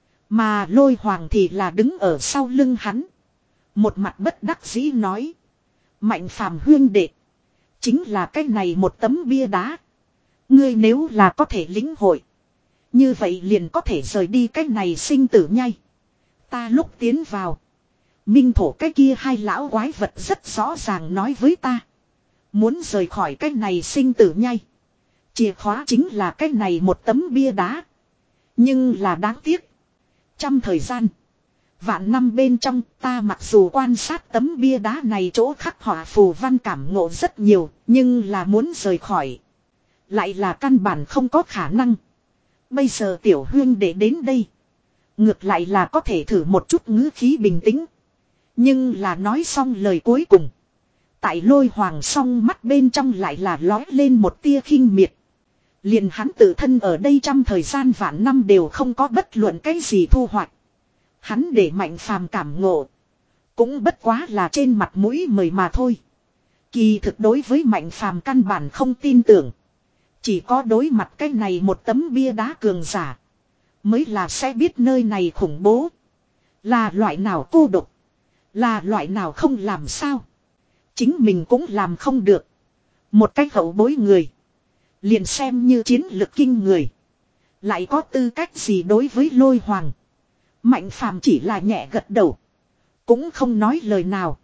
S1: Mà Lôi Hoàng thì là đứng ở sau lưng hắn. Một mặt bất đắc dĩ nói. Mạnh Phàm huyên đệ. Chính là cái này một tấm bia đá. Ngươi nếu là có thể lĩnh hội. Như vậy liền có thể rời đi cái này sinh tử nhai. Ta lúc tiến vào. Minh thổ cái kia hai lão quái vật rất rõ ràng nói với ta. Muốn rời khỏi cái này sinh tử nhai. Chìa khóa chính là cái này một tấm bia đá. Nhưng là đáng tiếc. Trăm thời gian. Vạn năm bên trong ta mặc dù quan sát tấm bia đá này chỗ khắc họa phù văn cảm ngộ rất nhiều. Nhưng là muốn rời khỏi. Lại là căn bản không có khả năng. Bây giờ tiểu huyên để đến đây. Ngược lại là có thể thử một chút ngữ khí bình tĩnh. Nhưng là nói xong lời cuối cùng. Tại Lôi Hoàng song mắt bên trong lại là lói lên một tia khinh miệt. Liền hắn tự thân ở đây trăm thời gian vạn năm đều không có bất luận cái gì thu hoạch. Hắn để Mạnh Phàm cảm ngộ. Cũng bất quá là trên mặt mũi mời mà thôi. Kỳ thực đối với Mạnh Phàm căn bản không tin tưởng. Chỉ có đối mặt cái này một tấm bia đá cường giả. Mới là sẽ biết nơi này khủng bố. Là loại nào cô độc. Là loại nào không làm sao. Chính mình cũng làm không được. Một cách hậu bối người. Liền xem như chiến lực kinh người. Lại có tư cách gì đối với Lôi Hoàng. Mạnh Phàm chỉ là nhẹ gật đầu. Cũng không nói lời nào.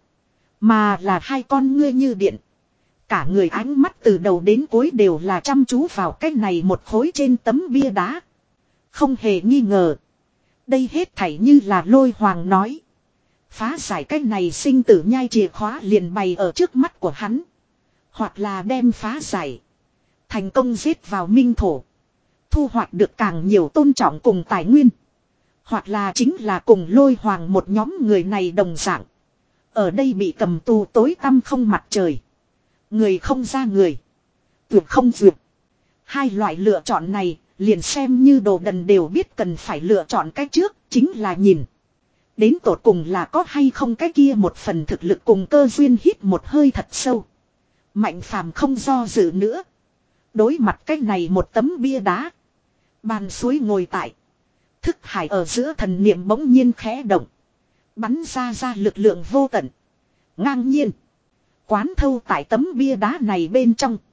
S1: Mà là hai con ngươi như điện. Cả người ánh mắt từ đầu đến cuối đều là chăm chú vào cái này một khối trên tấm bia đá. Không hề nghi ngờ. Đây hết thảy như là Lôi Hoàng nói. Phá giải cái này sinh tử nhai chìa khóa liền bày ở trước mắt của hắn. Hoặc là đem phá giải. Thành công giết vào minh thổ. Thu hoạch được càng nhiều tôn trọng cùng tài nguyên. Hoặc là chính là cùng Lôi Hoàng một nhóm người này đồng dạng. Ở đây bị cầm tù tối tăm không mặt trời. Người không ra người. Tuyệt không duyệt. Hai loại lựa chọn này liền xem như đồ đần đều biết cần phải lựa chọn cái trước chính là nhìn. Đến tột cùng là có hay không cái kia một phần thực lực cùng cơ duyên hít một hơi thật sâu. Mạnh Phàm không do dự nữa. Đối mặt cái này một tấm bia đá. Bàn suối ngồi tại. Thức hải ở giữa thần niệm bỗng nhiên khẽ động. Bắn ra ra lực lượng vô tận. Ngang nhiên. Quán thâu tại tấm bia đá này bên trong.